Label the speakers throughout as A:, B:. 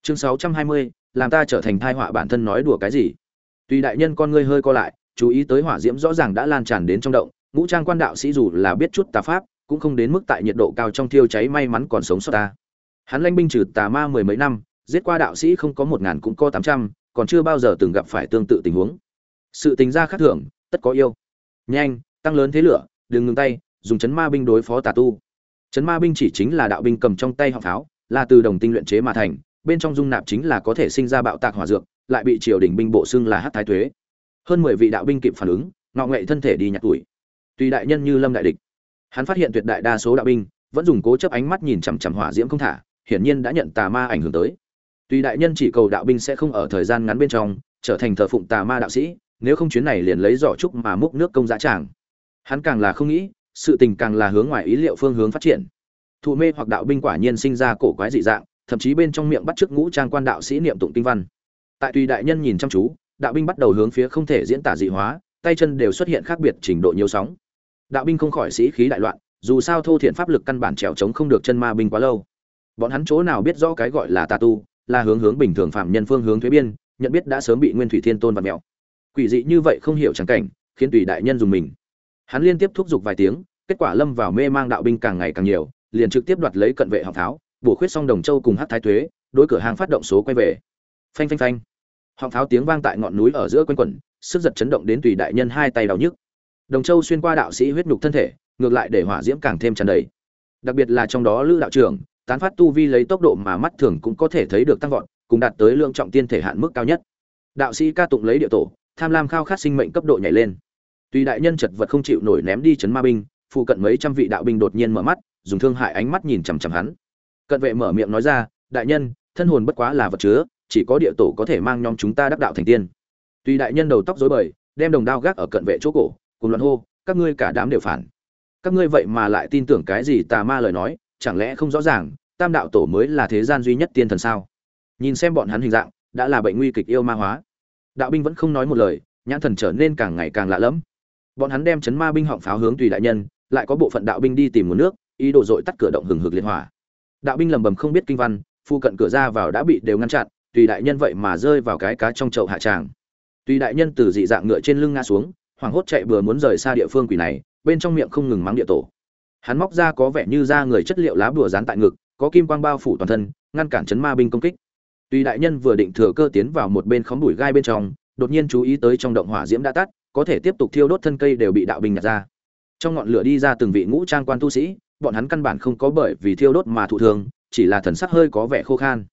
A: Chương 620, làm ta trở thành tai họa bản thân nói đùa cái gì? Tùy đại nhân con ngươi hơi co lại, chú ý tới hỏa diễm rõ ràng đã lan tràn đến trong động, ngũ trang quan đạo sĩ dù là biết chút tà pháp, cũng không đến mức tại nhiệt độ cao trong thiêu cháy may mắn còn sống sót ta. Hắn lãnh binh trừ tà ma mười mấy năm, giết qua đạo sĩ không có 1000 cũng có 800, còn chưa bao giờ từng gặp phải tương tự tình huống. Sự tình ra khác thường, tất có yêu. Nhanh, tăng lớn thế lửa, đừng ngừng tay, dùng chấn ma binh đối phó tà tu. Chấn ma binh chỉ chính là đạo binh cầm trong tay họng pháo, là từ đồng tinh luyện chế mà thành, bên trong dung nạp chính là có thể sinh ra bạo tạc hỏa dược, lại bị triều đình binh bộ xưng là hắc thái tuế. Hơn 10 vị đạo binh kịp phản ứng, ngọ nghệ thân thể đi nhặt tuổi. Tùy đại nhân như lâm đại địch, hắn phát hiện tuyệt đại đa số đạo binh vẫn dùng cố chấp ánh mắt nhìn chằm chằm hỏa diễm không thả, hiển nhiên đã nhận tà ma ảnh hưởng tới. Tùy đại nhân chỉ cầu đạo binh sẽ không ở thời gian ngắn bên trong trở thành thờ phụng tà ma đạo sĩ, nếu không chuyến này liền lấy giỏ trúc mà múc nước công dã tràng. Hắn càng là không nghĩ, sự tình càng là hướng ngoài ý liệu phương hướng phát triển. Thụ mê hoặc đạo binh quả nhiên sinh ra cổ quái dị dạng, thậm chí bên trong miệng bắt chước ngũ trang quan đạo sĩ niệm tụng kinh văn. Tại Tùy đại nhân nhìn chăm chú, đạo binh bắt đầu hướng phía không thể diễn tả dị hóa, tay chân đều xuất hiện khác biệt trình độ nhiều sóng. Đạo binh không khỏi sĩ khí đại loạn, dù sao thô thiện pháp lực căn bản trèo chống không được chân ma binh quá lâu. Bọn hắn chỗ nào biết rõ cái gọi là tà tu, là hướng bình thường phạm nhân phương hướng thuế biên, nhận biết đã sớm bị Nguyên Thủy Thiên Tôn vặn mèo. Quỷ dị như vậy không hiểu chẳng cảnh, khiến Tùy đại nhân dùng mình. Hắn liên tiếp thúc giục vài tiếng, kết quả lâm vào mê mang đạo binh càng ngày càng nhiều, liền trực tiếp đoạt lấy cận vệ họng pháo, bổ khuyết xong Đồng Châu cùng Hắc Thái Tuế, đối cửa hàng phát động số quay về. Phanh phanh phanh. Họng pháo tiếng vang tại ngọn núi ở giữa quanh quẩn, sức giật chấn động đến Tùy đại nhân hai tay đau nhức. Đồng Châu xuyên qua đạo sĩ huyết nhục thân thể, ngược lại để hỏa diễm càng thêm tràn đầy. Đặc biệt là trong đó Lữ đạo trưởng, tán phát tu vi lấy tốc độ mà mắt thường cũng có thể thấy được tăng vọt, cùng đạt tới lượng trọng tiên thể hạn mức cao nhất. Đạo sĩ ca tụng lấy địa tổ, tham lam khao khát sinh mệnh cấp độ nhảy lên. Tùy đại nhân chật vật không chịu nổi ném đi chấn ma binh, phụ cận mấy trăm vị đạo binh đột nhiên mở mắt, dùng thương hại ánh mắt nhìn chằm chằm hắn. Cận vệ mở miệng nói ra, đại nhân, thân hồn bất quá là vật chứa, chỉ có địa tổ có thể mang nhóm chúng ta đắc đạo thành tiên. Tùy đại nhân đầu tóc rối bời, đem đồng đao gác ở cận vệ chỗ cổ, cùng loạn hô, các ngươi cả đám đều phản. Các ngươi vậy mà lại tin tưởng cái gì tà ma lời nói, chẳng lẽ không rõ ràng, Tam đạo tổ mới là thế gian duy nhất tiên thần sao? Nhìn xem bọn hắn hình dạng, đã là bệnh nguy kịch yêu ma hóa. Đạo binh vẫn không nói một lời, nhãn thần trở nên càng ngày càng lạ lẫm. Bọn hắn đem chấn ma binh họng pháo hướng Tùy đại nhân, lại có bộ phận đạo binh đi tìm nguồn nước, ý đồ dội tắt cửa động hừng hực liệt hỏa. Đạo binh lầm bầm không biết kinh văn, phu cận cửa ra vào đã bị đều ngăn chặn, Tùy đại nhân vậy mà rơi vào cái cá trong chậu hạ tràng. Tùy đại nhân từ dị dạng ngựa trên lưng ngã xuống, hoảng hốt chạy vừa muốn rời xa địa phương quỷ này, bên trong miệng không ngừng mắng địa tổ. Hắn móc ra có vẻ như da người chất liệu lá bùa dán tại ngực, có kim quang bao phủ toàn thân, ngăn cản chấn ma binh công kích. Tùy đại nhân vừa định thừa cơ tiến vào một bên khóm bụi gai bên trong, đột nhiên chú ý tới trong động hỏa diễm đã tắt, có thể tiếp tục thiêu đốt thân cây đều bị đạo binh nhặt ra. Trong ngọn lửa đi ra từng vị ngũ trang quan tu sĩ, bọn hắn căn bản không có bởi vì thiêu đốt mà thụ thương, chỉ là thần sắc hơi có vẻ khô khan.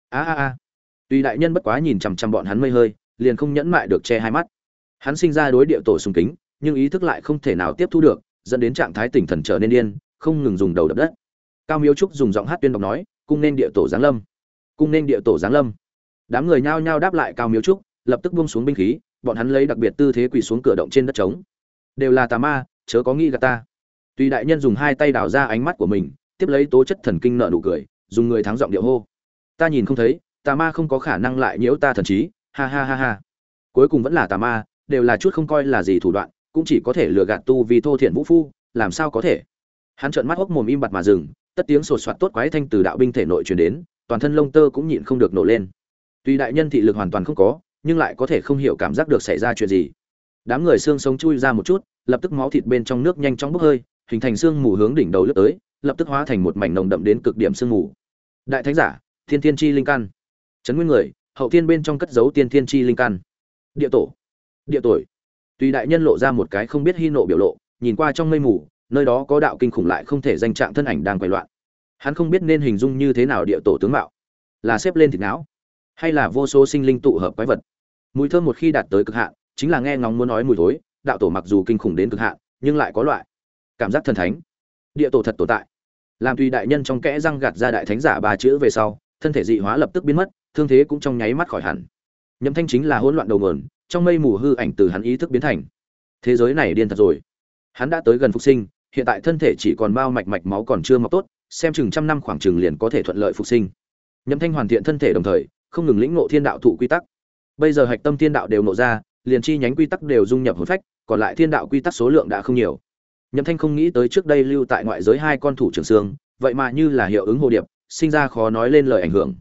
A: A. Tùy đại nhân bất quá nhìn chằm chằm bọn hắn mây hơi, liền không nhẫn mại được che hai mắt. Hắn sinh ra đối địa tổ sùng kính, nhưng ý thức lại không thể nào tiếp thu được, dẫn đến trạng thái tỉnh thần trở nên điên, không ngừng dùng đầu đập đất. Cao Miếu Trúc dùng giọng hát tuyên đọc nói, cung nên địa tổ giáng lâm, cung nên địa tổ giáng lâm. Đám người nhao nhao đáp lại Cao Miếu Trúc, lập tức buông xuống binh khí, bọn hắn lấy đặc biệt tư thế quỳ xuống cửa động trên đất trống. Đều là tà ma, chớ có nghĩ gạt ta. Tùy đại nhân dùng hai tay đảo ra ánh mắt của mình, tiếp lấy tố chất thần kinh nở nụ cười, dùng người thắng giọng điệu hô. Ta nhìn không thấy, tà ma không có khả năng lại nhiễu ta thần trí, ha ha ha ha. Cuối cùng vẫn là tà ma, đều là chút không coi là gì thủ đoạn, cũng chỉ có thể lừa gạt tu vì thô thiện vũ phu, làm sao có thể. Hắn trợn mắt hốc mồm im bặt mà dừng, tất tiếng sột soạt tốt quái thanh từ đạo binh thể nội truyền đến, toàn thân lông tơ cũng nhịn không được nổ lên. Tuy đại nhân thị lực hoàn toàn không có, nhưng lại có thể không hiểu cảm giác được xảy ra chuyện gì. Đám người xương sống chui ra một chút, lập tức máu thịt bên trong nước nhanh chóng bốc hơi, hình thành xương mù hướng đỉnh đầu lướt tới, lập tức hóa thành một mảnh nồng đậm đến cực điểm xương mù. Đại thánh giả, thiên thiên chi linh căn. Trấn nguyên người, hậu thiên bên trong cất giấu tiên thiên chi linh căn. Địa tổ, địa tuổi. Tuy đại nhân lộ ra một cái không biết hy nộ biểu lộ, nhìn qua trong mây mù, nơi đó có đạo kinh khủng lại không thể danh trạng thân ảnh đang quay loạn. Hắn không biết nên hình dung như thế nào địa tổ tướng mạo, là xếp lên thịt não, hay là vô số sinh linh tụ hợp quái vật. Mùi thơm một khi đạt tới cực hạn, chính là nghe ngóng muốn nói mùi thối. Đạo tổ mặc dù kinh khủng đến cực hạn, nhưng lại có loại cảm giác thần thánh. Địa tổ thật tồn tại. Làm Tùy đại nhân trong kẽ răng gạt ra đại thánh giả ba chữ về sau, thân thể dị hóa lập tức biến mất, thương thế cũng trong nháy mắt khỏi hẳn. Nhậm Thanh chính là hỗn loạn đầu nguồn, trong mây mù hư ảnh từ hắn ý thức biến thành. Thế giới này điên thật rồi. Hắn đã tới gần phục sinh, hiện tại thân thể chỉ còn bao mạch mạch máu còn chưa mọc tốt, xem chừng trăm năm khoảng chừng liền có thể thuận lợi phục sinh. Nhậm Thanh hoàn thiện thân thể đồng thời, không ngừng lĩnh ngộ thiên đạo thụ quy tắc. Bây giờ hạch tâm thiên đạo đều nộ ra, liền chi nhánh quy tắc đều dung nhập hồn phách, còn lại thiên đạo quy tắc số lượng đã không nhiều. Nhậm Thanh không nghĩ tới trước đây lưu tại ngoại giới hai con thủ trưởng xương, vậy mà như là hiệu ứng hồ điệp, sinh ra khó nói lên lời ảnh hưởng.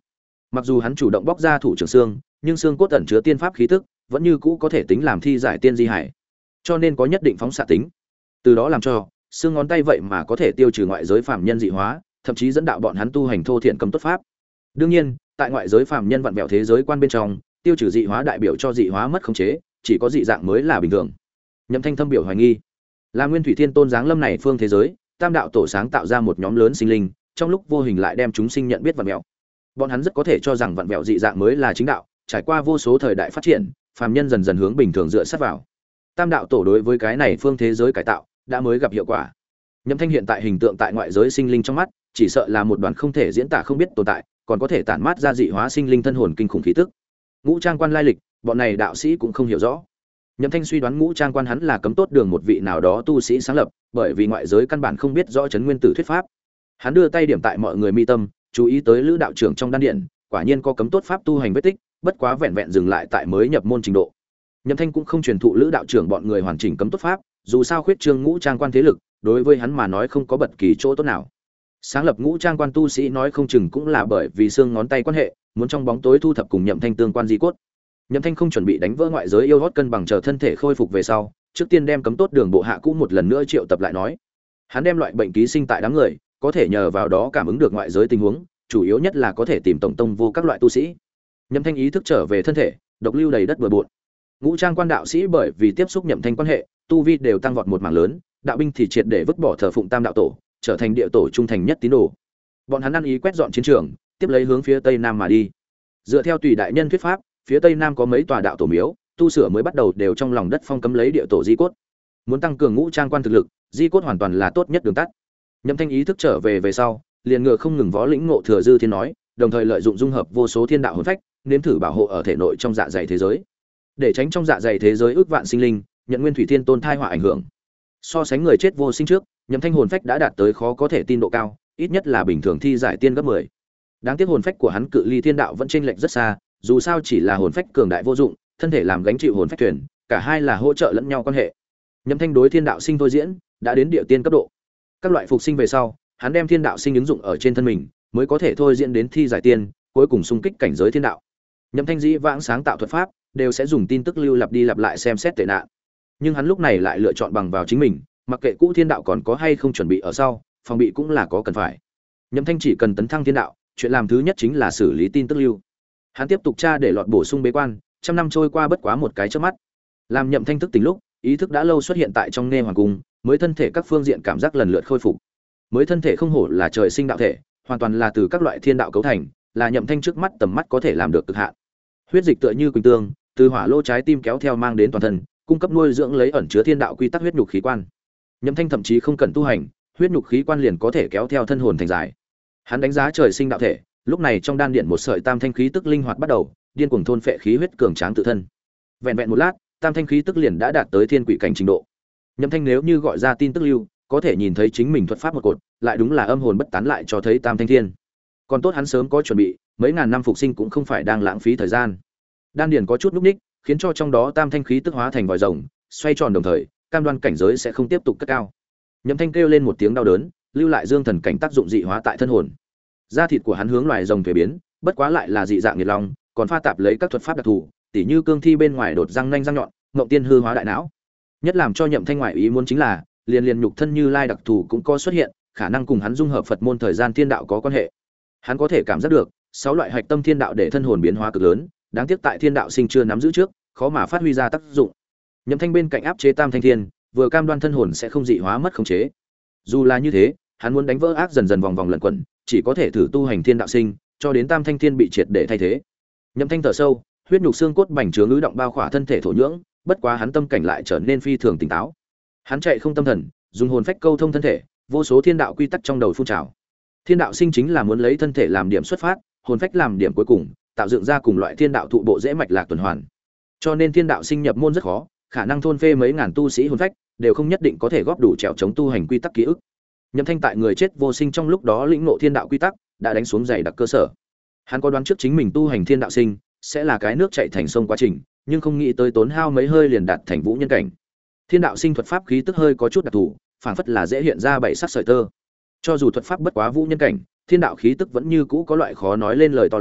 A: Mặc dù hắn chủ động bóc ra thủ trưởng xương, nhưng xương cốt ẩn chứa tiên pháp khí tức, vẫn như cũ có thể tính làm thi giải tiên di hải, cho nên có nhất định phóng xạ tính. Từ đó làm cho xương ngón tay vậy mà có thể tiêu trừ ngoại giới phàm nhân dị hóa, thậm chí dẫn đạo bọn hắn tu hành thô thiện cấm tốt pháp. Đương nhiên, tại ngoại giới phàm nhân vặn vẹo thế giới quan bên trong, tiêu trừ dị hóa đại biểu cho dị hóa mất khống chế, chỉ có dị dạng mới là bình thường. Nhậm Thanh thâm biểu hoài nghi, là Nguyên Thủy Thiên Tôn giáng lâm này phương thế giới, Tam đạo tổ sáng tạo ra một nhóm lớn sinh linh, trong lúc vô hình lại đem chúng sinh nhận biết vặn vẹo. Bọn hắn rất có thể cho rằng vặn vẹo dị dạng mới là chính đạo, trải qua vô số thời đại phát triển, phàm nhân dần dần hướng bình thường dựa sát vào. Tam đạo tổ đối với cái này phương thế giới cải tạo đã mới gặp hiệu quả. Nhậm Thanh hiện tại hình tượng tại ngoại giới sinh linh trong mắt, chỉ sợ là một đoàn không thể diễn tả không biết tồn tại, còn có thể tản mát ra dị hóa sinh linh thân hồn kinh khủng khí tức. Ngũ Trang Quan lai lịch, bọn này đạo sĩ cũng không hiểu rõ. Nhậm Thanh suy đoán Ngũ Trang Quan hắn là cấm tốt đường một vị nào đó tu sĩ sáng lập, bởi vì ngoại giới căn bản không biết rõ trấn nguyên tử thuyết pháp. Hắn đưa tay điểm tại mọi người mi tâm, chú ý tới Lữ đạo trưởng trong đan điện, quả nhiên có cấm tốt pháp tu hành vết tích, bất quá vẹn vẹn dừng lại tại mới nhập môn trình độ. Nhậm Thanh cũng không truyền thụ Lữ đạo trưởng bọn người hoàn chỉnh cấm tốt pháp, dù sao khuyết trương Ngũ Trang Quan thế lực, đối với hắn mà nói không có bất kỳ chỗ tốt nào. Sáng lập Ngũ Trang Quan tu sĩ nói không chừng cũng là bởi vì xương ngón tay quan hệ, muốn trong bóng tối thu thập cùng Nhậm Thanh tương quan di cốt. Nhậm Thanh không chuẩn bị đánh vỡ ngoại giới yêu hót cân bằng chờ thân thể khôi phục về sau, trước tiên đem cấm tốt đường bộ hạ cũ một lần nữa triệu tập lại nói. Hắn đem loại bệnh ký sinh tại đám người, có thể nhờ vào đó cảm ứng được ngoại giới tình huống, chủ yếu nhất là có thể tìm tổng tông vô các loại tu sĩ. Nhậm Thanh ý thức trở về thân thể, độc lưu đầy đất bừa bộn. Ngũ Trang Quan đạo sĩ bởi vì tiếp xúc Nhậm Thanh quan hệ, tu vi đều tăng vọt một mảng lớn, đạo binh thì triệt để vứt bỏ thờ phụng Tam đạo tổ, trở thành địa tổ trung thành nhất tín đồ. Bọn hắn ăn ý quét dọn chiến trường, tiếp lấy hướng phía tây nam mà đi. Dựa theo tùy đại nhân thuyết pháp, phía tây nam có mấy tòa đạo tổ miếu, tu sửa mới bắt đầu đều trong lòng đất phong cấm lấy địa tổ di cốt. Muốn tăng cường Ngũ Trang Quan thực lực, di cốt hoàn toàn là tốt nhất đường tắt. Nhậm Thanh ý thức trở về sau, liền ngựa không ngừng vó lĩnh ngộ thừa dư thiên nói, đồng thời lợi dụng dung hợp vô số thiên đạo hồn phách, nếm thử bảo hộ ở thể nội trong dạ dày thế giới, để tránh trong dạ dày thế giới ước vạn sinh linh nhận Nguyên Thủy Thiên Tôn thai họa ảnh hưởng. So sánh người chết vô sinh trước, Nhậm Thanh hồn phách đã đạt tới khó có thể tin độ cao, ít nhất là bình thường thi giải tiên gấp 10. Đáng tiếc hồn phách của hắn cự ly thiên đạo vẫn chênh lệch rất xa, dù sao chỉ là hồn phách cường đại vô dụng, thân thể làm gánh chịu hồn phách thuyền, cả hai là hỗ trợ lẫn nhau quan hệ. Nhậm Thanh đối thiên đạo sinh thôi diễn, đã đến địa tiên cấp độ. Các loại phục sinh về sau, hắn đem thiên đạo sinh ứng dụng ở trên thân mình, mới có thể thôi diễn đến thi giải tiên, cuối cùng xung kích cảnh giới thiên đạo. Nhậm Thanh dĩ vãng sáng tạo thuật pháp, đều sẽ dùng tin tức lưu lặp đi lặp lại xem xét tệ nạn. Nhưng hắn lúc này lại lựa chọn bằng vào chính mình, mặc kệ cũ thiên đạo còn có hay không chuẩn bị ở sau, phòng bị cũng là có cần phải. Nhậm Thanh chỉ cần tấn thăng thiên đạo, chuyện làm thứ nhất chính là xử lý tin tức lưu. Hắn tiếp tục tra để lọt bổ sung bế quan, trăm năm trôi qua bất quá một cái chớp mắt. Làm Nhậm Thanh thức tỉnh lúc, ý thức đã lâu xuất hiện tại trong nghe hoàng cung, mới thân thể các phương diện cảm giác lần lượt khôi phục. Mới thân thể không hổ là trời sinh đạo thể, hoàn toàn là từ các loại thiên đạo cấu thành, là Nhậm Thanh trước mắt tầm mắt có thể làm được cực hạn. Huyết dịch tựa như quỳnh tương, từ hỏa lô trái tim kéo theo mang đến toàn thân, cung cấp nuôi dưỡng lấy ẩn chứa thiên đạo quy tắc huyết nhục khí quan. Nhậm Thanh thậm chí không cần tu hành, huyết nhục khí quan liền có thể kéo theo thân hồn thành dài. Hắn đánh giá trời sinh đạo thể, lúc này trong đan điện một sợi tam thanh khí tức linh hoạt bắt đầu, điên cuồng thôn phệ khí huyết cường tráng tự thân. Vẹn vẹn một lát, tam thanh khí tức liền đã đạt tới thiên quỷ cảnh trình độ. Nhậm Thanh nếu như gọi ra tin tức lưu, có thể nhìn thấy chính mình thuật pháp một cột, lại đúng là âm hồn bất tán lại cho thấy tam thanh thiên. Còn tốt hắn sớm có chuẩn bị, mấy ngàn năm phục sinh cũng không phải đang lãng phí thời gian. Đan điền có chút núc ních, khiến cho trong đó tam thanh khí tức hóa thành vòi rồng, xoay tròn đồng thời, cam đoan cảnh giới sẽ không tiếp tục cất cao. Nhậm Thanh kêu lên một tiếng đau đớn, lưu lại dương thần cảnh tác dụng dị hóa tại thân hồn. Da thịt của hắn hướng loài rồng thuế biến, bất quá lại là dị dạng nhiệt long, còn pha tạp lấy các thuật pháp đặc thù, tỉ như cương thi bên ngoài đột răng nanh răng nhọn, ngộng tiên hư hóa đại não. Nhất làm cho Nhậm Thanh ngoại ý muốn chính là, liền nhục thân như lai đặc thù cũng có xuất hiện, khả năng cùng hắn dung hợp Phật môn thời gian thiên đạo có quan hệ. Hắn có thể cảm giác được, 6 loại hạch tâm thiên đạo để thân hồn biến hóa cực lớn, đáng tiếc tại thiên đạo sinh chưa nắm giữ trước, khó mà phát huy ra tác dụng. Nhậm Thanh bên cạnh áp chế tam thanh thiên, vừa cam đoan thân hồn sẽ không dị hóa mất khống chế. Dù là như thế, hắn muốn đánh vỡ ác dần dần vòng vòng lẩn quẩn, chỉ có thể thử tu hành thiên đạo sinh, cho đến tam thanh thiên bị triệt để thay thế. Nhậm Thanh thở sâu, huyết nhục xương cốt bành trướng ứ động bao khỏa thân thể thổ nhưỡng, bất quá hắn tâm cảnh lại trở nên phi thường tỉnh táo. Hắn chạy không tâm thần, dùng hồn phách câu thông thân thể, vô số thiên đạo quy tắc trong đầu phun trào. Thiên đạo sinh chính là muốn lấy thân thể làm điểm xuất phát, hồn phách làm điểm cuối cùng, tạo dựng ra cùng loại thiên đạo thụ bộ dễ mạch lạc tuần hoàn. Cho nên thiên đạo sinh nhập môn rất khó, khả năng thôn phê mấy ngàn tu sĩ hồn phách, đều không nhất định có thể góp đủ trèo chống tu hành quy tắc ký ức. Nhậm Thanh tại người chết vô sinh trong lúc đó lĩnh ngộ thiên đạo quy tắc, đã đánh xuống dày đặc cơ sở. Hắn có đoán trước chính mình tu hành thiên đạo sinh sẽ là cái nước chảy thành sông quá trình, nhưng không nghĩ tới tốn hao mấy hơi liền đạt thành vũ nhân cảnh. Thiên đạo sinh thuật pháp khí tức hơi có chút đặc thù, phảng phất là dễ hiện ra bảy sắc sợi tơ. Cho dù thuật pháp bất quá vũ nhân cảnh, thiên đạo khí tức vẫn như cũ có loại khó nói lên lời to lớn,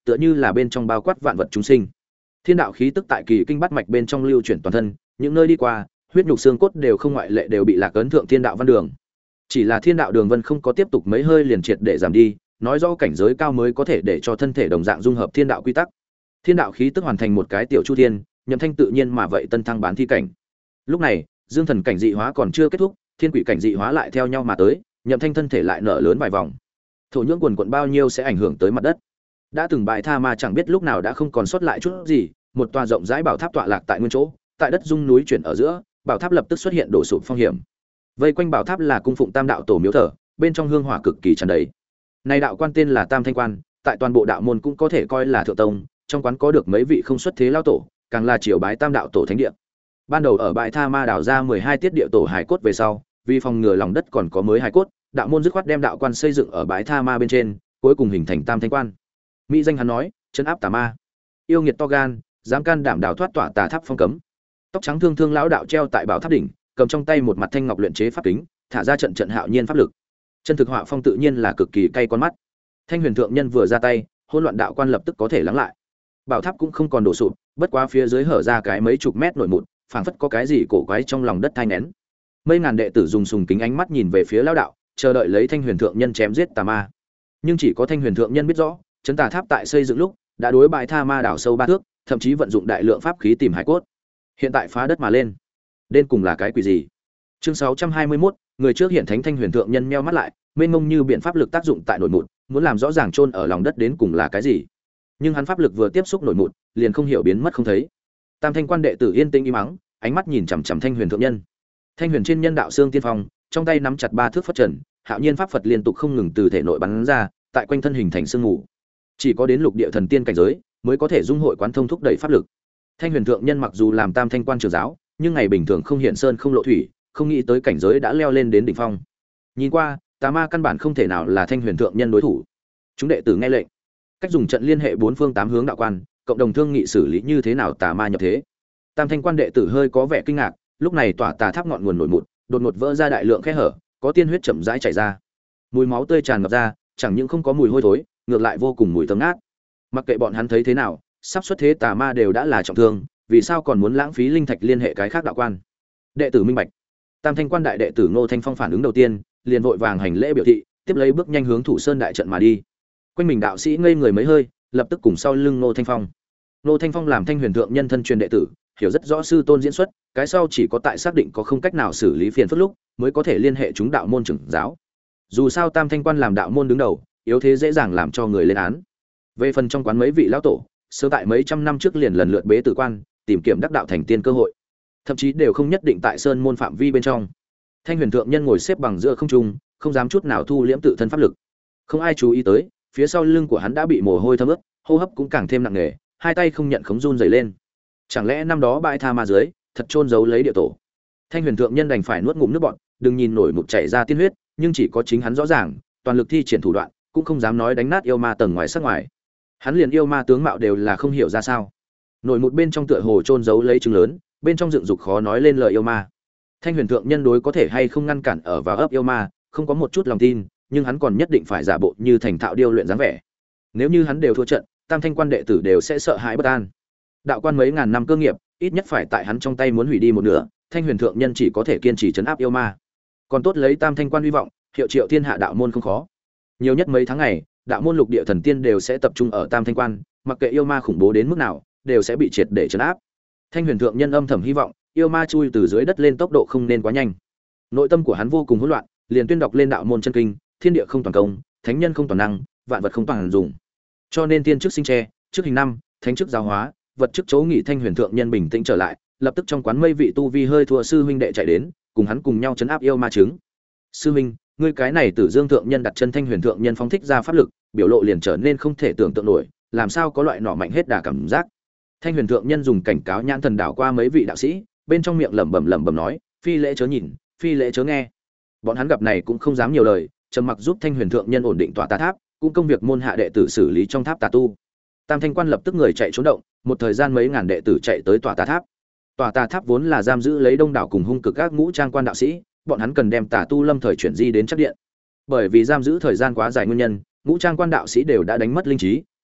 A: tựa như là bên trong bao quát vạn vật chúng sinh. Thiên đạo khí tức tại kỳ kinh bát mạch bên trong lưu chuyển toàn thân, những nơi đi qua, huyết nhục xương cốt đều không ngoại lệ đều bị lạc ấn thượng thiên đạo văn đường. Chỉ là thiên đạo đường vân không có tiếp tục mấy hơi liền triệt để giảm đi, nói rõ cảnh giới cao mới có thể để cho thân thể đồng dạng dung hợp thiên đạo quy tắc. Thiên đạo khí tức hoàn thành một cái tiểu chu thiên, Nhậm Thanh tự nhiên mà vậy tân thăng bán thi cảnh. Lúc này, dương thần cảnh dị hóa còn chưa kết thúc, thiên quỷ cảnh dị hóa lại theo nhau mà tới, Nhậm Thanh thân thể lại nở lớn vài vòng. Thổ nhưỡng quần quần bao nhiêu sẽ ảnh hưởng tới mặt đất. Đã từng bại tha ma chẳng biết lúc nào đã không còn sót lại chút gì, một tòa rộng rãi bảo tháp tọa lạc tại nguyên chỗ, tại đất rung núi chuyển ở giữa, bảo tháp lập tức xuất hiện đổ sụp phong hiểm. Vây quanh bảo tháp là cung phụng Tam đạo tổ miếu thờ, bên trong hương hỏa cực kỳ tràn đầy. Này đạo quan tên là Tam Thanh Quan, tại toàn bộ đạo môn cũng có thể coi là thượng tông, trong quán có được mấy vị không xuất thế lao tổ, càng là triều bái Tam đạo tổ thánh địa. Ban đầu ở bãi tha ma đào ra 12 tiết địa tổ hải cốt về sau, vì phòng ngừa lòng đất còn có mới hải cốt, đạo môn dứt khoát đem đạo quan xây dựng ở bãi tha ma bên trên, cuối cùng hình thành Tam Thanh Quan. Mỹ danh hắn nói, trấn áp tà ma. Yêu nghiệt to gan, dám can đảm đào thoát tỏa tà tháp phong cấm. Tóc trắng thương thương lão đạo treo tại bảo tháp đỉnh, cầm trong tay một mặt thanh ngọc luyện chế pháp kính, thả ra trận trận hạo nhiên pháp lực. Chân thực họa phong tự nhiên là cực kỳ cay con mắt. Thanh Huyền thượng nhân vừa ra tay, hỗn loạn đạo quan lập tức có thể lắng lại. Bảo tháp cũng không còn đổ sụp, bất quá phía dưới hở ra cái mấy chục mét nổi mụn, phảng phất có cái gì cổ quái trong lòng đất thai nén. Mấy ngàn đệ tử dùng sùng kính ánh mắt nhìn về phía lão đạo, chờ đợi lấy Thanh Huyền thượng nhân chém giết tà ma. Nhưng chỉ có Thanh Huyền thượng nhân biết rõ, trấn tà tháp tại xây dựng lúc đã đối bại tha ma đảo sâu 3 thước, thậm chí vận dụng đại lượng pháp khí tìm hải cốt. Hiện tại phá đất mà lên, đến cùng là cái quỷ gì? Chương 621, người trước hiện thánh Thanh Huyền thượng nhân nheo mắt lại, mênh mông như biện pháp lực tác dụng tại nổi mụn, muốn làm rõ ràng chôn ở lòng đất đến cùng là cái gì. Nhưng hắn pháp lực vừa tiếp xúc nổi mụn, liền không hiểu biến mất không thấy. Tam Thanh Quan đệ tử yên tĩnh im mắng, ánh mắt nhìn chằm chằm Thanh Huyền thượng nhân. Thanh Huyền trên nhân đạo xương tiên phong, trong tay nắm chặt 3 thước phất trần, hạo nhiên pháp Phật liên tục không ngừng từ thể nội bắn ra, tại quanh thân hình thành sương mù. Chỉ có đến lục địa thần tiên cảnh giới mới có thể dung hội quán thông thúc đẩy pháp lực. Thanh Huyền thượng nhân mặc dù làm Tam Thanh Quan trưởng giáo, nhưng ngày bình thường không hiện sơn không lộ thủy, không nghĩ tới cảnh giới đã leo lên đến đỉnh phong. Nhìn qua, tà ma căn bản không thể nào là Thanh Huyền thượng nhân đối thủ. Chúng đệ tử nghe lệnh, cách dùng trận liên hệ 4 phương 8 hướng đạo quan, cộng đồng thương nghị xử lý như thế nào tà ma nhập thế. Tam Thanh Quan đệ tử hơi có vẻ kinh ngạc, lúc này tỏa tà tháp ngọn nguồn nổi mụn, đột ngột vỡ ra đại lượng khe hở, có tiên huyết chậm rãi chảy ra. Mùi máu tươi tràn ngập ra, chẳng những không có mùi hôi thối, ngược lại vô cùng mùi thơm ngát. Mặc kệ bọn hắn thấy thế nào, sắp xuất thế tà ma đều đã là trọng thương, vì sao còn muốn lãng phí linh thạch liên hệ cái khác đạo quan? Đệ tử minh bạch. Tam Thanh Quan đại đệ tử Ngô Thanh Phong phản ứng đầu tiên, liền vội vàng hành lễ biểu thị, tiếp lấy bước nhanh hướng Thủ Sơn đại trận mà đi. Quanh mình đạo sĩ ngây người mấy hơi, lập tức cùng sau lưng Ngô Thanh Phong. Ngô Thanh Phong làm Thanh Huyền thượng nhân thân truyền đệ tử, hiểu rất rõ sư tôn diễn xuất, cái sau chỉ có tại xác định có không cách nào xử lý phiền phức lúc, mới có thể liên hệ chúng đạo môn trưởng giáo. Dù sao Tam Thanh Quan làm đạo môn đứng đầu, yếu thế dễ dàng làm cho người lên án. Về phần trong quán mấy vị lão tổ, sớm tại mấy trăm năm trước liền lần lượt bế tử quan, tìm kiếm đắc đạo thành tiên cơ hội, thậm chí đều không nhất định tại sơn môn phạm vi bên trong. Thanh Huyền thượng nhân ngồi xếp bằng giữa không trung, không dám chút nào thu liễm tự thân pháp lực. Không ai chú ý tới, phía sau lưng của hắn đã bị mồ hôi thấm ướt, hô hấp cũng càng thêm nặng nề, hai tay không nhận khống run rẩy lên. Chẳng lẽ năm đó bãi tha ma dưới, thật chôn giấu lấy địa tổ? Thanh Huyền thượng nhân đành phải nuốt ngụm nước bọt, đừng nhìn nổi mụn chảy ra tiên huyết, nhưng chỉ có chính hắn rõ ràng, toàn lực thi triển thủ đoạn, cũng không dám nói đánh nát yêu ma tầng ngoài sắc ngoài. Hắn liền yêu ma tướng mạo đều là không hiểu ra sao. Nổi một bên trong tựa hồ chôn giấu lấy trứng lớn, bên trong dựng dục khó nói lên lời yêu ma. Thanh Huyền thượng nhân đối có thể hay không ngăn cản ở vào ấp yêu ma, không có một chút lòng tin, nhưng hắn còn nhất định phải giả bộ như thành thạo điêu luyện dáng vẻ. Nếu như hắn đều thua trận, Tam Thanh Quan đệ tử đều sẽ sợ hãi bất an. Đạo quan mấy ngàn năm cơ nghiệp, ít nhất phải tại hắn trong tay muốn hủy đi một nửa, Thanh Huyền thượng nhân chỉ có thể kiên trì trấn áp yêu ma. Còn tốt lấy Tam Thanh Quan hy vọng, hiệu triệu thiên hạ đạo môn không khó. Nhiều nhất mấy tháng ngày, đạo môn lục địa thần tiên đều sẽ tập trung ở Tam Thanh Quan, mặc kệ yêu ma khủng bố đến mức nào, đều sẽ bị triệt để trấn áp. Thanh Huyền thượng nhân âm thầm hy vọng, yêu ma chui từ dưới đất lên tốc độ không nên quá nhanh. Nội tâm của hắn vô cùng hỗn loạn, liền tuyên đọc lên đạo môn chân kinh, thiên địa không toàn công, thánh nhân không toàn năng, vạn vật không toàn dùng. Cho nên tiên trước sinh tre, trước hình năm, thánh trước giáo hóa, vật trước chỗ nghị. Thanh Huyền thượng nhân bình tĩnh trở lại, lập tức trong quán mây vị tu vi hơi thua sư huynh đệ chạy đến, cùng hắn cùng nhau trấn áp yêu ma chứng. Sư huynh, ngươi cái này Tử Dương thượng nhân đặt chân Thanh Huyền thượng nhân phóng thích ra pháp lực, biểu lộ liền trở nên không thể tưởng tượng nổi, làm sao có loại nọ mạnh hết đà cảm giác. Thanh Huyền thượng nhân dùng cảnh cáo nhãn thần đảo qua mấy vị đạo sĩ, bên trong miệng lẩm bẩm nói, phi lễ chớ nhìn, phi lễ chớ nghe. Bọn hắn gặp này cũng không dám nhiều lời, trầm mặc giúp Thanh Huyền thượng nhân ổn định tòa tà tháp, cũng công việc môn hạ đệ tử xử lý trong tháp tà tu. Tam Thanh Quan lập tức người chạy trốn động, một thời gian mấy ngàn đệ tử chạy tới tòa tà tháp. Tòa tà tháp vốn là giam giữ lấy đông đảo cùng hung cực các ngũ trang quan đạo sĩ, bọn hắn cần đem tà tu lâm thời chuyển di đến chắc điện. Bởi vì giam giữ thời gian quá dài nguyên nhân, ngũ trang quan đạo sĩ đều đã đánh mất linh trí,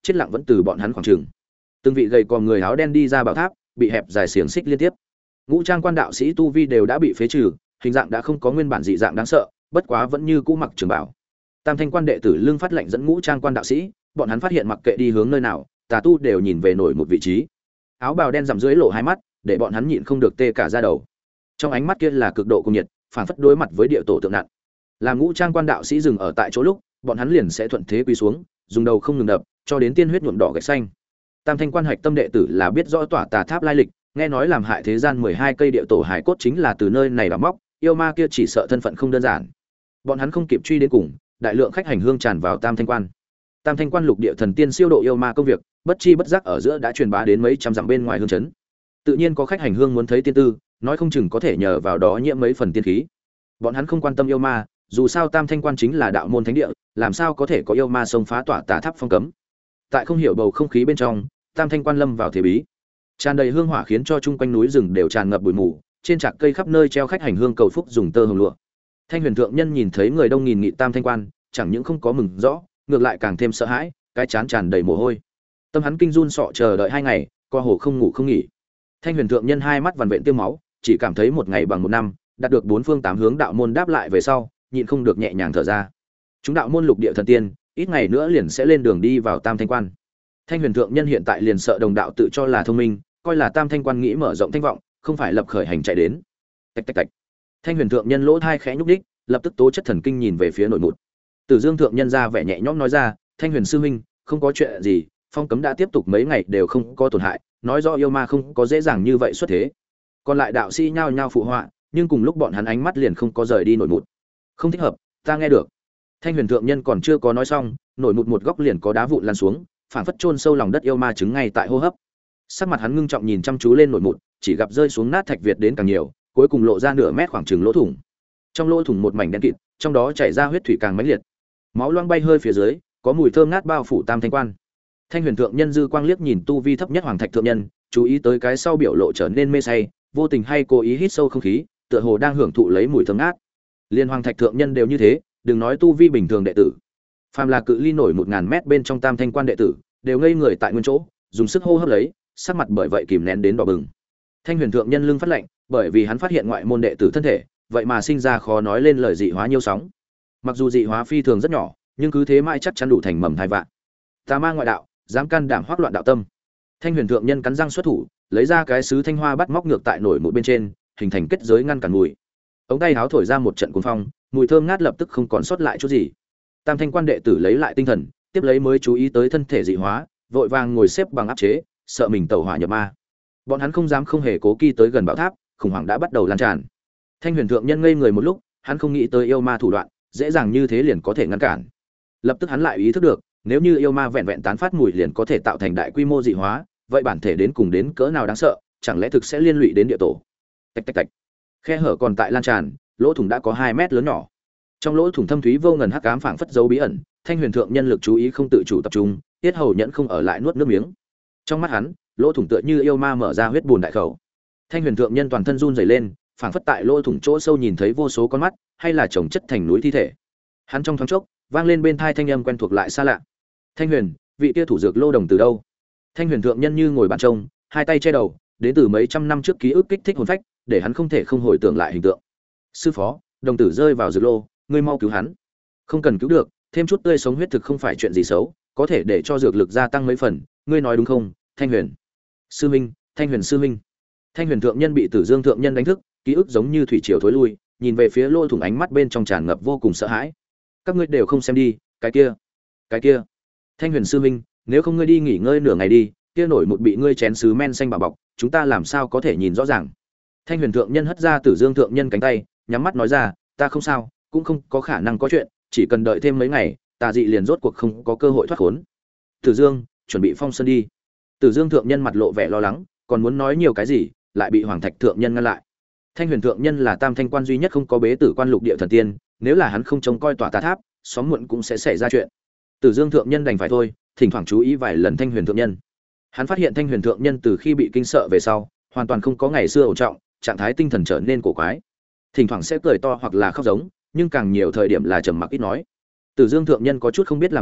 A: chết lặng vẫn từ bọn hắn khoảng trường. Từng vị gầy còm người áo đen đi ra bảo tháp, bị hẹp dài xiềng xích liên tiếp. Ngũ trang quan đạo sĩ tu vi đều đã bị phế trừ, hình dạng đã không có nguyên bản dị dạng đáng sợ, bất quá vẫn như cũ mặc trường bảo. Tam thanh quan đệ tử lưng phát lệnh dẫn ngũ trang quan đạo sĩ, bọn hắn phát hiện mặc kệ đi hướng nơi nào, tà tu đều nhìn về nổi một vị trí. Áo bào đen rằm dưới lộ hai mắt, để bọn hắn nhịn không được tê cả da đầu. Trong ánh mắt kia là cực độ cùng nhiệt, phản phất đối mặt với địa tổ tượng nặng. Làm ngũ trang quan đạo sĩ dừng ở tại chỗ lúc, bọn hắn liền sẽ thuận thế quỳ xuống, dùng đầu không ngừng đập, cho đến tiên huyết nhuộm đỏ gạch xanh. Tam thanh quan hạch tâm đệ tử là biết rõ tỏa tà tháp lai lịch, nghe nói làm hại thế gian 12 cây địa tổ hải cốt chính là từ nơi này đào móc, yêu ma kia chỉ sợ thân phận không đơn giản. Bọn hắn không kịp truy đến cùng, đại lượng khách hành hương tràn vào Tam thanh quan. Tam thanh quan lục địa thần tiên siêu độ yêu ma công việc, bất chi bất giác ở giữa đã truyền bá đến mấy trăm dặm bên ngoài hương trấn. Tự nhiên có khách hành hương muốn thấy tiên tư, nói không chừng có thể nhờ vào đó nhiễm mấy phần tiên khí. Bọn hắn không quan tâm yêu ma, dù sao Tam thanh quan chính là đạo môn thánh địa, làm sao có thể có yêu ma xông phá tỏa tà tháp phong cấm. Tại không hiểu bầu không khí bên trong, Tam thanh quan lâm vào thế bí. Tràn đầy hương hỏa khiến cho chung quanh núi rừng đều tràn ngập bụi mù, trên trạc cây khắp nơi treo khách hành hương cầu phúc dùng tơ hồng lụa. Thanh Huyền thượng nhân nhìn thấy người đông nghìn nghị Tam thanh quan, chẳng những không có mừng rõ, ngược lại càng thêm sợ hãi, cái chán tràn đầy mồ hôi. Tâm hắn kinh run sọ chờ đợi 2 ngày, co hồ không ngủ không nghỉ. Thanh Huyền thượng nhân hai mắt vằn vện tiêm máu, chỉ cảm thấy một ngày bằng một năm, đạt được 4 phương 8 hướng đạo môn đáp lại về sau, nhịn không được nhẹ nhàng thở ra. Chúng đạo môn lục địa thần tiên, ít ngày nữa liền sẽ lên đường đi vào Tam thanh quan. Thanh Huyền thượng nhân hiện tại liền sợ đồng đạo tự cho là thông minh, coi là Tam thanh quan nghĩ mở rộng thanh vọng, không phải lập khởi hành chạy đến. Tạch tạch tạch. Thanh Huyền thượng nhân lỗ tai khẽ nhúc nhích, lập tức tố chất thần kinh nhìn về phía nội mụt. Tử Dương thượng nhân ra vẻ nhẹ nhõm nói ra, Thanh Huyền sư huynh, không có chuyện gì, phong cấm đã tiếp tục mấy ngày đều không có tổn hại, nói rõ yêu ma không có dễ dàng như vậy xuất thế. Còn lại đạo sĩ nhao nhao phụ họa, nhưng cùng lúc bọn hắn ánh mắt liền không có rời đi nổi mụt. Không thích hợp, ta nghe được. Thanh Huyền thượng nhân còn chưa có nói xong, nổi mụt một góc liền có đá vụn lăn xuống, phản phất chôn sâu lòng đất yêu ma trứng ngay tại hô hấp. Sắc mặt hắn ngưng trọng nhìn chăm chú lên nổi mụt, chỉ gặp rơi xuống nát thạch việt đến càng nhiều, cuối cùng lộ ra nửa mét khoảng chừng lỗ thủng. Trong lỗ thủng một mảnh đen kịt, trong đó chảy ra huyết thủy càng mãnh liệt. Máu loang bay hơi phía dưới, có mùi thơm ngát bao phủ Tam thanh quan. Thanh Huyền thượng nhân dư quang liếc nhìn tu vi thấp nhất Hoàng Thạch thượng nhân, chú ý tới cái sau biểu lộ trở nên mê say, vô tình hay cố ý hít sâu không khí, tựa hồ đang hưởng thụ lấy mùi thơm ngát. Liên Hoàng Thạch thượng nhân đều như thế, đừng nói tu vi bình thường đệ tử. Phàm là cự ly nổi 1000 mét bên trong Tam thanh quan đệ tử, đều ngây người tại nguyên chỗ, dùng sức hô hấp lấy, sắc mặt bởi vậy kìm nén đến đỏ bừng. Thanh Huyền thượng nhân lưng phát lạnh, bởi vì hắn phát hiện ngoại môn đệ tử thân thể, vậy mà sinh ra khó nói lên lời dị hóa nhiêu sóng. Mặc dù dị hóa phi thường rất nhỏ, nhưng cứ thế mãi chắc chắn đủ thành mầm thai vạn. Tà ma ngoại đạo, dám can đảm hoắc loạn đạo tâm. Thanh Huyền thượng nhân cắn răng xuất thủ, lấy ra cái sứ thanh hoa bắt móc ngược tại nổi một bên trên, hình thành kết giới ngăn cản mùi. Ống tay háo thổi ra một trận cuồng phong, mùi thơm ngát lập tức không còn sót lại chút gì. Tam thanh quan đệ tử lấy lại tinh thần, tiếp lấy mới chú ý tới thân thể dị hóa, vội vàng ngồi xếp bằng áp chế, sợ mình tẩu hỏa nhập ma. Bọn hắn không dám không hề cố kỳ tới gần bảo tháp, khủng hoảng đã bắt đầu lan tràn. Thanh Huyền thượng nhân ngây người một lúc, hắn không nghĩ tới yêu ma thủ đoạn, dễ dàng như thế liền có thể ngăn cản. Lập tức hắn lại ý thức được, nếu như yêu ma vẹn vẹn tán phát mùi liền có thể tạo thành đại quy mô dị hóa, vậy bản thể đến cùng đến cỡ nào đáng sợ, chẳng lẽ thực sẽ liên lụy đến địa tổ. Tạch tạch tạch. Khe hở còn tại lan tràn, lỗ thủng đã có 2 mét lớn nhỏ. Trong lỗ thủng thâm thúy vô ngần hắc ám phảng phất dấu bí ẩn, Thanh Huyền thượng nhân lực chú ý không tự chủ tập trung, tiết hầu nhẫn không ở lại nuốt nước miếng. Trong mắt hắn, lỗ thủng tựa như yêu ma mở ra huyết bùn đại khẩu. Thanh Huyền thượng nhân toàn thân run rẩy lên, phảng phất tại lỗ thủng chỗ sâu nhìn thấy vô số con mắt, hay là chồng chất thành núi thi thể. Hắn trong thoáng chốc, vang lên bên tai thanh âm quen thuộc lại xa lạ. Thanh Huyền, vị kia thủ dược lô đồng từ đâu? Thanh Huyền thượng nhân như ngồi bàn trông, hai tay che đầu, đến từ mấy trăm năm trước ký ức kích thích hồn phách, để hắn không thể không hồi tưởng lại hình tượng. Sư phó, đồng tử rơi vào dược lô, ngươi mau cứu hắn. Không cần cứu được, thêm chút tươi sống huyết thực không phải chuyện gì xấu, có thể để cho dược lực gia tăng mấy phần, ngươi nói đúng không, Thanh Huyền? Sư minh, Thanh Huyền sư minh. Thanh Huyền thượng nhân bị Tử Dương thượng nhân đánh thức, ký ức giống như thủy triều thối lui, nhìn về phía lỗ thủng ánh mắt bên trong tràn ngập vô cùng sợ hãi. Các ngươi đều không xem đi, cái kia. Thanh Huyền sư minh, nếu không ngươi đi nghỉ ngơi nửa ngày đi, kia nổi một bị ngươi chén sứ men xanh bảo bọc, chúng ta làm sao có thể nhìn rõ ràng. Thanh Huyền thượng nhân hất ra Tử Dương thượng nhân cánh tay, nhắm mắt nói ra, ta không sao, cũng không có khả năng có chuyện, chỉ cần đợi thêm mấy ngày, tà dị liền rốt cuộc không có cơ hội thoát khốn. Tử Dương, chuẩn bị phong sơn đi. Tử Dương thượng nhân mặt lộ vẻ lo lắng, còn muốn nói nhiều cái gì, lại bị Hoàng Thạch thượng nhân ngăn lại. Thanh Huyền thượng nhân là Tam thanh quan duy nhất không có bế tử quan lục địa thần tiên, nếu là hắn không trông coi tòa tà tháp, xóm muộn cũng sẽ xảy ra chuyện. Tử Dương thượng nhân đành phải thôi, thỉnh thoảng chú ý vài lần Thanh Huyền thượng nhân. Hắn phát hiện Thanh Huyền thượng nhân từ khi bị kinh sợ về sau, hoàn toàn không có ngày xưa ổn trọng, trạng thái tinh thần trở nên cổ quái. Thỉnh thoảng sẽ cười to hoặc là khóc giống, nhưng càng nhiều thời điểm là trầm mặc ít nói. Tử Dương thượng nhân có chút không biết làm sao,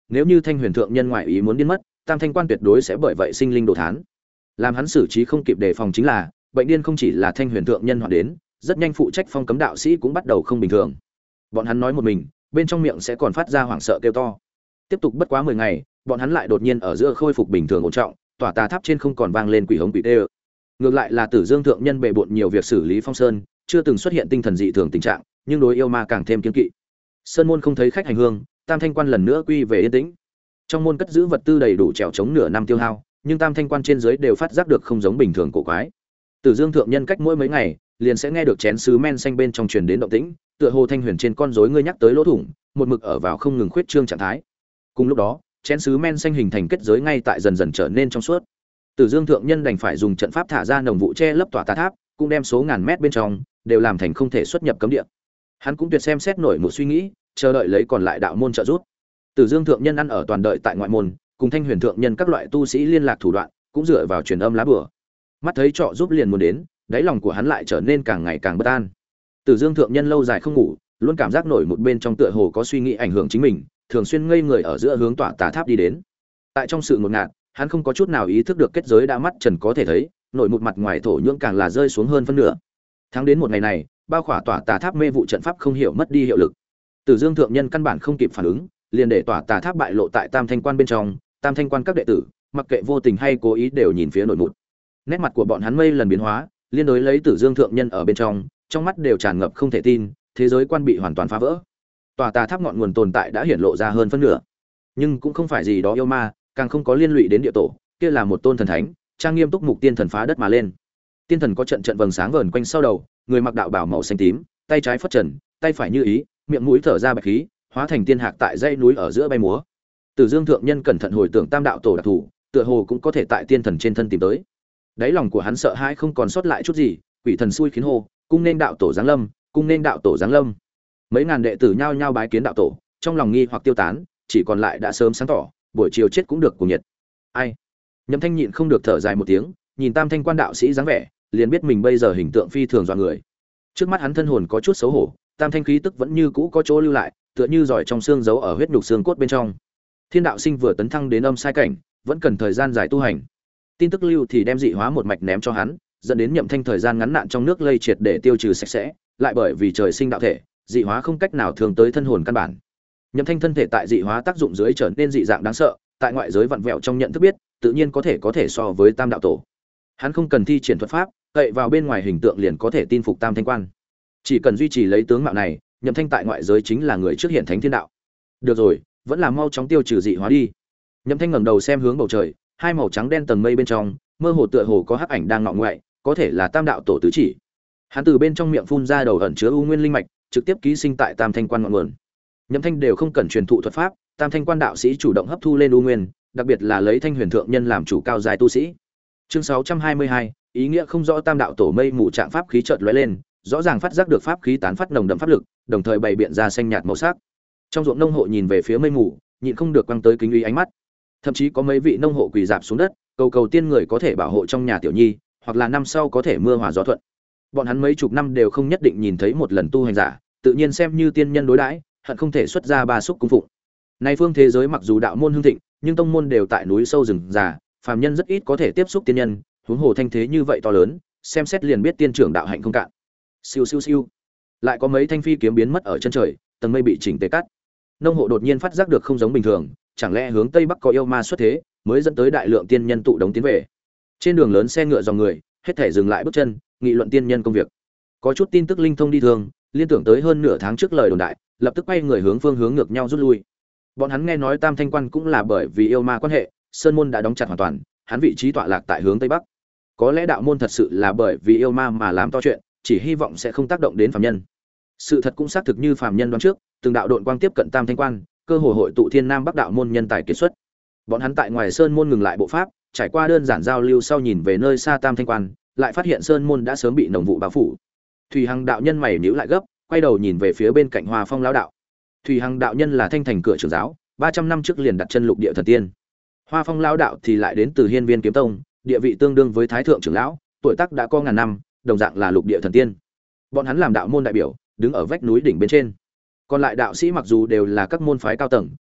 A: nếu như Thanh Huyền thượng nhân ngoại ý muốn điên mất, Tam Thanh quan tuyệt đối sẽ bởi vậy sinh linh đồ thán. Làm hắn xử trí không kịp đề phòng chính là, bệnh điên không chỉ là Thanh Huyền thượng nhân hoạn đến, rất nhanh phụ trách phong cấm đạo sĩ cũng bắt đầu không bình thường. Bọn hắn nói một mình, bên trong miệng sẽ còn phát ra hoảng sợ kêu to. Tiếp tục bất quá 10 ngày, bọn hắn lại đột nhiên ở giữa khôi phục bình thường ổn trọng, tỏa tà tháp trên không còn vang lên quỷ hống quỷ tê. Ngược lại là Tử Dương thượng nhân bệ bội nhiều việc xử lý Phong Sơn, chưa từng xuất hiện tinh thần dị thường tình trạng, nhưng đối yêu ma càng thêm kiêng kỵ. Sơn môn không thấy khách hành hương, Tam Thanh quan lần nữa quy về yên tĩnh. Trong môn cất giữ vật tư đầy đủ trèo chống nửa năm tiêu hao, nhưng Tam Thanh quan trên dưới đều phát giác được không giống bình thường cổ quái. Tử Dương thượng nhân cách mỗi mấy ngày, liền sẽ nghe được chén sứ men xanh bên trong truyền đến động tĩnh, tựa hồ Thanh Huyền trên con rối ngươi nhắc tới lỗ thủng, một mực ở vào không ngừng khuyết trương trạng thái. Cùng lúc đó, chén sứ men xanh hình thành kết giới ngay tại dần dần trở nên trong suốt. Tử Dương thượng nhân đành phải dùng trận pháp thả ra nồng vụ che lấp tỏa tà tháp, cũng đem số ngàn mét bên trong đều làm thành không thể xuất nhập cấm địa. Hắn cũng tuyệt xem xét nổi một suy nghĩ, chờ đợi lấy còn lại đạo môn trợ giúp. Tử Dương thượng nhân ăn ở toàn đợi tại ngoại môn, cùng Thanh Huyền thượng nhân các loại tu sĩ liên lạc thủ đoạn, cũng dựa vào truyền âm lá bùa. Mắt thấy trọ giúp liền muốn đến, đáy lòng của hắn lại trở nên càng ngày càng bất an. Tử Dương thượng nhân lâu dài không ngủ, luôn cảm giác nổi một bên trong tựa hồ có suy nghĩ ảnh hưởng chính mình, thường xuyên ngây người ở giữa hướng tỏa tà tháp đi đến. Tại trong sự ngột ngạt, hắn không có chút nào ý thức được kết giới đã mắt trần có thể thấy, nổi một mặt ngoài thổ nhưỡng càng là rơi xuống hơn phân nửa. Tháng đến một ngày này, bao khỏa tỏa tà tháp mê vụ trận pháp không hiểu mất đi hiệu lực. Tử Dương thượng nhân căn bản không kịp phản ứng, liền để tỏa tà tháp bại lộ tại Tam Thanh quan bên trong. Tam Thanh quan các đệ tử, mặc kệ vô tình hay cố ý đều nhìn phía nổi mụt. Nét mặt của bọn hắn mây lần biến hóa, liên đối lấy Tử Dương thượng nhân ở bên trong mắt đều tràn ngập không thể tin, thế giới quan bị hoàn toàn phá vỡ. Tòa tà tháp ngọn nguồn tồn tại đã hiển lộ ra hơn phân nửa, nhưng cũng không phải gì đó yêu ma, càng không có liên lụy đến địa tổ, kia là một tôn thần thánh, trang nghiêm túc mục tiên thần phá đất mà lên. Tiên thần có trận trận vầng sáng vờn quanh sau đầu, người mặc đạo bào màu xanh tím, tay trái phất trần, tay phải như ý, miệng mũi thở ra bạch khí, hóa thành tiên hạc tại dãy núi ở giữa bay múa. Tử Dương thượng nhân cẩn thận hồi tưởng Tam đạo tổ đặc thủ, tựa hồ cũng có thể tại tiên thần trên thân tìm tới. Đáy lòng của hắn sợ hãi không còn sót lại chút gì, quỷ thần xui khiến hô, cung nên đạo tổ giáng lâm, cung nên đạo tổ giáng lâm. Mấy ngàn đệ tử nhao nhao bái kiến đạo tổ, trong lòng nghi hoặc tiêu tán, chỉ còn lại đã sớm sáng tỏ, buổi chiều chết cũng được cùng nhiệt. Ai? Nhậm Thanh nhịn không được thở dài một tiếng, nhìn Tam Thanh quan đạo sĩ dáng vẻ, liền biết mình bây giờ hình tượng phi thường dọa người. Trước mắt hắn thân hồn có chút xấu hổ, Tam Thanh khí tức vẫn như cũ có chỗ lưu lại, tựa như giỏi trong xương giấu ở huyết nhục xương cốt bên trong. Thiên đạo sinh vừa tấn thăng đến âm sai cảnh, vẫn cần thời gian dài tu hành. Tin tức lưu thì đem dị hóa một mạch ném cho hắn, dẫn đến Nhậm Thanh thời gian ngắn nạn trong nước lây triệt để tiêu trừ sạch sẽ, lại bởi vì trời sinh đạo thể, dị hóa không cách nào thường tới thân hồn căn bản. Nhậm Thanh thân thể tại dị hóa tác dụng dưới trở nên dị dạng đáng sợ, tại ngoại giới vặn vẹo trong nhận thức biết, tự nhiên có thể so với Tam đạo tổ. Hắn không cần thi triển thuật pháp, cậy vào bên ngoài hình tượng liền có thể tin phục Tam Thanh quan. Chỉ cần duy trì lấy tướng mạo này, Nhậm Thanh tại ngoại giới chính là người trước hiện thánh thiên đạo. Được rồi, vẫn là mau chóng tiêu trừ dị hóa đi. Nhậm Thanh ngẩng đầu xem hướng bầu trời, hai màu trắng đen tầng mây bên trong, mơ hồ tựa hồ có hắc ảnh đang ngọ ngoại, có thể là Tam đạo tổ tứ chỉ. Hắn từ bên trong miệng phun ra đầu ẩn chứa u nguyên linh mạch, trực tiếp ký sinh tại Tam Thanh quan ngọn nguồn. Nhậm Thanh đều không cần truyền thụ thuật pháp, Tam Thanh quan đạo sĩ chủ động hấp thu lên u nguyên, đặc biệt là lấy Thanh Huyền thượng nhân làm chủ cao giai tu sĩ. Chương 622, ý nghĩa không rõ Tam đạo tổ mây mù trạng pháp khí chợt lóe lên, rõ ràng phát giác được pháp khí tán phát nồng đậm pháp lực, đồng thời bày biện ra xanh nhạt màu sắc. Trong ruộng nông hộ nhìn về phía mây mù, nhịn không được quăng tới kính uy ánh mắt. Thậm chí có mấy vị nông hộ quỳ rạp xuống đất, cầu tiên người có thể bảo hộ trong nhà tiểu nhi, hoặc là năm sau có thể mưa hòa gió thuận. Bọn hắn mấy chục năm đều không nhất định nhìn thấy một lần tu hành giả, tự nhiên xem như tiên nhân đối đãi, hận không thể xuất ra ba xúc cung phụng. Nay phương thế giới mặc dù đạo môn hưng thịnh, nhưng tông môn đều tại núi sâu rừng già, phàm nhân rất ít có thể tiếp xúc tiên nhân, huống hồ thanh thế như vậy to lớn, xem xét liền biết tiên trưởng đạo hạnh không cạn. Siêu siêu siêu. Lại có mấy thanh phi kiếm biến mất ở chân trời, tầng mây bị chỉnh tề cắt. Nông hộ đột nhiên phát giác được không giống bình thường, chẳng lẽ hướng tây bắc có yêu ma xuất thế, mới dẫn tới đại lượng tiên nhân tụ đống tiến về. Trên đường lớn xe ngựa dòng người, hết thảy dừng lại bước chân, nghị luận tiên nhân công việc. Có chút tin tức linh thông đi thường, liên tưởng tới hơn nửa tháng trước lời đồn đại, lập tức quay người hướng phương hướng ngược nhau rút lui. Bọn hắn nghe nói Tam Thanh quan cũng là bởi vì yêu ma quan hệ, sơn môn đã đóng chặt hoàn toàn, hắn vị trí tọa lạc tại hướng tây bắc. Có lẽ đạo môn thật sự là bởi vì yêu ma mà làm to chuyện, chỉ hy vọng sẽ không tác động đến phàm nhân. Sự thật cũng xác thực như phàm nhân đoán trước, từng đạo độn quang tiếp cận Tam Thanh quan, cơ hội hội tụ thiên nam bắc đạo môn nhân tài kiệt xuất. Bọn hắn tại ngoài sơn môn ngừng lại bộ pháp, trải qua đơn giản giao lưu sau nhìn về nơi xa Tam Thanh quan, lại phát hiện sơn môn đã sớm bị nồng vụ bao phủ. Thủy Hằng đạo nhân mày nhíu lại gấp, quay đầu nhìn về phía bên cạnh Hoa Phong lão đạo. Thủy Hằng đạo nhân là Thanh Thành cửa trưởng giáo, 300 năm trước liền đặt chân lục địa thần tiên. Hoa Phong lão đạo thì lại đến từ Hiên Viên kiếm tông, địa vị tương đương với thái thượng trưởng lão, tuổi tác đã có ngàn năm, đồng dạng là lục địa thần tiên. Bọn hắn làm đạo môn đại biểu, đứng ở vách núi đỉnh bên trên. Còn lại đạo sĩ mặc dù đều là các môn phái cao tầng,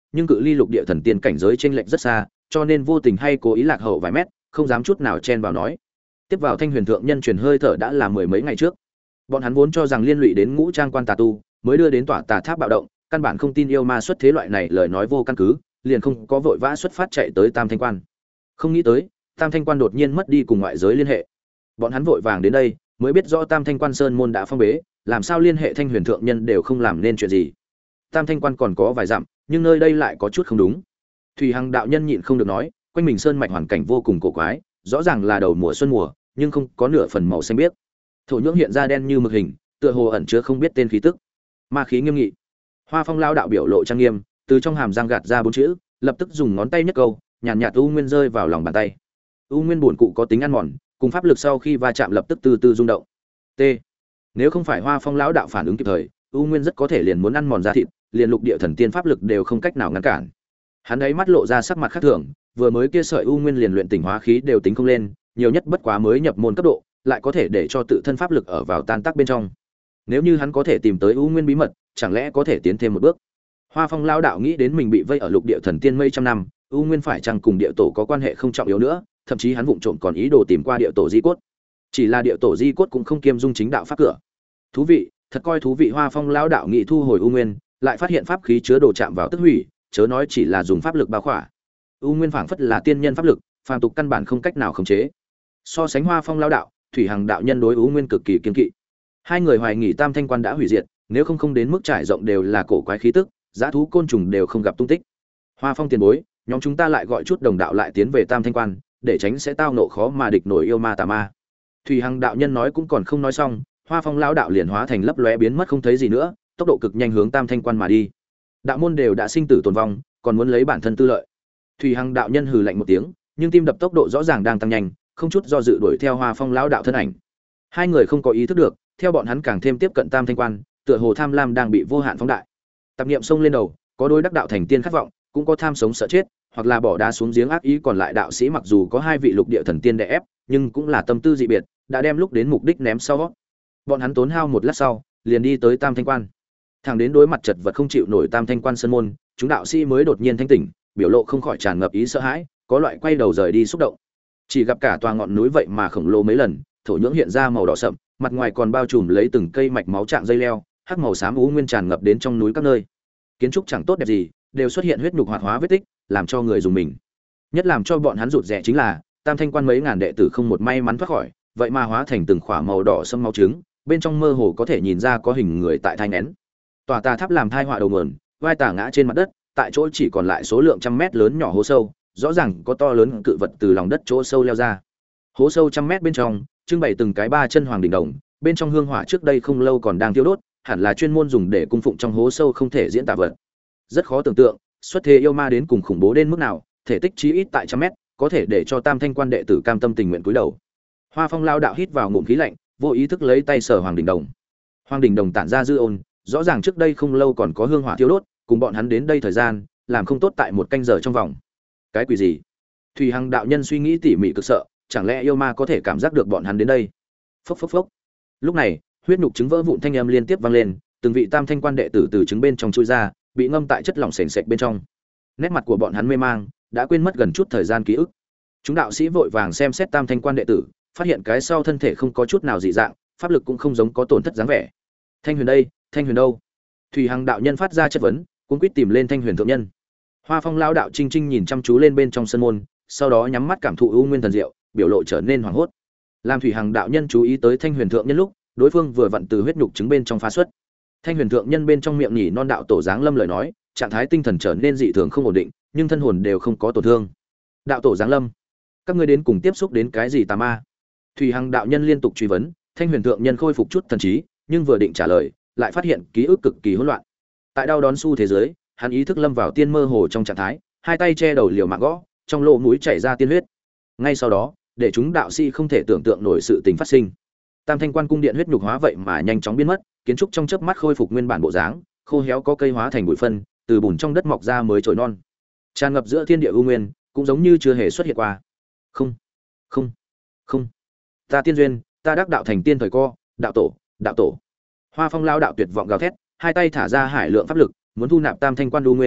A: nhưng cự ly lục địa thần tiên cảnh giới chênh lệch rất xa, cho nên vô tình hay cố ý lạc hậu vài mét, không dám chút nào chen vào nói. Tiếp vào Thanh Huyền thượng nhân truyền hơi thở đã là mười mấy ngày trước. Bọn hắn vốn cho rằng liên lụy đến Ngũ Trang quan tà tu, mới đưa đến tỏa tà tháp bạo động, căn bản không tin yêu ma xuất thế loại này lời nói vô căn cứ, liền không có vội vã xuất phát chạy tới Tam Thanh quan. Không nghĩ tới, Tam Thanh quan đột nhiên mất đi cùng ngoại giới liên hệ. Bọn hắn vội vàng đến đây, mới biết rõ Tam Thanh quan sơn môn đã phong bế, làm sao liên hệ Thanh Huyền thượng nhân đều không làm nên chuyện gì. Tam Thanh quan còn có vài dặm, nhưng nơi đây lại có chút không đúng. Thủy Hằng đạo nhân nhịn không được nói, quanh mình sơn mạch hoàn cảnh vô cùng cổ quái, rõ ràng là đầu mùa xuân mùa, nhưng không có nửa phần màu xanh biếc. Thổ nhưỡng hiện ra đen như mực hình, tựa hồ ẩn chứa không biết tên khí tức. Ma khí nghiêm nghị. Hoa Phong lão đạo biểu lộ trang nghiêm, từ trong hàm răng gạt ra bốn chữ, lập tức dùng ngón tay nhấc câu, nhàn nhạt u nguyên rơi vào lòng bàn tay. U nguyên bổn cụ có tính ăn mòn, cùng pháp lực sau khi va chạm lập tức từ từ rung động. T. Nếu không phải Hoa Phong lão đạo phản ứng kịp thời, u nguyên rất có thể liền muốn ăn mòn da thịt, liền lục địa thần tiên pháp lực đều không cách nào ngăn cản. Hắn ấy mắt lộ ra sắc mặt khác thường, vừa mới kia sợi u nguyên liền luyện tỉnh hóa khí đều tính không lên, nhiều nhất bất quá mới nhập môn cấp độ, lại có thể để cho tự thân pháp lực ở vào tan tác bên trong. Nếu như hắn có thể tìm tới u nguyên bí mật, chẳng lẽ có thể tiến thêm một bước. Hoa Phong lão đạo nghĩ đến mình bị vây ở lục địa thần tiên mấy trăm năm, u nguyên phải chăng cùng địa tổ có quan hệ không trọng yếu nữa, thậm chí hắn vụng trộm còn ý đồ tìm qua địa tổ di cốt. Chỉ là địa tổ di cốt cũng không kiêm dung chính đạo pháp cửa. Thú vị, thật coi thú vị. Hoa Phong lão đạo nghĩ thu hồi u nguyên, lại phát hiện pháp khí chứa đồ chạm vào tức hủy, chớ nói chỉ là dùng pháp lực bao khỏa. U nguyên phảng phất là tiên nhân pháp lực, phàm tục căn bản không cách nào khống chế. So sánh Hoa Phong lão đạo, Thủy Hằng đạo nhân đối u nguyên cực kỳ kiên kỵ. Hai người hoài nghi Tam Thanh quan đã hủy diệt, nếu không đến mức trải rộng đều là cổ quái khí tức, dã thú côn trùng đều không gặp tung tích. Hoa Phong tiền bối, nhóm chúng ta lại gọi chút đồng đạo lại tiến về Tam Thanh quan, để tránh sẽ tao nộ khó mà địch nổi yêu ma tà ma. Thủy Hằng đạo nhân nói cũng còn không nói xong, Hoa Phong lão đạo liền hóa thành lấp lóe biến mất không thấy gì nữa, tốc độ cực nhanh hướng Tam Thanh quan mà đi. Đạo môn đều đã sinh tử tồn vong, còn muốn lấy bản thân tư lợi. Thủy Hằng đạo nhân hừ lạnh một tiếng, nhưng tim đập tốc độ rõ ràng đang tăng nhanh, không chút do dự đuổi theo Hoa Phong lão đạo thân ảnh. Hai người không có ý thức được, theo bọn hắn càng thêm tiếp cận Tam Thanh quan, tựa hồ tham lam đang bị vô hạn phóng đại. Tạp niệm xông lên đầu, có đôi đắc đạo thành tiên khát vọng, cũng có tham sống sợ chết, hoặc là bỏ đá xuống giếng ác ý. Còn lại đạo sĩ mặc dù có hai vị lục địa thần tiên đè ép, nhưng cũng là tâm tư dị biệt, đã đem lúc đến mục đích ném sau. Bọn hắn tốn hao một lát sau, liền đi tới Tam Thanh quan. Thẳng đến đối mặt chật vật không chịu nổi Tam Thanh quan sơn môn, chúng đạo sĩ mới đột nhiên thanh tỉnh, biểu lộ không khỏi tràn ngập ý sợ hãi, có loại quay đầu rời đi xúc động. Chỉ gặp cả tòa ngọn núi vậy mà khổng lồ mấy lần, thổ nhưỡng hiện ra màu đỏ sậm, mặt ngoài còn bao trùm lấy từng cây mạch máu trạng dây leo, hắc màu xám u nguyên tràn ngập đến trong núi các nơi. Kiến trúc chẳng tốt đẹp gì, đều xuất hiện huyết nhục hoạt hóa vết tích, làm cho người dùng mình. Nhất làm cho bọn hắn rụt rè chính là, Tam Thanh quan mấy ngàn đệ tử không một may mắn thoát khỏi, vậy mà hóa thành từng khỏa màu đỏ sẫm máu trứng, bên trong mơ hồ có thể nhìn ra có hình người tại thai nén. Tòa tà tháp làm thai họa đầu nguồn, vai tà ngã trên mặt đất, tại chỗ chỉ còn lại số lượng trăm mét lớn nhỏ hố sâu, rõ ràng có to lớn cự vật từ lòng đất chỗ sâu leo ra. Hố sâu trăm mét bên trong, trưng bày từng cái ba chân hoàng đỉnh đồng, bên trong hương hỏa trước đây không lâu còn đang thiêu đốt, hẳn là chuyên môn dùng để cung phụng trong hố sâu không thể diễn tả vật. Rất khó tưởng tượng, xuất thế yêu ma đến cùng khủng bố đến mức nào, thể tích chí ít tại trăm mét, có thể để cho Tam Thanh quan đệ tử cam tâm tình nguyện cúi đầu. Hoa Phong lao đạo hít vào ngụm khí lạnh, vô ý thức lấy tay sờ hoàng đỉnh đồng. Hoàng đỉnh đồng tản ra dư ôn, rõ ràng trước đây không lâu còn có hương hỏa thiêu đốt, cùng bọn hắn đến đây thời gian, làm không tốt tại một canh giờ trong vòng. Cái quỷ gì? Thủy Hằng đạo nhân suy nghĩ tỉ mỉ cực sợ, chẳng lẽ yêu ma có thể cảm giác được bọn hắn đến đây? Phốc phốc phốc. Lúc này, huyết nhục trứng vỡ vụn thanh âm liên tiếp vang lên, từng vị Tam Thanh quan đệ tử từ trứng bên trong chui ra, bị ngâm tại chất lỏng sền sệt bên trong. Nét mặt của bọn hắn mê mang, đã quên mất gần chút thời gian ký ức. Chúng đạo sĩ vội vàng xem xét Tam Thanh quan đệ tử, phát hiện cái sau thân thể không có chút nào dị dạng, pháp lực cũng không giống có tổn thất dáng vẻ. Thanh Huyền đây, Thanh Huyền đâu? Thủy Hằng đạo nhân phát ra chất vấn, cuống quýt tìm lên Thanh Huyền thượng nhân. Hoa Phong lão đạo Trinh Trinh nhìn chăm chú lên bên trong sân môn, sau đó nhắm mắt cảm thụ u nguyên thần diệu, biểu lộ trở nên hoảng hốt. Làm Thủy Hằng đạo nhân chú ý tới Thanh Huyền thượng nhân lúc, đối phương vừa vặn từ huyết nhục trứng bên trong phá xuất. Thanh Huyền thượng nhân bên trong miệng nhỉ non đạo tổ giáng lâm lời nói, trạng thái tinh thần trở nên dị thường không ổn định, nhưng thân hồn đều không có tổn thương. Đạo tổ giáng lâm, các ngươi đến cùng tiếp xúc đến cái gì tà ma? Thủy Hằng đạo nhân liên tục truy vấn, Thanh Huyền thượng nhân khôi phục chút thần trí, nhưng vừa định trả lời, lại phát hiện ký ức cực kỳ hỗn loạn. Tại đau đón xu thế giới, hắn ý thức lâm vào tiên mơ hồ trong trạng thái, hai tay che đầu liều mạng gõ, trong lỗ mũi chảy ra tiên huyết. Ngay sau đó, để chúng đạo sĩ không thể tưởng tượng nổi sự tình phát sinh. Tam Thanh quan cung điện huyết nhục hóa vậy mà nhanh chóng biến mất, kiến trúc trong chớp mắt khôi phục nguyên bản bộ dáng, khô héo có cây hóa thành bụi phân, từ bùn trong đất mọc ra mới trồi non. Tràn ngập giữa thiên địa u nguyên, cũng giống như chưa hề xuất hiện qua. Không, không, không. Ta tiên duyên, ta đắc đạo thành tiên thời co, đạo tổ, đạo tổ. Hoa Phong lao đạo tuyệt vọng gào thét, hai tay thả ra hải lượng pháp lực, muốn thu nạp Tam Thanh quan u nguyên,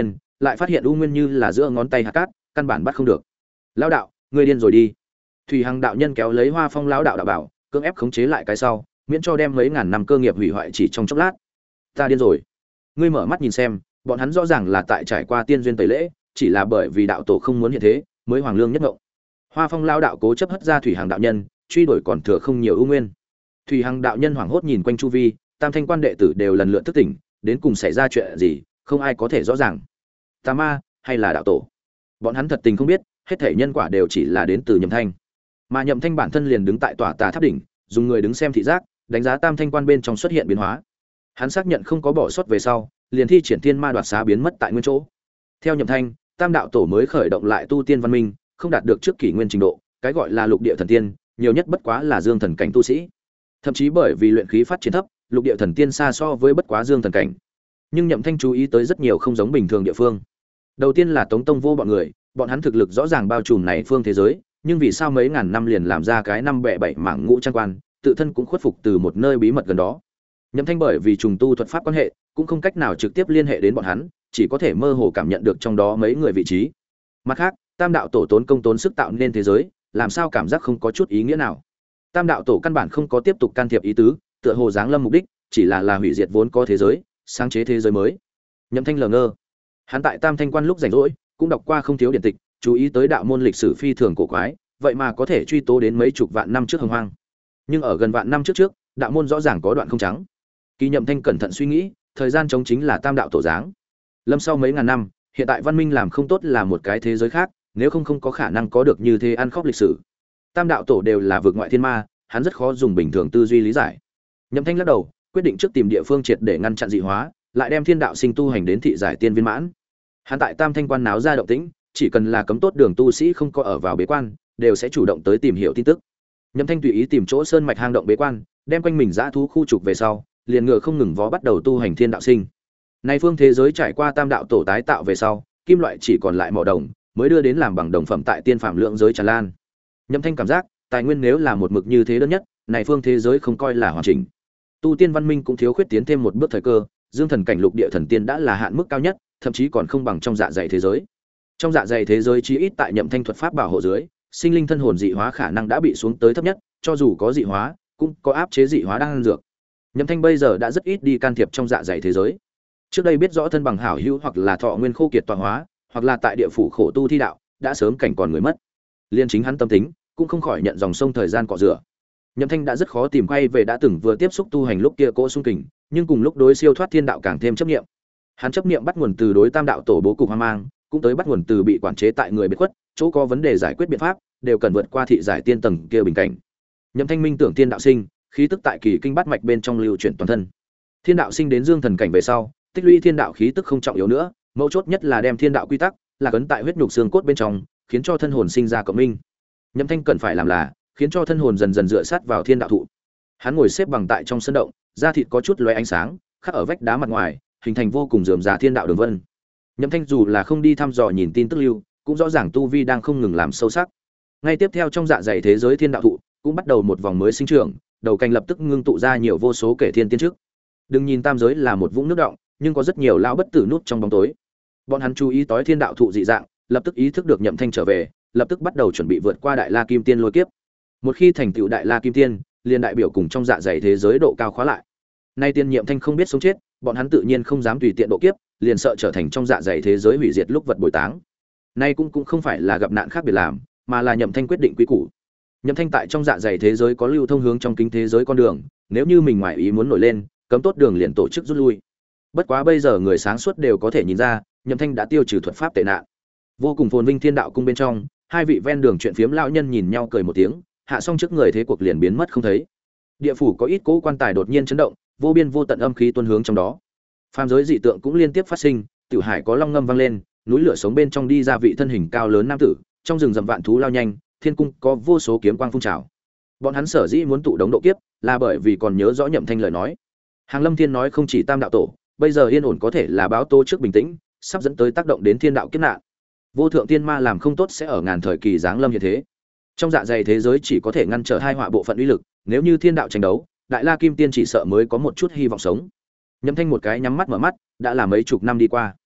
A: lại phát hiện u nguyên như là giữa ngón tay hạt cát, căn bản bắt không được. Lão đạo, ngươi điên rồi đi. Thủy Hằng đạo nhân kéo lấy Hoa Phong lão đạo đạo bảo, cưỡng ép khống chế lại cái sau, miễn cho đem mấy ngàn năm cơ nghiệp hủy hoại chỉ trong chốc lát. Ta điên rồi. Ngươi mở mắt nhìn xem, bọn hắn rõ ràng là tại trải qua tiên duyên tẩy lễ, chỉ là bởi vì đạo tổ không muốn hiện thế, mới hoàng lương nhất ngộng. Hoa Phong lão đạo cố chấp hất ra Thủy Hằng đạo nhân, truy đuổi còn thừa không nhiều ưu nguyên. Thủy Hằng đạo nhân hoảng hốt nhìn quanh chu vi, Tam Thanh quan đệ tử đều lần lượt thức tỉnh, đến cùng xảy ra chuyện gì, không ai có thể rõ ràng. Tà ma hay là đạo tổ? Bọn hắn thật tình không biết, hết thể nhân quả đều chỉ là đến từ Nhậm Thanh. Mà Nhậm Thanh bản thân liền đứng tại tòa tà tháp đỉnh, dùng người đứng xem thị giác, đánh giá Tam Thanh quan bên trong xuất hiện biến hóa. Hắn xác nhận không có bỏ sót về sau, liền thi triển Thiên Ma Đoạt Xá biến mất tại nguyên chỗ. Theo Nhậm Thanh, Tam đạo tổ mới khởi động lại tu tiên văn minh, không đạt được trước kỷ nguyên trình độ, cái gọi là lục địa thần tiên, nhiều nhất bất quá là dương thần cảnh tu sĩ. Thậm chí bởi vì luyện khí phát triển thấp, lục địa thần tiên xa so với bất quá dương thần cảnh. Nhưng Nhậm Thanh chú ý tới rất nhiều không giống bình thường địa phương. Đầu tiên là Tống Tông Vô bọn người, bọn hắn thực lực rõ ràng bao trùm này phương thế giới, nhưng vì sao mấy ngàn năm liền làm ra cái năm bẹ bảy mảng ngũ trang quan, tự thân cũng khuất phục từ một nơi bí mật gần đó. Nhậm Thanh bởi vì trùng tu thuật pháp quan hệ, cũng không cách nào trực tiếp liên hệ đến bọn hắn, chỉ có thể mơ hồ cảm nhận được trong đó mấy người vị trí. Mặt khác, Tam đạo tổ tốn công tốn sức tạo nên thế giới, làm sao cảm giác không có chút ý nghĩa nào. Tam đạo tổ căn bản không có tiếp tục can thiệp ý tứ, tựa hồ giáng lâm mục đích chỉ là hủy diệt vốn có thế giới, sáng chế thế giới mới. Nhậm Thanh lờ ngơ. Hắn tại Tam Thanh quan lúc rảnh rỗi, cũng đọc qua không thiếu điển tịch, chú ý tới đạo môn lịch sử phi thường cổ quái, vậy mà có thể truy tố đến mấy chục vạn năm trước hồng hoang. Nhưng ở gần vạn năm trước, đạo môn rõ ràng có đoạn không trắng. Kỳ Nhậm Thanh cẩn thận suy nghĩ, thời gian chống chính là Tam đạo tổ giáng. Lâm sau mấy ngàn năm, hiện tại văn minh làm không tốt là một cái thế giới khác, nếu không có khả năng có được như thế ăn khóc lịch sử. Tam đạo tổ đều là vực ngoại thiên ma, hắn rất khó dùng bình thường tư duy lý giải. Nhậm Thanh lắc đầu, quyết định trước tìm địa phương triệt để ngăn chặn dị hóa, lại đem thiên đạo sinh tu hành đến thị giải tiên viên mãn. Hắn tại Tam Thanh quan náo ra động tĩnh, chỉ cần là cấm tốt đường tu sĩ không có ở vào bế quan, đều sẽ chủ động tới tìm hiểu tin tức. Nhậm Thanh tùy ý tìm chỗ sơn mạch hang động bế quan, đem quanh mình dã thú khu trục về sau, liền ngựa không ngừng vó bắt đầu tu hành thiên đạo sinh. Nay phương thế giới trải qua Tam đạo tổ tái tạo về sau, kim loại chỉ còn lại mỏ đồng, mới đưa đến làm bằng đồng phẩm tại tiên phàm lượng giới tràn lan. Nhậm Thanh cảm giác, tài nguyên nếu là một mực như thế đơn nhất, này phương thế giới không coi là hoàn chỉnh. Tu tiên văn minh cũng thiếu khuyết tiến thêm một bước thời cơ, dương thần cảnh lục địa thần tiên đã là hạn mức cao nhất, thậm chí còn không bằng trong dạ dày thế giới. Trong dạ dày thế giới chí ít tại Nhậm Thanh thuật pháp bảo hộ dưới, sinh linh thân hồn dị hóa khả năng đã bị xuống tới thấp nhất, cho dù có dị hóa, cũng có áp chế dị hóa đang ăn dược. Nhậm Thanh bây giờ đã rất ít đi can thiệp trong dạ dày thế giới. Trước đây biết rõ thân bằng hảo hữu hoặc là thọ nguyên khô kiệt tọa hóa, hoặc là tại địa phủ khổ tu thi đạo, đã sớm cảnh còn người mất. Liên chính hắn tâm tính, cũng không khỏi nhận dòng sông thời gian cọ rửa. Nhậm Thanh đã rất khó tìm quay về đã từng vừa tiếp xúc tu hành lúc kia cỗ xung kình, nhưng cùng lúc đối siêu thoát thiên đạo càng thêm chấp niệm. Hắn chấp niệm bắt nguồn từ đối Tam đạo tổ bố cục hoang mang, cũng tới bắt nguồn từ bị quản chế tại người biệt khuất, chỗ có vấn đề giải quyết biện pháp, đều cần vượt qua thị giải tiên tầng kia bình cảnh. Nhậm Thanh minh tưởng thiên đạo sinh, khí tức tại kỳ kinh bát mạch bên trong lưu chuyển toàn thân. Thiên đạo sinh đến dương thần cảnh về sau, tích lũy thiên đạo khí tức không trọng yếu nữa, mấu chốt nhất là đem thiên đạo quy tắc là cấn tại huyết nhục xương cốt bên trong, khiến cho thân hồn sinh ra cộng minh. Nhậm Thanh cần phải làm là khiến cho thân hồn dần dần dựa sát vào thiên đạo thụ. Hắn ngồi xếp bằng tại trong sân động, da thịt có chút lóe ánh sáng, khắc ở vách đá mặt ngoài, hình thành vô cùng rườm rà thiên đạo đường vân. Nhậm Thanh dù là không đi thăm dò nhìn tin tức lưu, cũng rõ ràng tu vi đang không ngừng làm sâu sắc. Ngay tiếp theo trong dạ dày thế giới thiên đạo thụ, cũng bắt đầu một vòng mới sinh trưởng, đầu cành lập tức ngưng tụ ra nhiều vô số kể thiên tiên trước. Đừng nhìn tam giới là một vũng nước động, nhưng có rất nhiều lão bất tử nút trong bóng tối. Bọn hắn chú ý tới thiên đạo thụ dị dạng, lập tức ý thức được Nhậm Thanh trở về, lập tức bắt đầu chuẩn bị vượt qua đại la kim tiên lôi kiếp. Một khi thành tựu đại la kim tiên, liền đại biểu cùng trong dạ dày thế giới độ cao khóa lại. Nay tiên Nhậm Thanh không biết sống chết, bọn hắn tự nhiên không dám tùy tiện độ kiếp, liền sợ trở thành trong dạ dày thế giới hủy diệt lúc vật bồi táng. Nay cũng không phải là gặp nạn khác biệt làm, mà là Nhậm Thanh quyết định quý củ. Nhậm Thanh tại trong dạ dày thế giới có lưu thông hướng trong kính thế giới con đường, nếu như mình ngoài ý muốn nổi lên, cấm tốt đường liền tổ chức rút lui. Bất quá bây giờ người sáng suốt đều có thể nhìn ra, Nhậm Thanh đã tiêu trừ thuật pháp tệ nạn. Vô cùng phồn vinh thiên đạo cung bên trong, hai vị ven đường chuyện phiếm lão nhân nhìn nhau cười một tiếng, hạ xong trước người thế cuộc liền biến mất không thấy. Địa phủ có ít cố quan tài đột nhiên chấn động, vô biên vô tận âm khí tuôn hướng trong đó. Phàm giới dị tượng cũng liên tiếp phát sinh, tiểu hải có long ngâm vang lên, núi lửa sống bên trong đi ra vị thân hình cao lớn nam tử, trong rừng rậm vạn thú lao nhanh, thiên cung có vô số kiếm quang phun trào. Bọn hắn sở dĩ muốn tụ đống độ kiếp, là bởi vì còn nhớ rõ Nhậm Thanh lời nói. Hàng Lâm Thiên nói không chỉ tam đạo tổ, bây giờ yên ổn có thể là báo tố trước bình tĩnh, sắp dẫn tới tác động đến thiên đạo kiếp nạn. Vô thượng tiên ma làm không tốt sẽ ở ngàn thời kỳ giáng lâm như thế. Trong dạ dày thế giới chỉ có thể ngăn trở hai họa bộ phận uy lực, nếu như thiên đạo tranh đấu, đại la kim tiên chỉ sợ mới có một chút hy vọng sống. Nhậm Thanh một cái nhắm mắt mở mắt, đã là mấy chục năm đi qua.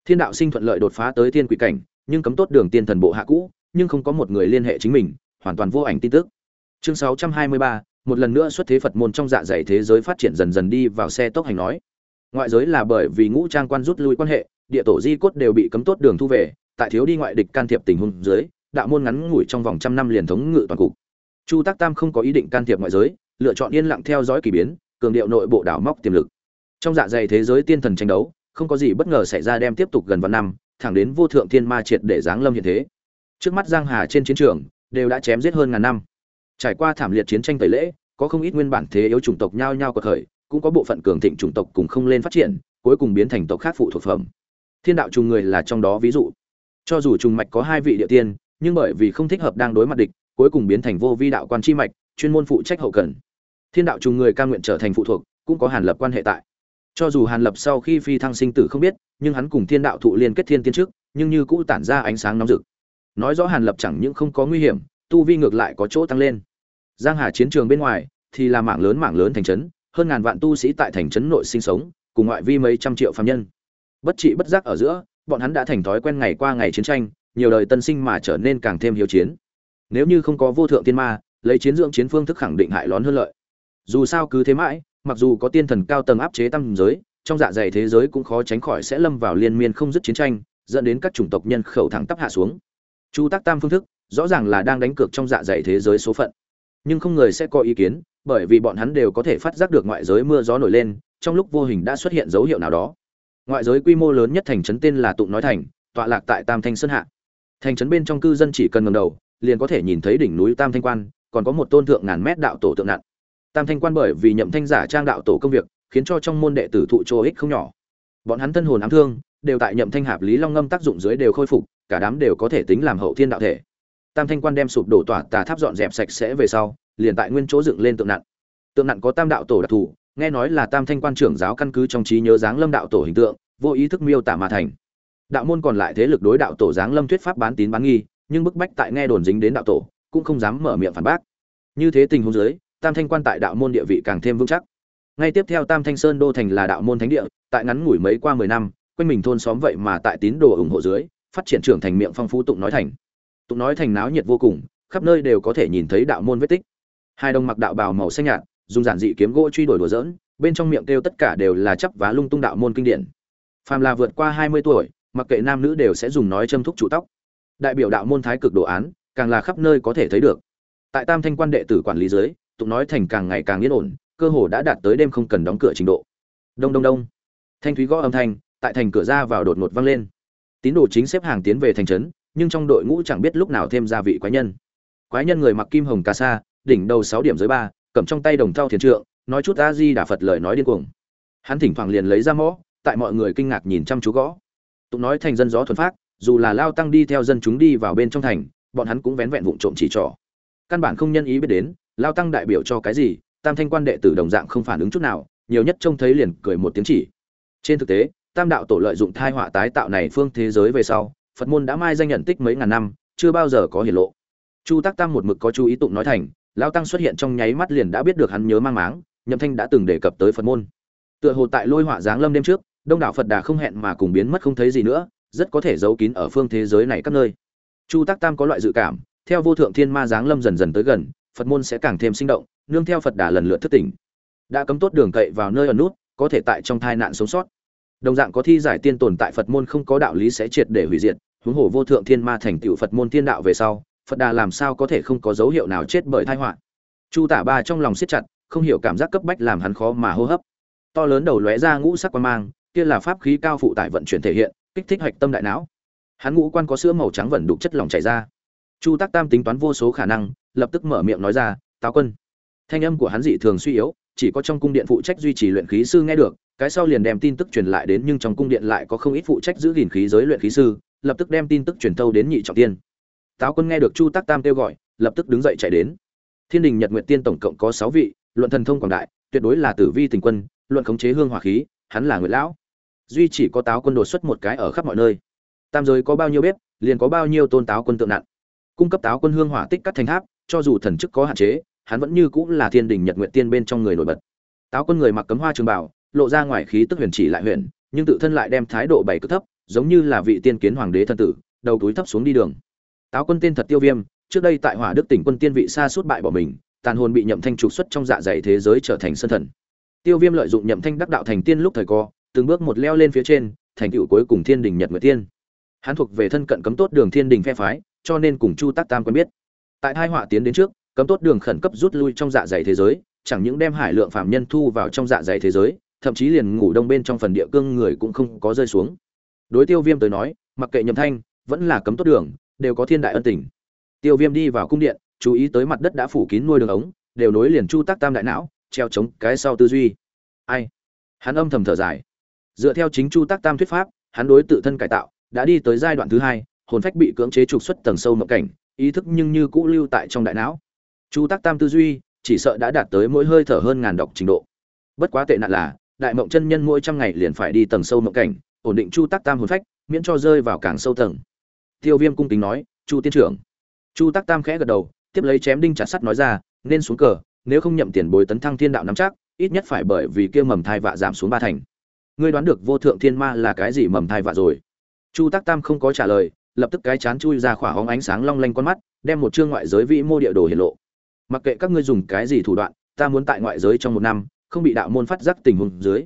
A: Thiên đạo sinh thuận lợi đột phá tới thiên quỷ cảnh, nhưng cấm tốt đường tiên thần bộ hạ cũ, nhưng không có một người liên hệ chính mình, hoàn toàn vô ảnh tin tức. Chương 623, một lần nữa xuất thế Phật môn trong dạ dày thế giới phát triển dần dần đi vào xe tốc hành nói. Ngoại giới là bởi vì ngũ trang quan rút lui quan hệ, địa tổ di cốt đều bị cấm tốt đường thu về, tại thiếu đi ngoại địch can thiệp tình huống dưới, đạo môn ngắn ngủi trong vòng trăm năm liền thống ngự toàn cục. Chu Tác Tam không có ý định can thiệp ngoại giới, lựa chọn yên lặng theo dõi kỳ biến, cường điệu nội bộ đảo móc tiềm lực. Trong dạ dày thế giới tiên thần tranh đấu, không có gì bất ngờ xảy ra đem tiếp tục gần vạn năm, thẳng đến vô thượng thiên ma triệt để giáng lâm hiện thế. Trước mắt Giang Hà trên chiến trường, đều đã chém giết hơn ngàn năm. Trải qua thảm liệt chiến tranh tẩy lễ, có không ít nguyên bản thế yếu chủng tộc nhao nhao quật khởi, cũng có bộ phận cường thịnh chủng tộc cùng không lên phát triển, cuối cùng biến thành tộc khác phụ thuộc phẩm. Thiên đạo trùng người là trong đó ví dụ. Cho dù trùng mạch có hai vị địa tiên, nhưng bởi vì không thích hợp đang đối mặt địch, cuối cùng biến thành vô vi đạo quan chi mạch, chuyên môn phụ trách hậu cần. Thiên đạo trùng người cam nguyện trở thành phụ thuộc, cũng có Hàn Lập quan hệ tại. Cho dù Hàn Lập sau khi phi thăng sinh tử không biết, nhưng hắn cùng Thiên đạo thụ liên kết thiên tiên trước, nhưng như cũ tản ra ánh sáng nóng rực. Nói rõ Hàn Lập chẳng những không có nguy hiểm, tu vi ngược lại có chỗ tăng lên. Giang Hà chiến trường bên ngoài thì là mảng lớn thành trấn, hơn ngàn vạn tu sĩ tại thành trấn nội sinh sống, cùng ngoại vi mấy trăm triệu phàm nhân. Bất trị bất giác ở giữa, bọn hắn đã thành thói quen ngày qua ngày chiến tranh, nhiều đời tân sinh mà trở nên càng thêm hiếu chiến. Nếu như không có vô thượng tiên ma, lấy chiến dưỡng chiến phương thức khẳng định hại lón hơn lợi. Dù sao cứ thế mãi, mặc dù có tiên thần cao tầng áp chế tam giới, trong dạ dày thế giới cũng khó tránh khỏi sẽ lâm vào liên miên không dứt chiến tranh, dẫn đến các chủng tộc nhân khẩu thẳng tắp hạ xuống. Chu Tác Tam phương thức, rõ ràng là đang đánh cược trong dạ dày thế giới số phận. Nhưng không người sẽ có ý kiến, bởi vì bọn hắn đều có thể phát giác được ngoại giới mưa gió nổi lên, trong lúc vô hình đã xuất hiện dấu hiệu nào đó. Ngoại giới quy mô lớn nhất thành trấn tên là Tụng Nói Thành, tọa lạc tại Tam Thanh Sơn hạ. Thành trấn bên trong cư dân chỉ cần ngẩng đầu, liền có thể nhìn thấy đỉnh núi Tam Thanh Quan, còn có một tôn thượng ngàn mét đạo tổ tượng nặng. Tam Thanh Quan bởi vì Nhậm Thanh giả trang đạo tổ công việc, khiến cho trong môn đệ tử thụ chỗ ích không nhỏ. Bọn hắn thân hồn ám thương, đều tại Nhậm Thanh Hạp Lý Long ngâm tác dụng dưới đều khôi phục, cả đám đều có thể tính làm hậu thiên đạo thể. Tam Thanh Quan đem sụp đổ tỏa tà tháp dọn dẹp sạch sẽ về sau, liền tại nguyên chỗ dựng lên tượng nặng. Tượng nặng có tam đạo tổ đặc thù, nghe nói là Tam Thanh Quan trưởng giáo căn cứ trong trí nhớ dáng lâm đạo tổ hình tượng, vô ý thức miêu tả mà thành. Đạo môn còn lại thế lực đối đạo tổ dáng lâm thuyết pháp bán tín bán nghi, nhưng bức bách tại nghe đồn dính đến đạo tổ, cũng không dám mở miệng phản bác. Như thế tình huống dưới, Tam Thanh Quan tại đạo môn địa vị càng thêm vững chắc. Ngay tiếp theo Tam Thanh Sơn đô thành là đạo môn thánh địa, tại ngắn ngủi mấy qua 10 năm, quanh mình thôn xóm vậy mà tại tín đồ ủng hộ dưới, phát triển trưởng thành miệng phong phú Tụng Nói Thành. Tụng Nói Thành náo nhiệt vô cùng, khắp nơi đều có thể nhìn thấy đạo môn vết tích. Hai đồng mặc đạo bào màu xanh nhạt, dùng giản dị kiếm gỗ truy đuổi đùa giỡn, bên trong miệng kêu tất cả đều là chắp vá lung tung đạo môn kinh điển. Phàm là vượt qua 20 tuổi, mặc kệ nam nữ đều sẽ dùng nói châm thúc trụ tóc. Đại biểu đạo môn thái cực đồ án, càng là khắp nơi có thể thấy được. Tại Tam Thanh Quan đệ tử quản lý dưới, Tụng Nói Thành càng ngày càng yên ổn, cơ hồ đã đạt tới đêm không cần đóng cửa trình độ. Đông đông đông. Thanh thúy gõ âm thanh, tại thành cửa ra vào đột ngột vang lên. Tín đồ chính xếp hàng tiến về thành trấn, nhưng trong đội ngũ chẳng biết lúc nào thêm ra vị quái nhân. Quái nhân người mặc kim hồng cà sa, đỉnh đầu 6 điểm dưới 3, cầm trong tay đồng thau thiền trượng, nói chút A Di Đà Phật lời nói điên cuồng. Hắn thỉnh thoảng liền lấy ra mõ, tại mọi người kinh ngạc nhìn chăm chú gõ. Tụng Nói Thành dân gió thuần phát, dù là lao tăng đi theo dân chúng đi vào bên trong thành, bọn hắn cũng vén vẹn vụng trộm chỉ trỏ. Căn bản không nhân ý biết đến, lao tăng đại biểu cho cái gì, Tam Thanh Quan đệ tử đồng dạng không phản ứng chút nào, nhiều nhất trông thấy liền cười một tiếng chỉ. Trên thực tế, Tam đạo tổ lợi dụng thai họa tái tạo này phương thế giới về sau, Phật môn đã mai danh nhận tích mấy ngàn năm, chưa bao giờ có hiển lộ. Chu Tác Tam một mực có chú ý Tụng Nói Thành, lão tăng xuất hiện trong nháy mắt liền đã biết được hắn nhớ mang máng, Nhậm Thanh đã từng đề cập tới Phật môn. Tựa hồ tại lôi họa giáng lâm đêm trước, đông đảo Phật Đà không hẹn mà cùng biến mất không thấy gì nữa, rất có thể giấu kín ở phương thế giới này các nơi. Chu Tác Tam có loại dự cảm, theo vô thượng thiên ma giáng lâm dần dần tới gần, Phật môn sẽ càng thêm sinh động, nương theo Phật Đà lần lượt thức tỉnh. Đã cấm tốt đường cậy vào nơi ẩn nút, có thể tại trong tai nạn sống sót. Đồng dạng có thi giải tiên tồn tại Phật môn không có đạo lý sẽ triệt để hủy diệt, huống hồ vô thượng thiên ma thành tựu Phật môn thiên đạo về sau, Phật Đà làm sao có thể không có dấu hiệu nào chết bởi tai họa. Chu Tả Ba trong lòng siết chặt, không hiểu cảm giác cấp bách làm hắn khó mà hô hấp. To lớn đầu lóe ra ngũ sắc quang mang, kia là pháp khí cao phụ tải vận chuyển thể hiện, kích thích hạch tâm đại não. Hắn ngũ quan có sữa màu trắng vẩn đục chất lỏng chảy ra. Chu Tác Tam tính toán vô số khả năng, lập tức mở miệng nói ra, "Táo quân." Thanh âm của hắn dị thường suy yếu, chỉ có trong cung điện phụ trách duy trì luyện khí sư nghe được, cái sau liền đem tin tức truyền lại đến, nhưng trong cung điện lại có không ít phụ trách giữ gìn khí giới luyện khí sư, lập tức đem tin tức truyền thâu đến nhị trọng tiên. Táo quân nghe được Chu Tác Tam kêu gọi, lập tức đứng dậy chạy đến. Thiên Đình Nhật Nguyệt Tiên tổng cộng có 6 vị, luận thần thông quảng đại, tuyệt đối là tử vi tình quân, luận khống chế hương hỏa khí, hắn là Nguyệt lão. Duy chỉ có Táo quân đột xuất một cái ở khắp mọi nơi. Tam giới có bao nhiêu bếp, liền có bao nhiêu tôn Táo quân tượng nặng. Cung cấp Táo quân hương hỏa tích cắt thành tháp, cho dù thần chức có hạn chế, hắn vẫn như cũng là Thiên Đình Nhật Nguyệt Tiên bên trong người nổi bật. Táo quân người mặc cấm hoa trường bào, lộ ra ngoài khí tức huyền chỉ lại huyền, nhưng tự thân lại đem thái độ bày cực thấp, giống như là vị tiên kiến hoàng đế thân tử, đầu túi thấp xuống đi đường. Táo quân tên thật Tiêu Viêm, trước đây tại Hỏa Đức tỉnh quân tiên vị xa suốt bại bỏ mình, tàn hồn bị Nhậm Thanh trục xuất trong dạ dày thế giới trở thành sơn thần. Tiêu Viêm lợi dụng Nhậm Thanh đắc đạo thành tiên lúc thời co, từng bước một leo lên phía trên, thành tựu cuối cùng Thiên Đình Nhật Nguyệt Tiên. Hắn thuộc về thân cận cấm tốt đường Thiên Đình phe phái, cho nên cùng Chu Tắc Tam quen biết. Tại hai họa tiến đến trước, cấm tốt đường khẩn cấp rút lui trong dạ dày thế giới, chẳng những đem hải lượng phạm nhân thu vào trong dạ dày thế giới, thậm chí liền ngủ đông bên trong phần địa cương người cũng không có rơi xuống. Đối Tiêu Viêm tới nói, mặc kệ Nhậm Thanh vẫn là cấm tốt đường, đều có thiên đại ân tình. Tiêu Viêm đi vào cung điện, chú ý tới mặt đất đã phủ kín nuôi đường ống, đều nối liền Chu Tắc Tam đại não, treo chống cái sau tư duy. Ai? Hắn âm thầm thở dài. Dựa theo chính Chu Tắc Tam thuyết pháp, hắn đối tự thân cải tạo đã đi tới giai đoạn thứ hai, hồn phách bị cưỡng chế trục xuất tầng sâu mộng cảnh, ý thức nhưng như cũ lưu tại trong đại não. Chu Tắc Tam tư duy chỉ sợ đã đạt tới mỗi hơi thở hơn ngàn độc trình độ. Bất quá tệ nạn là, đại mộng chân nhân mỗi trăm ngày liền phải đi tầng sâu mộng cảnh, ổn định Chu Tắc Tam hồn phách, miễn cho rơi vào càng sâu tầng. Tiêu Viêm cung kính nói, "Chu tiên trưởng." Chu Tắc Tam khẽ gật đầu, tiếp lấy chém đinh chặt sắt nói ra, "Nên xuống cờ, nếu không nhậm tiền bối tấn thăng thiên đạo nắm chắc, ít nhất phải bởi vì kia mầm thai vạ giảm xuống ba thành." Ngươi đoán được vô thượng thiên ma là cái gì mầm thai vạ rồi? Chu Tắc Tam không có trả lời, lập tức cái chán chui ra khỏa hóng ánh sáng long lanh con mắt, đem một chương ngoại giới vĩ mô địa đồ hiển lộ. Mặc kệ các ngươi dùng cái gì thủ đoạn, ta muốn tại ngoại giới trong một năm, không bị đạo môn phát giác tình huống dưới,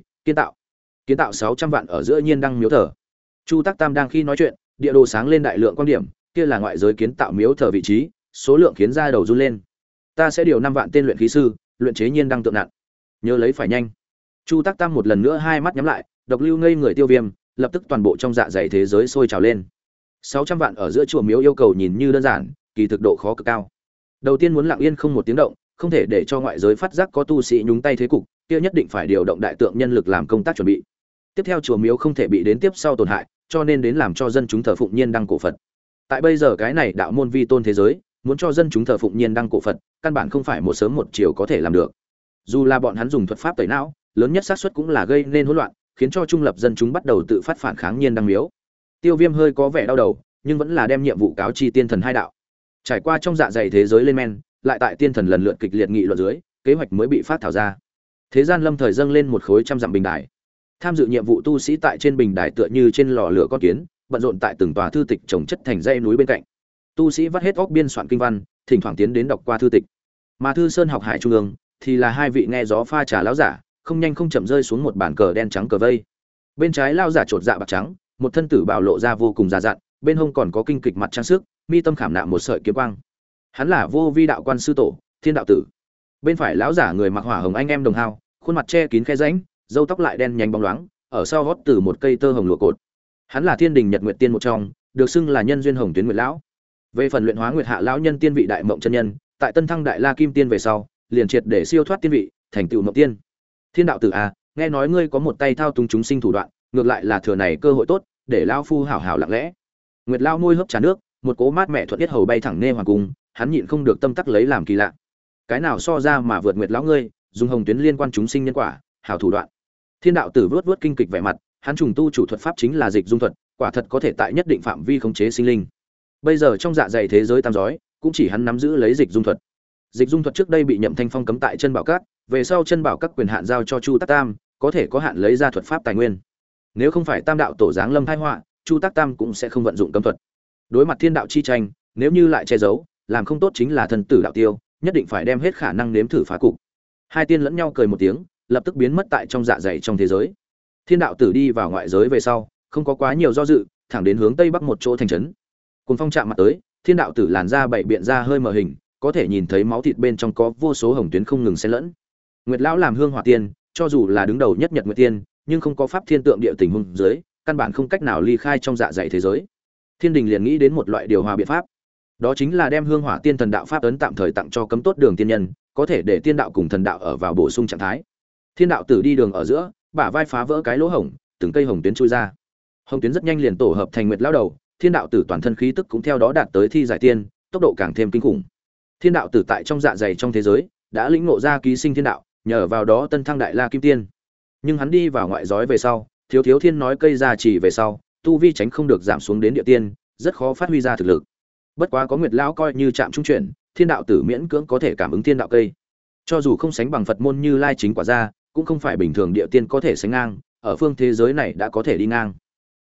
A: kiến tạo 600 vạn ở giữa nhiên đăng miếu thờ. Chu Tắc Tam đang khi nói chuyện, địa đồ sáng lên đại lượng quan điểm, kia là ngoại giới kiến tạo miếu thờ vị trí, số lượng khiến ra đầu run lên. Ta sẽ điều 5 vạn tên luyện khí sư, luyện chế nhiên đăng tượng nặng. Nhớ lấy phải nhanh. Chu Tắc Tam một lần nữa hai mắt nhắm lại, độc lưu ngây người Tiêu Viêm, lập tức toàn bộ trong dạ dày thế giới sôi trào lên. 600 vạn ở giữa chùa miếu yêu cầu nhìn như đơn giản, kỳ thực độ khó cực cao. Đầu tiên muốn lặng yên không một tiếng động, không thể để cho ngoại giới phát giác có tu sĩ nhúng tay thế cục, kia nhất định phải điều động đại tượng nhân lực làm công tác chuẩn bị. Tiếp theo chùa miếu không thể bị đến tiếp sau tổn hại, cho nên đến làm cho dân chúng thờ phụng nhiên đăng cổ Phật. Tại bây giờ cái này đạo môn vi tôn thế giới, muốn cho dân chúng thờ phụng nhiên đăng cổ Phật, căn bản không phải một sớm một chiều có thể làm được. Dù là bọn hắn dùng thuật pháp tẩy não, lớn nhất xác suất cũng là gây nên hỗn loạn, khiến cho trung lập dân chúng bắt đầu tự phát phản kháng nhiên đăng miếu. Tiêu Viêm hơi có vẻ đau đầu, nhưng vẫn là đem nhiệm vụ cáo chi tiên thần hai đạo. Trải qua trong dạ dày thế giới lên men, lại tại tiên thần lần lượt kịch liệt nghị luận dưới, kế hoạch mới bị phát thảo ra. Thế gian lâm thời dâng lên một khối trăm dặm bình đài. Tham dự nhiệm vụ tu sĩ tại trên bình đài tựa như trên lò lửa con kiến, bận rộn tại từng tòa thư tịch trồng chất thành dãy núi bên cạnh. Tu sĩ vắt hết óc biên soạn kinh văn, thỉnh thoảng tiến đến đọc qua thư tịch. Mà Thư Sơn học hải trung ương thì là hai vị nghe gió pha trà lão giả, không nhanh không chậm rơi xuống một bàn cờ đen trắng cờ vây. Bên trái lão giả trột dạ bạc trắng, một thân tử bào lộ ra vô cùng già dặn, bên hông còn có kinh kịch mặt trang sức, mi tâm khảm nạm một sợi kiếm quang. Hắn là Vô Vi đạo quan sư tổ, Thiên đạo tử. Bên phải lão giả người mặc hỏa hồng anh em đồng hao, khuôn mặt che kín khe rãnh, râu tóc lại đen nhánh bóng loáng, ở sau gót từ một cây tơ hồng lụa cột. Hắn là Thiên Đình Nhật Nguyệt Tiên một trong, được xưng là nhân duyên hồng tuyến nguyệt lão. Về phần luyện hóa nguyệt hạ lão nhân tiên vị đại mộng chân nhân, tại Tân Thăng Đại La Kim Tiên về sau, liền triệt để siêu thoát tiên vị, thành tựu mộng tiên. Thiên đạo tử à, nghe nói ngươi có một tay thao túng chúng sinh thủ đoạn, ngược lại là thừa này cơ hội tốt, để lão phu hảo hảo lặng lẽ. Nguyệt lão môi hấp trà nước, một cỗ mát mẹ thuận tiết hầu bay thẳng nê hoàng cung, hắn nhịn không được tâm tắc lấy làm kỳ lạ. Cái nào so ra mà vượt Nguyệt lão ngươi, dùng hồng tuyến liên quan chúng sinh nhân quả, hảo thủ đoạn. Thiên đạo tử vớt vớt kinh kịch vẻ mặt, hắn trùng tu chủ thuật pháp chính là dịch dung thuật, quả thật có thể tại nhất định phạm vi khống chế sinh linh. Bây giờ trong dạ dày thế giới tam giới, cũng chỉ hắn nắm giữ lấy dịch dung thuật. Dịch dung thuật trước đây bị Nhậm Thanh Phong cấm tại chân bảo các, về sau chân bảo các quyền hạn giao cho Chu Tắc Tam, có thể có hạn lấy ra thuật pháp tài nguyên. Nếu không phải Tam đạo tổ giáng lâm tai họa, Chu Tắc Tam cũng sẽ không vận dụng cấm thuật. Đối mặt thiên đạo chi tranh, nếu như lại che giấu, làm không tốt chính là thần tử đạo tiêu, nhất định phải đem hết khả năng nếm thử phá cục. Hai tiên lẫn nhau cười một tiếng, lập tức biến mất tại trong dạ dày trong thế giới. Thiên đạo tử đi vào ngoại giới về sau, không có quá nhiều do dự, thẳng đến hướng tây bắc một chỗ thành trấn. Cùng phong chạm mặt tới, thiên đạo tử làn da bảy biện ra hơi mờ hình, có thể nhìn thấy máu thịt bên trong có vô số hồng tuyến không ngừng xen lẫn. Nguyệt lão làm hương hỏa tiên, cho dù là đứng đầu nhất Nhật Nguyệt Tiên, nhưng không có pháp thiên tượng địa tình huống dưới, căn bản không cách nào ly khai trong dạ dày thế giới. Thiên Đình liền nghĩ đến một loại điều hòa biện pháp, đó chính là đem hương hỏa tiên thần đạo pháp ấn tạm thời tặng cho cấm tốt đường tiên nhân, có thể để tiên đạo cùng thần đạo ở vào bổ sung trạng thái. Thiên đạo tử đi đường ở giữa, bả vai phá vỡ cái lỗ hổng, từng cây hồng tuyến chui ra. Hồng tuyến rất nhanh liền tổ hợp thành Nguyệt lão đầu, thiên đạo tử toàn thân khí tức cũng theo đó đạt tới thi giải tiên, tốc độ càng thêm kinh khủng. Thiên đạo tử tại trong dạ dày trong thế giới đã lĩnh ngộ ra ký sinh thiên đạo, nhờ vào đó tân thăng đại la kim tiên. Nhưng hắn đi vào ngoại giới về sau, thiếu thiên nói cây ra chỉ về sau, tu vi tránh không được giảm xuống đến địa tiên, rất khó phát huy ra thực lực. Bất quá có Nguyệt lão coi như chạm trung chuyển, thiên đạo tử miễn cưỡng có thể cảm ứng thiên đạo cây. Cho dù không sánh bằng Phật môn Như Lai chính quả ra, cũng không phải bình thường địa tiên có thể sánh ngang, ở phương thế giới này đã có thể đi ngang.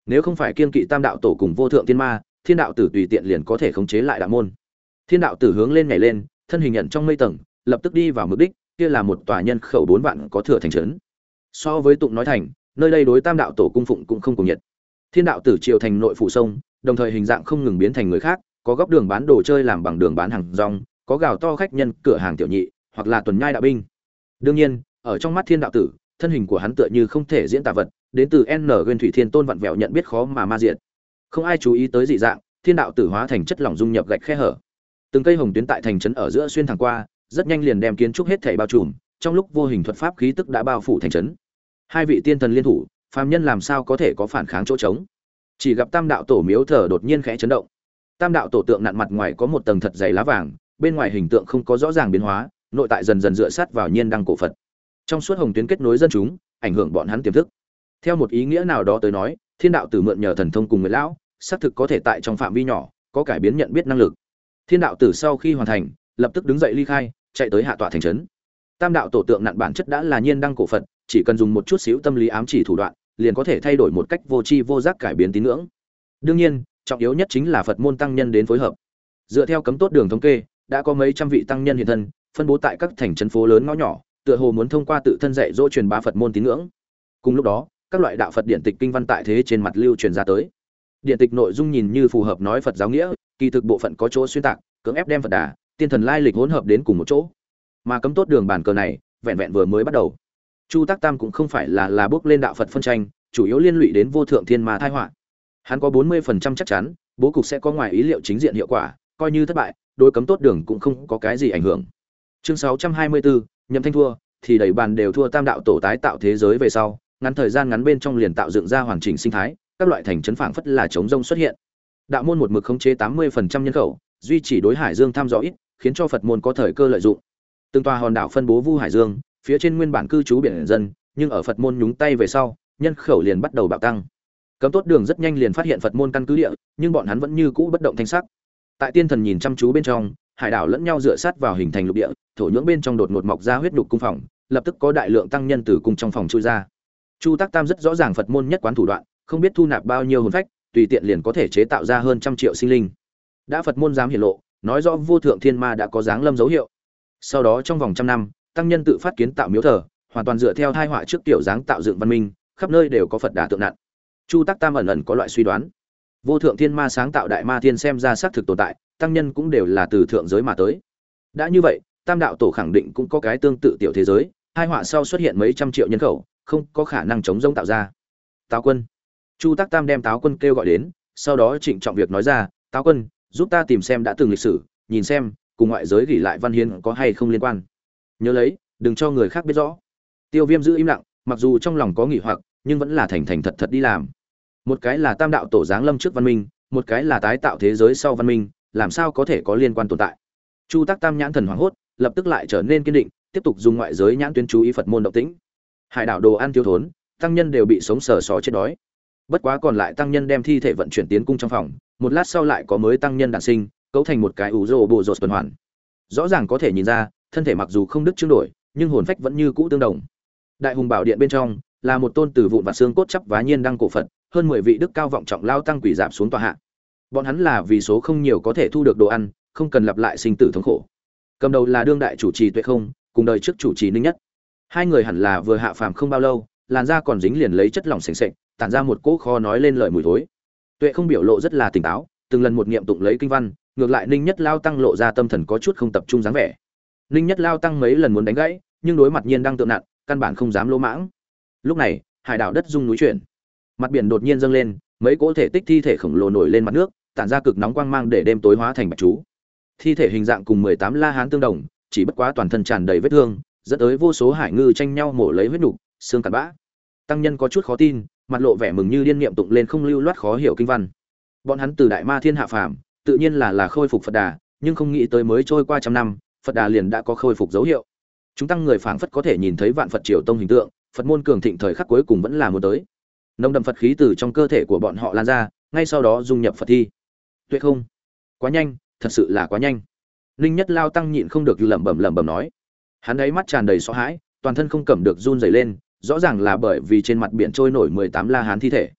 A: Nếu không phải kiên kỵ Tam đạo tổ cùng Vô Thượng Thiên Ma, Thiên đạo tử tùy tiện liền có thể khống chế lại đạo môn. Thiên đạo tử hướng lên nhảy lên, thân hình nhận trong mây tầng, lập tức đi vào mục đích, kia là một tòa nhân khẩu 4 vạn có thừa thành trấn. So với Tụng nói thành, nơi đây đối Tam đạo tổ cung phụng cũng không cùng nhiệt. Thiên đạo tử triều thành nội phủ sông, đồng thời hình dạng không ngừng biến thành người khác, có góc đường bán đồ chơi làm bằng đường bán hàng rong, có gào to khách nhân, cửa hàng tiểu nhị, hoặc là tuần nhai đạo binh. Đương nhiên, ở trong mắt Thiên đạo tử, thân hình của hắn tựa như không thể diễn tả vật, đến từ N Nguyên Thủy Thiên Tôn vặn vẹo nhận biết khó mà ma diện. Không ai chú ý tới dị dạng, Thiên đạo tử hóa thành chất lỏng dung nhập gạch khe hở. Từng cây hồng tuyến tại thành trấn ở giữa xuyên thẳng qua, rất nhanh liền đem kiến trúc hết thảy bao trùm, trong lúc vô hình thuật pháp khí tức đã bao phủ thành trấn. Hai vị tiên thần liên thủ, phàm nhân làm sao có thể có phản kháng chỗ trống. Chỉ gặp Tam đạo tổ miếu thờ đột nhiên khẽ chấn động. Tam đạo tổ tượng nặn mặt ngoài có một tầng thật dày lá vàng, bên ngoài hình tượng không có rõ ràng biến hóa, nội tại dần dần dựa sát vào nhiên đăng cổ Phật. Trong suốt hồng tuyến kết nối dân chúng, ảnh hưởng bọn hắn tiềm thức. Theo một ý nghĩa nào đó tới nói, Thiên đạo tử mượn nhờ thần thông cùng người lão, xác thực có thể tại trong phạm vi nhỏ có cải biến nhận biết năng lực. Thiên đạo tử sau khi hoàn thành, lập tức đứng dậy ly khai, chạy tới hạ tọa thành trấn. Tam đạo tổ tượng nặn bản chất đã là nhiên đăng cổ Phật, chỉ cần dùng một chút xíu tâm lý ám chỉ thủ đoạn, liền có thể thay đổi một cách vô tri vô giác cải biến tín ngưỡng. Đương nhiên, trọng yếu nhất chính là Phật môn tăng nhân đến phối hợp. Dựa theo cấm tốt đường thống kê, đã có mấy trăm vị tăng nhân hiện thân, phân bố tại các thành trấn phố lớn ngõ nhỏ, tựa hồ muốn thông qua tự thân dạy dỗ truyền bá Phật môn tín ngưỡng. Cùng lúc đó, các loại đạo Phật điển tịch kinh văn tại thế trên mặt lưu truyền ra tới. Điển tịch nội dung nhìn như phù hợp nói Phật giáo nghĩa, kỳ thực bộ phận có chỗ xuyên tạc, cưỡng ép đem Phật Đà, tiên thần lai lịch hỗn hợp đến cùng một chỗ. Mà cấm tốt đường bản cờ này, vẹn vẹn vừa mới bắt đầu. Chu Tác Tam cũng không phải là bước lên đạo Phật phân tranh, chủ yếu liên lụy đến Vô Thượng Thiên Ma tai họa. Hắn có 40% chắc chắn, bố cục sẽ có ngoài ý liệu chính diện hiệu quả, coi như thất bại, đối cấm tốt đường cũng không có cái gì ảnh hưởng. Chương 624, Nhậm Thanh thua, thì đầy bàn đều thua Tam đạo tổ tái tạo thế giới về sau, ngắn thời gian ngắn bên trong liền tạo dựng ra hoàn chỉnh sinh thái, các loại thành trấn phảng phất là chống rông xuất hiện. Đạo môn một mực khống chế 80% nhân khẩu, duy chỉ đối Hải Dương thăm dò ít, khiến cho Phật môn có thời cơ lợi dụng. Từng tòa hòn đảo phân bố Vu Hải Dương, phía trên nguyên bản cư trú biển dân, nhưng ở Phật môn nhúng tay về sau, nhân khẩu liền bắt đầu bạo tăng. Cấm tốt đường rất nhanh liền phát hiện Phật môn căn cứ địa, nhưng bọn hắn vẫn như cũ bất động thanh sắc. Tại tiên thần nhìn chăm chú bên trong, hải đảo lẫn nhau dựa sát vào hình thành lục địa, thổ nhưỡng bên trong đột ngột mọc ra huyết nhục cung phòng, lập tức có đại lượng tăng nhân từ cung trong phòng chui ra. Chu Tác Tam rất rõ ràng Phật môn nhất quán thủ đoạn, không biết thu nạp bao nhiêu hồn phách, tùy tiện liền có thể chế tạo ra hơn 100 triệu sinh linh. Đã Phật môn dám hiển lộ, nói rõ Vô Thượng Thiên Ma đã có dáng lâm dấu hiệu. Sau đó trong vòng 100 năm, tăng nhân tự phát kiến tạo miếu thờ, hoàn toàn dựa theo thai họa trước tiểu dáng tạo dựng văn minh, khắp nơi đều có Phật Đà tượng nặn. Chu Tác Tam ẩn ẩn có loại suy đoán, Vô Thượng Thiên Ma sáng tạo Đại Ma Thiên xem ra xác thực tồn tại, tăng nhân cũng đều là từ thượng giới mà tới. Đã như vậy, Tam đạo tổ khẳng định cũng có cái tương tự tiểu thế giới, hai họa sau xuất hiện mấy trăm triệu nhân khẩu, không có khả năng chống rông tạo ra. Táo Quân. Chu Tác Tam đem Táo Quân kêu gọi đến, sau đó trịnh trọng việc nói ra, Táo Quân, giúp ta tìm xem đã từng lịch sử, nhìn xem cùng ngoại giới gỉ lại văn hiến có hay không liên quan. Nhớ lấy, đừng cho người khác biết rõ. Tiêu Viêm giữ im lặng, mặc dù trong lòng có nghỉ hoặc, nhưng vẫn là thành thành thật thật đi làm. Một cái là Tam đạo tổ giáng lâm trước văn minh, một cái là tái tạo thế giới sau văn minh, làm sao có thể có liên quan tồn tại. Chu Tác Tam nhãn thần hoảng hốt, lập tức lại trở nên kiên định, tiếp tục dùng ngoại giới nhãn tuyến chú ý Phật môn động tĩnh. Hải đảo đồ ăn thiếu thốn, tăng nhân đều bị sống sờ sò chết đói. Bất quá còn lại tăng nhân đem thi thể vận chuyển tiến cung trong phòng, một lát sau lại có mới tăng nhân đản sinh, cấu thành một cái ủ rồ bộ rột tuần hoàn. Rõ ràng có thể nhìn ra, thân thể mặc dù không đứt chương đổi, nhưng hồn phách vẫn như cũ tương đồng. Đại hùng bảo điện bên trong là một tôn từ vụn và xương cốt chắp vá nhiên đăng cổ Phật, hơn 10 vị đức cao vọng trọng lao tăng quỷ dạp xuống tòa hạ. Bọn hắn là vì số không nhiều có thể thu được đồ ăn, không cần lặp lại sinh tử thống khổ. Cầm đầu là đương đại chủ trì Tuệ Không, cùng đời trước chủ trì Ninh Nhất. Hai người hẳn là vừa hạ phàm không bao lâu, làn da còn dính liền lấy chất lỏng sền sệt, tản ra một cỗ kho nói lên lời mùi thối. Tuệ Không biểu lộ rất là tỉnh táo, từng lần một niệm tụng lấy kinh văn, ngược lại Ninh Nhất lao tăng lộ ra tâm thần có chút không tập trung dáng vẻ. Ninh Nhất lao tăng mấy lần muốn đánh gãy, nhưng đối mặt nhiên đang tượng nặn, căn bản không dám lỗ mãng. Lúc này, hải đảo đất rung núi chuyển, mặt biển đột nhiên dâng lên, mấy cỗ thể tích thi thể khổng lồ nổi lên mặt nước, tản ra cực nóng quang mang để đêm tối hóa thành bạch chú. Thi thể hình dạng cùng 18 La Hán tương đồng, chỉ bất quá toàn thân tràn đầy vết thương, dẫn tới vô số hải ngư tranh nhau mổ lấy huyết nục, xương cặn bã. Tăng nhân có chút khó tin, mặt lộ vẻ mừng như điên niệm tụng lên không lưu loát khó hiểu kinh văn. Bọn hắn từ Đại Ma Thiên hạ phàm, tự nhiên là khôi phục Phật Đà, nhưng không nghĩ tới mới trôi qua trăm năm, Phật Đà liền đã có khôi phục dấu hiệu. Chúng tăng người phảng phất có thể nhìn thấy vạn Phật triều tông hình tượng, Phật môn cường thịnh thời khắc cuối cùng vẫn là muốn tới. Nồng đậm Phật khí từ trong cơ thể của bọn họ lan ra, ngay sau đó dung nhập Phật thi. Tuyệt không, quá nhanh, thật sự là quá nhanh. Ninh Nhất lao tăng nhịn không được lẩm bẩm nói. Hắn ấy mắt tràn đầy sợ hãi, toàn thân không cầm được run rẩy lên, rõ ràng là bởi vì trên mặt biển trôi nổi 18 La Hán thi thể.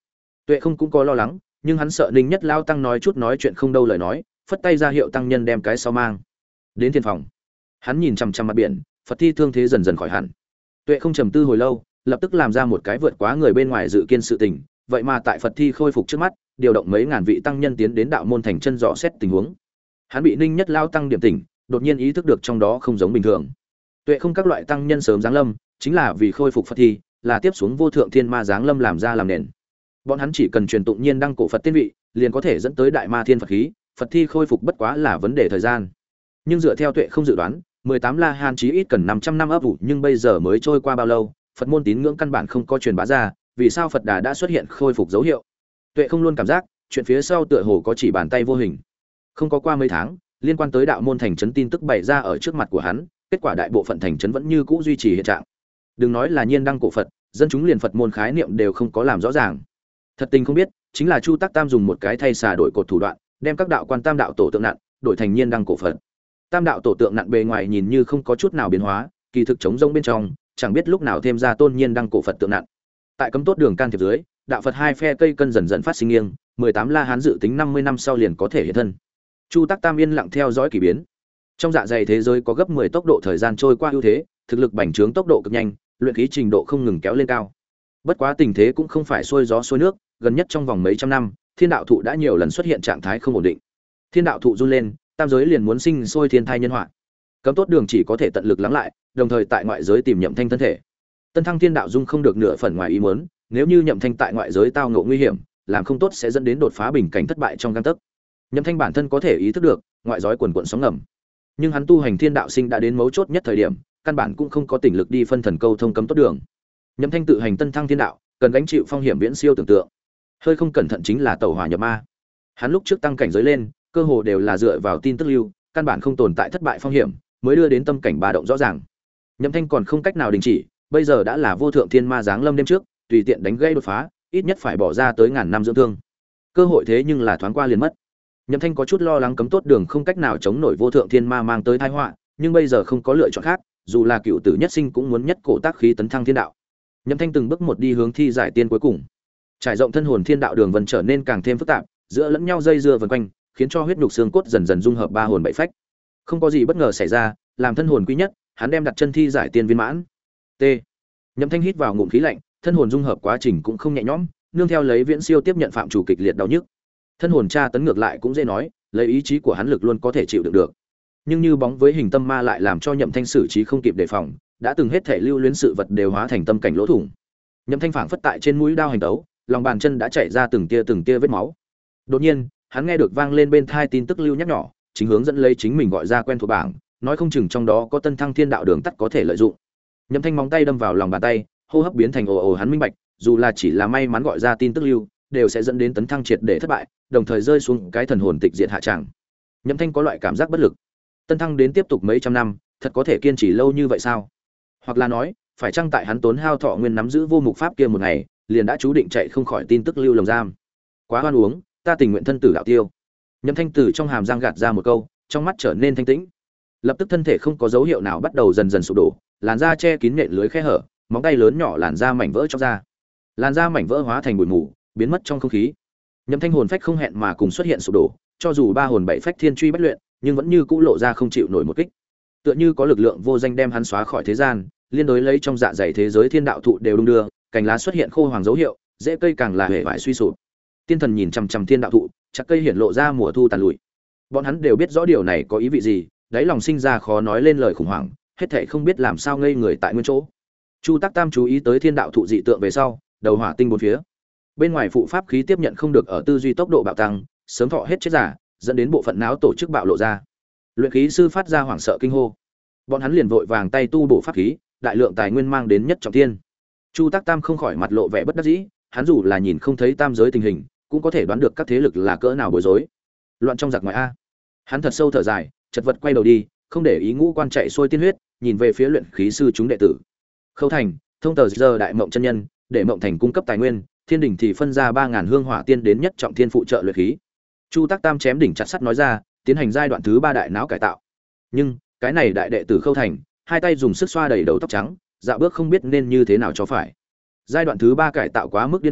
A: Tuệ không cũng có lo lắng, nhưng hắn sợ Ninh Nhất lao tăng nói chút nói chuyện không đâu lời nói, phất tay ra hiệu tăng nhân đem cái sau mang đến thiên phòng. Hắn nhìn chằm chằm mặt biển, Phật thi thương thế dần dần khỏi hẳn. Tuệ không trầm tư hồi lâu, lập tức làm ra một cái vượt quá người bên ngoài dự kiến sự tình, vậy mà tại Phật thi khôi phục trước mắt, điều động mấy ngàn vị tăng nhân tiến đến đạo môn thành chân dò xét tình huống. Hắn bị Ninh Nhất lao tăng điểm tỉnh, đột nhiên ý thức được trong đó không giống bình thường. Tuệ không các loại tăng nhân sớm giáng lâm, chính là vì khôi phục Phật thi, là tiếp xuống vô thượng thiên ma giáng lâm làm ra làm nền. Bọn hắn chỉ cần truyền tụng nhiên đăng cổ Phật tiên vị, liền có thể dẫn tới đại ma thiên Phật khí, Phật thi khôi phục bất quá là vấn đề thời gian. Nhưng dựa theo Tuệ không dự đoán, 18 La Hán chí ít cần 500 năm ấp ủ, nhưng bây giờ mới trôi qua bao lâu, Phật môn tín ngưỡng căn bản không có truyền bá ra, vì sao Phật Đà đã xuất hiện khôi phục dấu hiệu? Tuệ không luôn cảm giác, chuyện phía sau tựa hồ có chỉ bàn tay vô hình. Không có qua mấy tháng, liên quan tới đạo môn thành trấn tin tức bày ra ở trước mặt của hắn, kết quả đại bộ phận thành trấn vẫn như cũ duy trì hiện trạng. Đừng nói là nhiên đăng cổ Phật, dân chúng liền Phật môn khái niệm đều không có làm rõ ràng. Thật tình không biết, chính là Chu Tắc Tam dùng một cái thay xà đổi cột thủ đoạn, đem các đạo quan tam đạo tổ tượng nặn đổi thành nhiên đăng cổ Phật. Tam đạo tổ tượng nặn bề ngoài nhìn như không có chút nào biến hóa, kỳ thực chống rông bên trong, chẳng biết lúc nào thêm ra tôn nhiên đăng cổ Phật tượng nặn. Tại cấm tốt đường can thiệp dưới, đạo Phật hai phe cây cân dần dần phát sinh nghiêng, 18 La Hán dự tính 50 năm sau liền có thể hiện thân. Chu Tắc Tam yên lặng theo dõi kỳ biến. Trong dạ dày thế giới có gấp 10 tốc độ thời gian trôi qua ưu thế, thực lực bành trướng tốc độ cực nhanh, luyện khí trình độ không ngừng kéo lên cao. Bất quá tình thế cũng không phải xuôi gió xuôi nước, gần nhất trong vòng mấy trăm năm, Thiên đạo thụ đã nhiều lần xuất hiện trạng thái không ổn định. Thiên đạo thụ run lên, tam giới liền muốn sinh sôi thiên thai nhân họa. Cấm tốt đường chỉ có thể tận lực lắng lại, đồng thời tại ngoại giới tìm Nhậm Thanh thân thể. Tân Thăng Thiên đạo dung không được nửa phần ngoài ý muốn, nếu như Nhậm Thanh tại ngoại giới tao ngộ nguy hiểm, làm không tốt sẽ dẫn đến đột phá bình cảnh thất bại trong gang tấc. Nhậm Thanh bản thân có thể ý thức được, ngoại giới quần quần sóng ngầm. Nhưng hắn tu hành thiên đạo sinh đã đến mấu chốt nhất thời điểm, căn bản cũng không có tình lực đi phân thần câu thông cấm tốt đường. Nhậm Thanh tự hành Tân Thăng Thiên đạo, cần gánh chịu phong hiểm viễn siêu tưởng tượng. Hơi không cẩn thận chính là tẩu hỏa nhập ma. Hắn lúc trước tăng cảnh giới lên, cơ hồ đều là dựa vào tin tức lưu, căn bản không tồn tại thất bại phong hiểm, mới đưa đến tâm cảnh ba động rõ ràng. Nhậm Thanh còn không cách nào đình chỉ, bây giờ đã là vô thượng thiên ma giáng lâm đêm trước, tùy tiện đánh gây đột phá, ít nhất phải bỏ ra tới ngàn năm dưỡng thương. Cơ hội thế nhưng là thoáng qua liền mất. Nhậm Thanh có chút lo lắng cấm tốt đường không cách nào chống nổi vô thượng thiên ma mang tới tai họa, nhưng bây giờ không có lựa chọn khác, dù là cựu tử nhất sinh cũng muốn nhất cổ tác khí tấn thăng thiên đạo. Nhậm Thanh từng bước một đi hướng thi giải tiên cuối cùng. Trải rộng thân hồn thiên đạo đường vân trở nên càng thêm phức tạp, giữa lẫn nhau dây dưa vần quanh, khiến cho huyết nhục xương cốt dần dần dung hợp ba hồn bảy phách. Không có gì bất ngờ xảy ra, làm thân hồn quý nhất, hắn đem đặt chân thi giải tiên viên mãn. T. Nhậm Thanh hít vào ngụm khí lạnh, thân hồn dung hợp quá trình cũng không nhẹ nhõm, nương theo lấy viễn siêu tiếp nhận phạm chủ kịch liệt đau nhức. Thân hồn tra tấn ngược lại cũng dễ nói, lấy ý chí của hắn lực luôn có thể chịu đựng được. Nhưng như bóng với hình tâm ma lại làm cho Nhậm Thanh xử trí không kịp đề phòng, đã từng hết thể lưu luyến sự vật đều hóa thành tâm cảnh lỗ thủng. Nhậm Thanh phảng phất tại trên mũi đao hành tấu, lòng bàn chân đã chảy ra từng tia vết máu. Đột nhiên, hắn nghe được vang lên bên tai tin tức lưu nhắc nhỏ, chính hướng dẫn lấy chính mình gọi ra quen thuộc bảng, nói không chừng trong đó có Tân Thăng Thiên đạo đường tắt có thể lợi dụng. Nhậm Thanh móng tay đâm vào lòng bàn tay, hô hấp biến thành ồ ồ, hắn minh bạch, dù là chỉ là may mắn gọi ra tin tức lưu, đều sẽ dẫn đến tấn thăng triệt để thất bại, đồng thời rơi xuống cái thần hồn tịch diệt hạ tràng. Nhậm Thanh có loại cảm giác bất lực. Tân thăng đến tiếp tục mấy trăm năm, thật có thể kiên trì lâu như vậy sao? Hoặc là nói, phải chăng tại hắn tốn hao thọ nguyên nắm giữ vô mục pháp kia một ngày, liền đã chú định chạy không khỏi tin tức lưu lồng giam. Quá hoan uống, ta tình nguyện thân tử đạo tiêu. Nhậm Thanh từ trong hàm răng gạt ra một câu, trong mắt trở nên thanh tĩnh. Lập tức thân thể không có dấu hiệu nào bắt đầu dần dần sụp đổ, làn da che kín nhện lưới khe hở, móng tay lớn nhỏ làn da mảnh vỡ trong da. Làn da mảnh vỡ hóa thành bụi mù, biến mất trong không khí. Nhậm Thanh hồn phách không hẹn mà cùng xuất hiện sụp đổ, cho dù ba hồn bảy phách thiên truy bất luyện, nhưng vẫn như cũ lộ ra không chịu nổi một kích. Tựa như có lực lượng vô danh đem hắn xóa khỏi thế gian, liên đối lấy trong dạ dày thế giới thiên đạo thụ đều đung đưa, cành lá xuất hiện khô hoàng dấu hiệu, rễ cây càng là hề vải suy sụp. Tiên thần nhìn chằm chằm thiên đạo thụ, chắc cây hiển lộ ra mùa thu tàn lụi. Bọn hắn đều biết rõ điều này có ý vị gì, đáy lòng sinh ra khó nói lên lời khủng hoảng, hết thảy không biết làm sao ngây người tại nguyên chỗ. Chu Tắc Tam chú ý tới thiên đạo thụ dị tượng về sau, đầu hỏa tinh bốn phía. Bên ngoài phụ pháp khí tiếp nhận không được ở tư duy tốc độ bạo tăng, sớm thọ hết chết giả, dẫn đến bộ phận não tổ chức bạo lộ ra. Luyện khí sư phát ra hoảng sợ kinh hô. Bọn hắn liền vội vàng tay tu bổ pháp khí, đại lượng tài nguyên mang đến nhất trọng thiên. Chu Tắc Tam không khỏi mặt lộ vẻ bất đắc dĩ, hắn dù là nhìn không thấy tam giới tình hình, cũng có thể đoán được các thế lực là cỡ nào bối rối. Loạn trong giặc ngoài a. Hắn thật sâu thở dài, chật vật quay đầu đi, không để ý ngũ quan chạy xuôi tiên huyết, nhìn về phía luyện khí sư chúng đệ tử. Khâu Thành, thông tờ giờ đại mộng chân nhân, để mộng thành cung cấp tài nguyên, thiên đình thì phân ra 3000 hương hỏa tiên đến nhất trọng thiên phụ trợ luyện khí. Chu Tắc Tam chém đỉnh chặt sắt nói ra, tiến hành giai đoạn thứ 3 đại não cải tạo. Nhưng, cái này đại đệ tử Khâu Thành, hai tay dùng sức xoa đầy đầu tóc trắng, dạo bước không biết nên như thế nào cho phải. Giai đoạn thứ 3 cải tạo quá mức điên cuồng,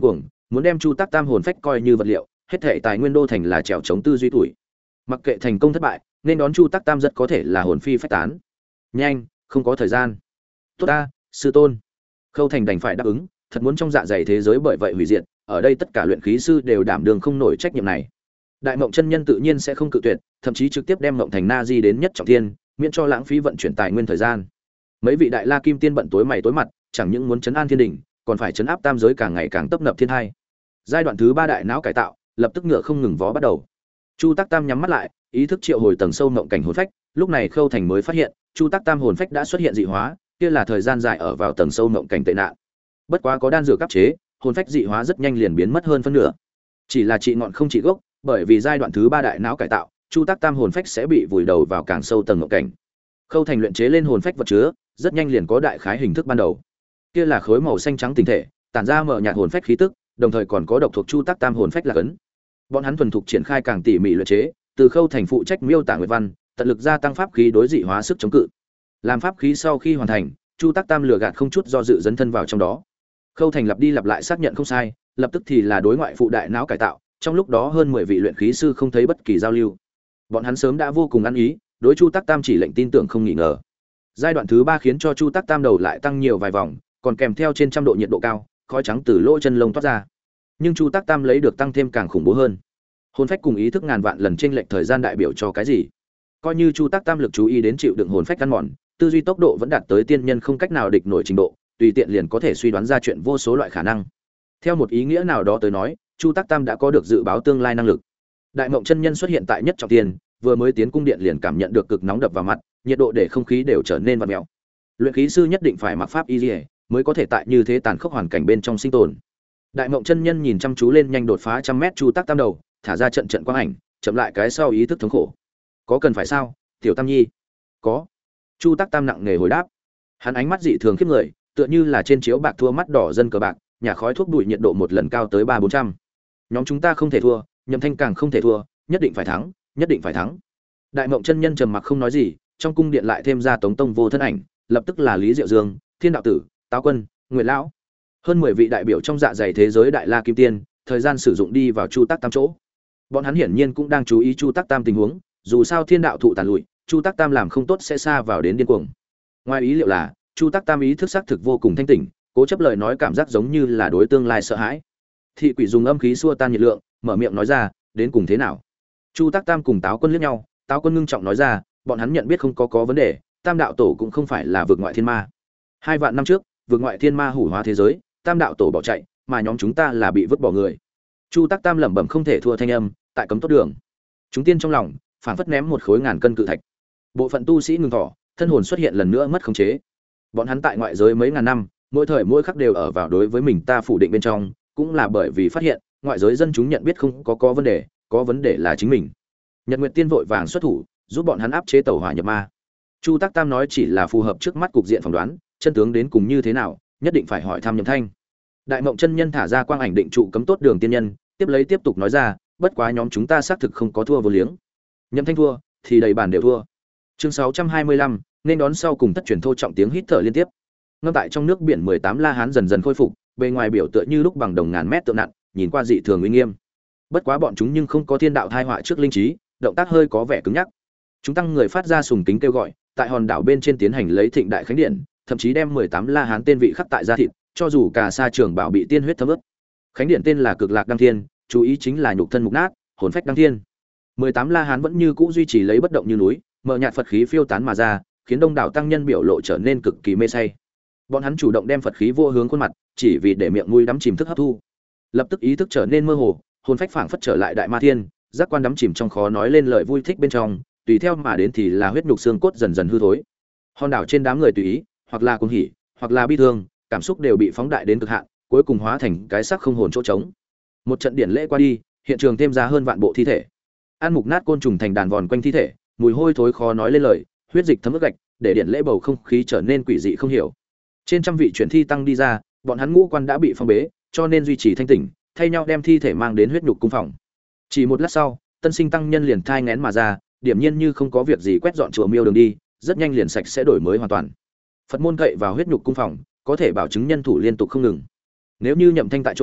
A: muốn đem Chu Tác Tam hồn phách coi như vật liệu, hết thảy tài nguyên đô thành là trèo chống tư duy tuổi. Mặc kệ thành công thất bại, nên đón Chu Tác Tam rất có thể là hồn phi phách tán. Nhanh, không có thời gian. Tốt ta, sư tôn. Khâu Thành đành phải đáp ứng, thật muốn trong dạ dày thế giới bởi vậy hủy diệt, ở đây tất cả luyện khí sư đều đảm đương không nổi trách nhiệm này. Đại Mộng chân nhân tự nhiên sẽ không cự tuyệt, thậm chí trực tiếp đem Mộng Thành Na Di đến nhất trọng thiên, miễn cho lãng phí vận chuyển tài nguyên thời gian. Mấy vị đại la kim tiên bận tối mày tối mặt, chẳng những muốn trấn an thiên đình, còn phải trấn áp tam giới càng ngày càng tấp nập thiên hai. Giai đoạn thứ 3 đại não cải tạo, lập tức ngựa không ngừng vó bắt đầu. Chu Tác Tam nhắm mắt lại, ý thức triệu hồi tầng sâu mộng cảnh hồn phách, lúc này Khâu Thành mới phát hiện, Chu Tác Tam hồn phách đã xuất hiện dị hóa, kia là thời gian dài ở vào tầng sâu mộng cảnh tệ nạn. Bất quá có đan dược áp chế, hồn phách dị hóa rất nhanh liền biến mất hơn phân nửa. Chỉ là trị ngọn không trị gốc, bởi vì giai đoạn thứ 3 đại não cải tạo, Chu Tác Tam hồn phách sẽ bị vùi đầu vào càng sâu tầng mộng cảnh. Khâu Thành luyện chế lên hồn phách vật chứa, rất nhanh liền có đại khái hình thức ban đầu. Kia là khối màu xanh trắng tinh thể, tản ra mờ nhạt hồn phách khí tức, đồng thời còn có độc thuộc Chu Tác Tam hồn phách là cấn. Bọn hắn thuần thục triển khai càng tỉ mỉ luyện chế, từ Khâu Thành phụ trách miêu tả nguyệt văn, tận lực gia tăng pháp khí đối dị hóa sức chống cự. Làm pháp khí sau khi hoàn thành, Chu Tác Tam lừa gạt không chút do dự dấn thân vào trong đó. Khâu Thành lặp đi lặp lại xác nhận không sai, lập tức thì là đối ngoại phụ đại não cải tạo, trong lúc đó hơn 10 vị luyện khí sư không thấy bất kỳ giao lưu. Bọn hắn sớm đã vô cùng ăn ý, đối Chu Tác Tam chỉ lệnh tin tưởng không nghi ngờ. Giai đoạn thứ 3 khiến cho Chu Tác Tam đầu lại tăng nhiều vài vòng, còn kèm theo trên trăm độ nhiệt độ cao, khói trắng từ lỗ chân lông toát ra. Nhưng Chu Tác Tam lấy được tăng thêm càng khủng bố hơn. Hồn phách cùng ý thức ngàn vạn lần chênh lệch thời gian đại biểu cho cái gì? Coi như Chu Tác Tam lực chú ý đến chịu đựng hồn phách ăn mòn, tư duy tốc độ vẫn đạt tới tiên nhân không cách nào địch nổi trình độ, tùy tiện liền có thể suy đoán ra chuyện vô số loại khả năng. Theo một ý nghĩa nào đó tới nói, Chu Tác Tam đã có được dự báo tương lai năng lực. Đại Mộng chân nhân xuất hiện tại nhất trọng thiên, vừa mới tiến cung điện liền cảm nhận được cực nóng đập vào mặt, nhiệt độ để không khí đều trở nên vặn mèo. Luyện khí sư nhất định phải mặc pháp y liề, mới có thể tại như thế tàn khốc hoàn cảnh bên trong sinh tồn. Đại Mộng chân nhân nhìn chăm chú lên nhanh đột phá trăm mét Chu Tác Tam đầu, thả ra trận trận quang ảnh, chậm lại cái sau ý thức thống khổ. Có cần phải sao, Tiểu Tam Nhi? Có. Chu Tác Tam nặng nề hồi đáp. Hắn ánh mắt dị thường khiếp người, tựa như là trên chiếu bạc thua mắt đỏ dân cờ bạc, nhà khói thuốc bụi nhiệt độ một lần cao tới 300-400. Nhóm chúng ta không thể thua, Nhậm Thanh càng không thể thua, nhất định phải thắng, nhất định phải thắng. Đại Mộng chân nhân trầm mặc không nói gì, trong cung điện lại thêm ra Tống Tông Vô thân ảnh, lập tức là Lý Diệu Dương, Thiên đạo tử, Táo Quân, Nguyệt lão. Hơn 10 vị đại biểu trong dạ dày thế giới đại la kim tiên, thời gian sử dụng đi vào Chu Tác Tam chỗ. Bọn hắn hiển nhiên cũng đang chú ý Chu Tác Tam tình huống, dù sao Thiên đạo thụ tàn lụi, Chu Tác Tam làm không tốt sẽ xa vào đến điên cuồng. Ngoài ý liệu là, Chu Tác Tam ý thức xác thực vô cùng thanh tỉnh, cố chấp lời nói cảm giác giống như là đối tương lai sợ hãi. Thị quỷ dùng âm khí xua tan nhiệt lượng, mở miệng nói ra, đến cùng thế nào? Chu Tác Tam cùng Táo Quân liếc nhau, Táo Quân ngưng trọng nói ra, bọn hắn nhận biết không có vấn đề, Tam đạo tổ cũng không phải là vực ngoại thiên ma. 2 vạn năm trước, vực ngoại thiên ma hủ hóa thế giới, Tam đạo tổ bỏ chạy, mà nhóm chúng ta là bị vứt bỏ người. Chu Tác Tam lẩm bẩm không thể thua thanh âm, tại cấm tốt đường. Chúng tiên trong lòng, phảng phất ném một khối ngàn cân cự thạch. Bộ phận tu sĩ ngừng thở, thân hồn xuất hiện lần nữa mất khống chế. Bọn hắn tại ngoại giới mấy ngàn năm, mỗi thời mỗi khắc đều ở vào đối với mình ta phủ định bên trong, cũng là bởi vì phát hiện, ngoại giới dân chúng nhận biết không có vấn đề là chính mình. Nhật Nguyệt Tiên vội vàng xuất thủ, giúp bọn hắn áp chế tẩu hỏa nhập ma. Chu Tác Tam nói chỉ là phù hợp trước mắt cục diện phỏng đoán, chân tướng đến cùng như thế nào, nhất định phải hỏi thăm Nhậm Thanh. Đại Mộng chân nhân thả ra quang ảnh định trụ cấm tốt đường tiên nhân, tiếp tục nói ra, bất quá nhóm chúng ta xác thực không có thua vô liếng. Nhậm Thanh thua, thì đầy bàn đều thua. Chương 625, nên đón sau cùng tất truyền thô trọng tiếng hít thở liên tiếp. Ngâm tại trong nước biển 18 La Hán dần dần khôi phục, bề ngoài biểu tựa như lúc bằng đồng ngàn mét tượng nặng, nhìn qua dị thường uy nghiêm. Bất quá bọn chúng nhưng không có thiên đạo thai họa trước linh trí, động tác hơi có vẻ cứng nhắc. Chúng tăng người phát ra sùng kính kêu gọi, tại hòn đảo bên trên tiến hành lấy thịnh đại khánh điện, thậm chí đem 18 La Hán tên vị khắc tại gia thịt, cho dù cả sa trường bảo bị tiên huyết thấm ướt. Khánh điện tên là Cực Lạc Đăng Thiên, chú ý chính là nhục thân mục nát, hồn phách đăng thiên. 18 La Hán vẫn như cũ duy trì lấy bất động như núi, mờ nhạt Phật khí phiêu tán mà ra, khiến đông đảo tăng nhân biểu lộ trở nên cực kỳ mê say. Bọn hắn chủ động đem Phật khí vô hướng khuôn mặt, chỉ vì để miệng mũi đắm chìm thức hấp thu. Lập tức ý thức trở nên mơ hồ, hồn phách phảng phất trở lại đại ma thiên, giác quan đắm chìm trong khó nói lên lời vui thích bên trong, tùy theo mà đến thì là huyết nhục xương cốt dần dần hư thối. Hòn đảo trên đám người tùy ý, hoặc là cuồng hỉ, hoặc là bi thương, cảm xúc đều bị phóng đại đến cực hạn, cuối cùng hóa thành cái xác không hồn chỗ trống. Một trận điển lễ qua đi, hiện trường thêm ra hơn vạn bộ thi thể. Ăn mục nát côn trùng thành đàn vòn quanh thi thể, mùi hôi thối khó nói lên lời, huyết dịch thấm ướt gạch, để điển lễ bầu không khí trở nên quỷ dị không hiểu. Trên trăm vị chuyển thi tăng đi ra, bọn hắn ngũ quan đã bị phong bế, cho nên duy trì thanh tỉnh, thay nhau đem thi thể mang đến huyết nhục cung phòng. Chỉ một lát sau, tân sinh tăng nhân liền thai nghén mà ra, điểm nhiên như không có việc gì quét dọn chùa miêu đường đi, rất nhanh liền sạch sẽ đổi mới hoàn toàn. Phật môn cậy vào huyết nhục cung phòng, có thể bảo chứng nhân thủ liên tục không ngừng. Nếu như Nhậm Thanh tại chỗ,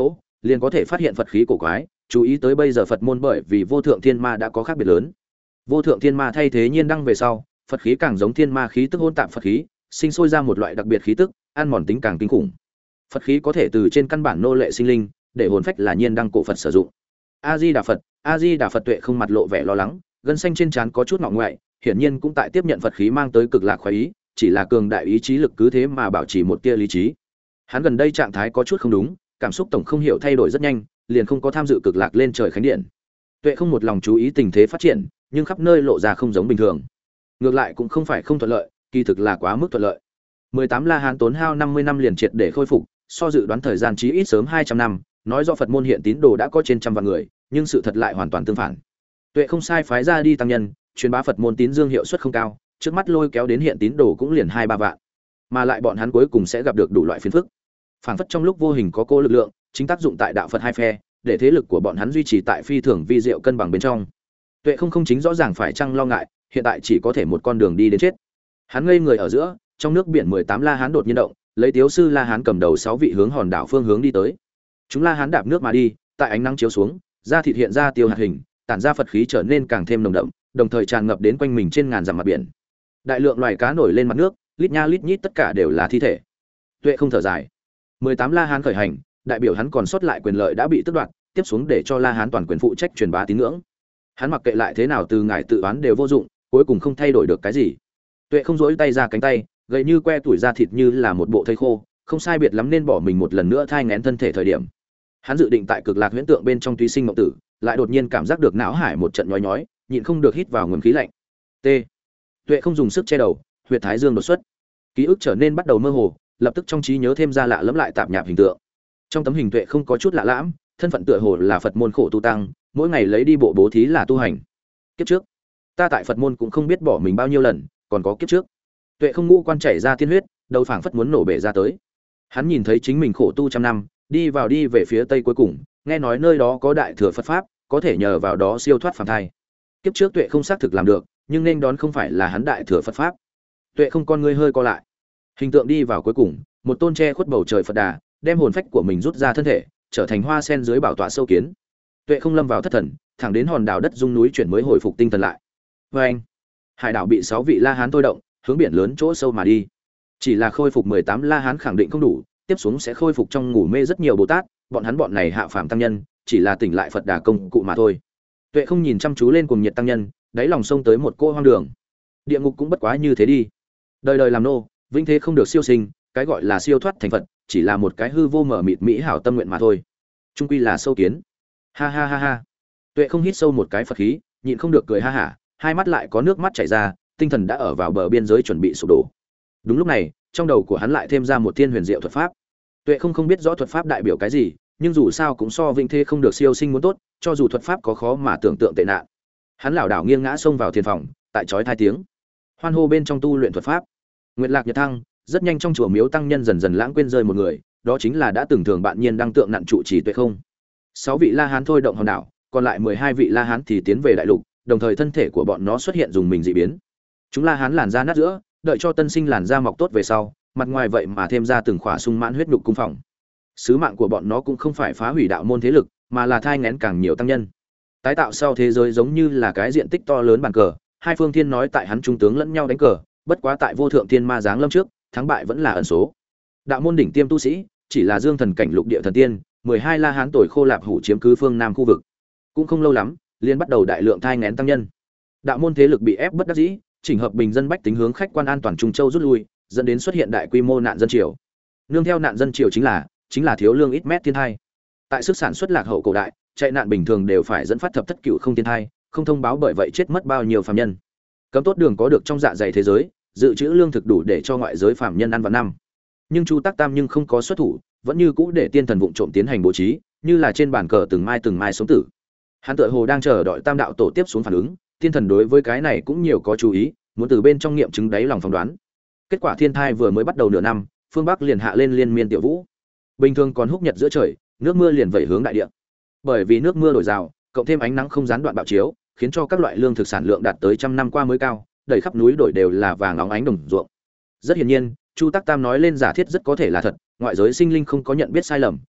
A: liền có thể phát hiện Phật khí cổ quái, chú ý tới bây giờ Phật môn bởi vì vô thượng thiên ma đã có khác biệt lớn. Vô thượng thiên ma thay thế nhiên đăng về sau, Phật khí càng giống thiên ma khí tức hỗn tạp Phật khí, sinh sôi ra một loại đặc biệt khí tức, ăn mòn tính càng kinh khủng. Phật khí có thể từ trên căn bản nô lệ sinh linh, để hồn phách là nhiên đăng cổ Phật sử dụng. A Di Đà Phật, A Di Đà Phật. Tuệ không mặt lộ vẻ lo lắng, gân xanh trên trán có chút ngọ ngoại, hiển nhiên cũng tại tiếp nhận Phật khí mang tới cực lạc khoái ý, chỉ là cường đại ý chí lực cứ thế mà bảo trì một tia lý trí. Hắn gần đây trạng thái có chút không đúng, cảm xúc tổng không hiểu thay đổi rất nhanh, liền không có tham dự cực lạc lên trời khánh điện. Tuệ không một lòng chú ý tình thế phát triển, nhưng khắp nơi lộ ra không giống bình thường. Ngược lại cũng không phải không thuận lợi, kỳ thực là quá mức thuận lợi. 18 La Hán tốn hao 50 năm liền triệt để khôi phục, so dự đoán thời gian chí ít sớm 200 năm, nói do Phật môn hiện tín đồ đã có trên trăm vạn người, nhưng sự thật lại hoàn toàn tương phản. Tuệ không sai phái ra đi tăng nhân, truyền bá Phật môn tín dương hiệu suất không cao, trước mắt lôi kéo đến hiện tín đồ cũng liền 2-3 vạn. Mà lại bọn hắn cuối cùng sẽ gặp được đủ loại phiền phức. Phảng phất trong lúc vô hình có cô lực lượng, chính tác dụng tại đạo Phật hai phe, để thế lực của bọn hắn duy trì tại phi thường vi diệu cân bằng bên trong. Tuệ không chính rõ ràng phải chăng lo ngại, hiện tại chỉ có thể một con đường đi đến chết. Hắn ngây người ở giữa, trong nước biển 18 La Hán đột nhiên động, lấy Tiếu sư La Hán cầm đầu 6 vị hướng hòn đảo phương hướng đi tới. Chúng La Hán đạp nước mà đi, tại ánh nắng chiếu xuống, da thịt hiện ra tiêu hạt hình, tản ra Phật khí trở nên càng thêm nồng đậm, đồng thời tràn ngập đến quanh mình trên ngàn dặm mặt biển. Đại lượng loài cá nổi lên mặt nước, lít nha lít nhít tất cả đều là thi thể. Tuệ không thở dài. 18 La Hán khởi hành, đại biểu hắn còn sót lại quyền lợi đã bị tước đoạt, tiếp xuống để cho La Hán toàn quyền phụ trách truyền bá tín ngưỡng. Hắn mặc kệ lại thế nào từ ngài tự oán đều vô dụng, cuối cùng không thay đổi được cái gì. Tuệ không rỗi tay ra cánh tay, gầy như que tuổi da thịt như là một bộ thây khô, không sai biệt lắm nên bỏ mình một lần nữa thai nghén thân thể thời điểm. Hắn dự định tại cực lạc huyễn tượng bên trong tùy sinh mộng tử, lại đột nhiên cảm giác được não hải một trận nhói nhói, nhịn không được hít vào nguồn khí lạnh. T. Tuệ không dùng sức che đầu, huyệt thái dương đột xuất. Ký ức trở nên bắt đầu mơ hồ, lập tức trong trí nhớ thêm ra lạ lẫm lại tạp nhạp hình tượng. Trong tấm hình Tuệ không có chút lạ lẫm, thân phận tựa hồ là Phật môn khổ tu tăng, mỗi ngày lấy đi bộ bố thí là tu hành. Kiếp trước, ta tại Phật môn cũng không biết bỏ mình bao nhiêu lần, còn có kiếp trước. Tuệ không ngũ quan chảy ra tiên huyết, đầu phảng phất muốn nổ bể ra tới. Hắn nhìn thấy chính mình khổ tu trăm năm, đi về phía tây cuối cùng, nghe nói nơi đó có đại thừa Phật pháp, có thể nhờ vào đó siêu thoát phàm thai. Kiếp trước Tuệ không xác thực làm được, nhưng nên đón không phải là hắn đại thừa Phật pháp. Tuệ không con ngươi hơi co lại. Hình tượng đi vào cuối cùng, một tôn che khuất bầu trời Phật Đà, đem hồn phách của mình rút ra thân thể, trở thành hoa sen dưới bảo tọa sâu kiến. Tuệ không lâm vào thất thần, thẳng đến hòn đảo đất rung núi chuyển mới hồi phục tinh thần lại. Anh, hải đảo bị 6 vị La Hán thôi động, hướng biển lớn chỗ sâu mà đi. Chỉ là khôi phục 18 La Hán khẳng định không đủ, tiếp xuống sẽ khôi phục trong ngủ mê rất nhiều Bồ Tát, bọn này hạ phàm tăng nhân, chỉ là tỉnh lại Phật Đà công cụ mà thôi. Tuệ không nhìn chăm chú lên cùng nhiệt tăng nhân, đáy lòng sông tới một cô hoang đường. Địa ngục cũng bất quá như thế đi. Đời đời làm nô, vĩnh thế không được siêu sinh, cái gọi là siêu thoát thành Phật, chỉ là một cái hư vô mở mịt mỹ hảo tâm nguyện mà thôi. Trung quy là sâu kiến. Ha ha ha ha. Tuệ không hít sâu một cái Phật khí, nhịn không được cười ha hả, hai mắt lại có nước mắt chảy ra, tinh thần đã ở vào bờ biên giới chuẩn bị sụp đổ. Đúng lúc này, trong đầu của hắn lại thêm ra một thiên huyền diệu thuật pháp. Tuệ không biết rõ thuật pháp đại biểu cái gì, nhưng dù sao cũng so vĩnh thế không được siêu sinh muốn tốt, cho dù thuật pháp có khó mà tưởng tượng tệ nạn. Hắn lảo đảo nghiêng ngã xông vào thiền phòng, tại chói tai tiếng hoan hô bên trong tu luyện thuật pháp. Nguyệt lạc nhật thăng, rất nhanh trong chùa miếu tăng nhân dần dần lãng quên rơi một người, đó chính là đã từng thường bạn nhiên đăng tượng nặn trụ trì Tuệ không. 6 vị La Hán thôi động hòn đảo, còn lại 12 vị La Hán thì tiến về đại lục, đồng thời thân thể của bọn nó xuất hiện dùng mình dị biến. Chúng La Hán làn da nát giữa, đợi cho tân sinh làn da mọc tốt về sau, mặt ngoài vậy mà thêm ra từng khỏa sung mãn huyết nhục cung phòng. Sứ mạng của bọn nó cũng không phải phá hủy đạo môn thế lực, mà là thai nghén càng nhiều tăng nhân. Tái tạo sau thế giới giống như là cái diện tích to lớn bàn cờ, hai phương thiên nói tại hắn trung tướng lẫn nhau đánh cờ, bất quá tại vô thượng thiên ma giáng lâm trước, thắng bại vẫn là ẩn số. Đạo môn đỉnh tiêm tu sĩ, chỉ là dương thần cảnh lục địa thần tiên, 12 La Hán tuổi khô lạp hủ chiếm cứ phương nam khu vực. Cũng không lâu lắm, liền bắt đầu đại lượng thai nghén tăng nhân. Đạo môn thế lực bị ép bất đắc dĩ, chỉnh hợp bình dân bách tính hướng khách quan an toàn Trung Châu rút lui, dẫn đến xuất hiện đại quy mô nạn dân triều. Nương theo nạn dân triều chính là thiếu lương ít mét thiên hai. Tại sức sản xuất lạc hậu cổ đại, chạy nạn bình thường đều phải dẫn phát thập thất cửu không thiên hai, không thông báo bởi vậy chết mất bao nhiêu phàm nhân. Cấm tốt đường có được trong dạ dày thế giới, dự trữ lương thực đủ để cho ngoại giới phàm nhân ăn vào năm. Nhưng Chu Tắc Tam nhưng không có xuất thủ, vẫn như cũ để tiên thần vụng trộm tiến hành bố trí, như là trên bàn cờ từng mai sống tử. Hắn tựa hồ đang chờ đợi Tam đạo tổ tiếp xuống phản ứng, tiên thần đối với cái này cũng nhiều có chú ý, muốn từ bên trong nghiệm chứng đáy lòng phỏng đoán. Kết quả thiên thai vừa mới bắt đầu nửa năm, phương Bắc liền hạ lên liên miên tiểu vũ. Bình thường còn húc nhật giữa trời, nước mưa liền vẩy hướng đại địa. Bởi vì nước mưa đổi rào, cộng thêm ánh nắng không gián đoạn bạo chiếu, khiến cho các loại lương thực sản lượng đạt tới trăm năm qua mới cao, đầy khắp núi đổi đều là vàng óng ánh đồng ruộng. Rất hiển nhiên, Chu Tắc Tam nói lên giả thiết rất có thể là thật, ngoại giới sinh linh không có nhận biết sai lầm,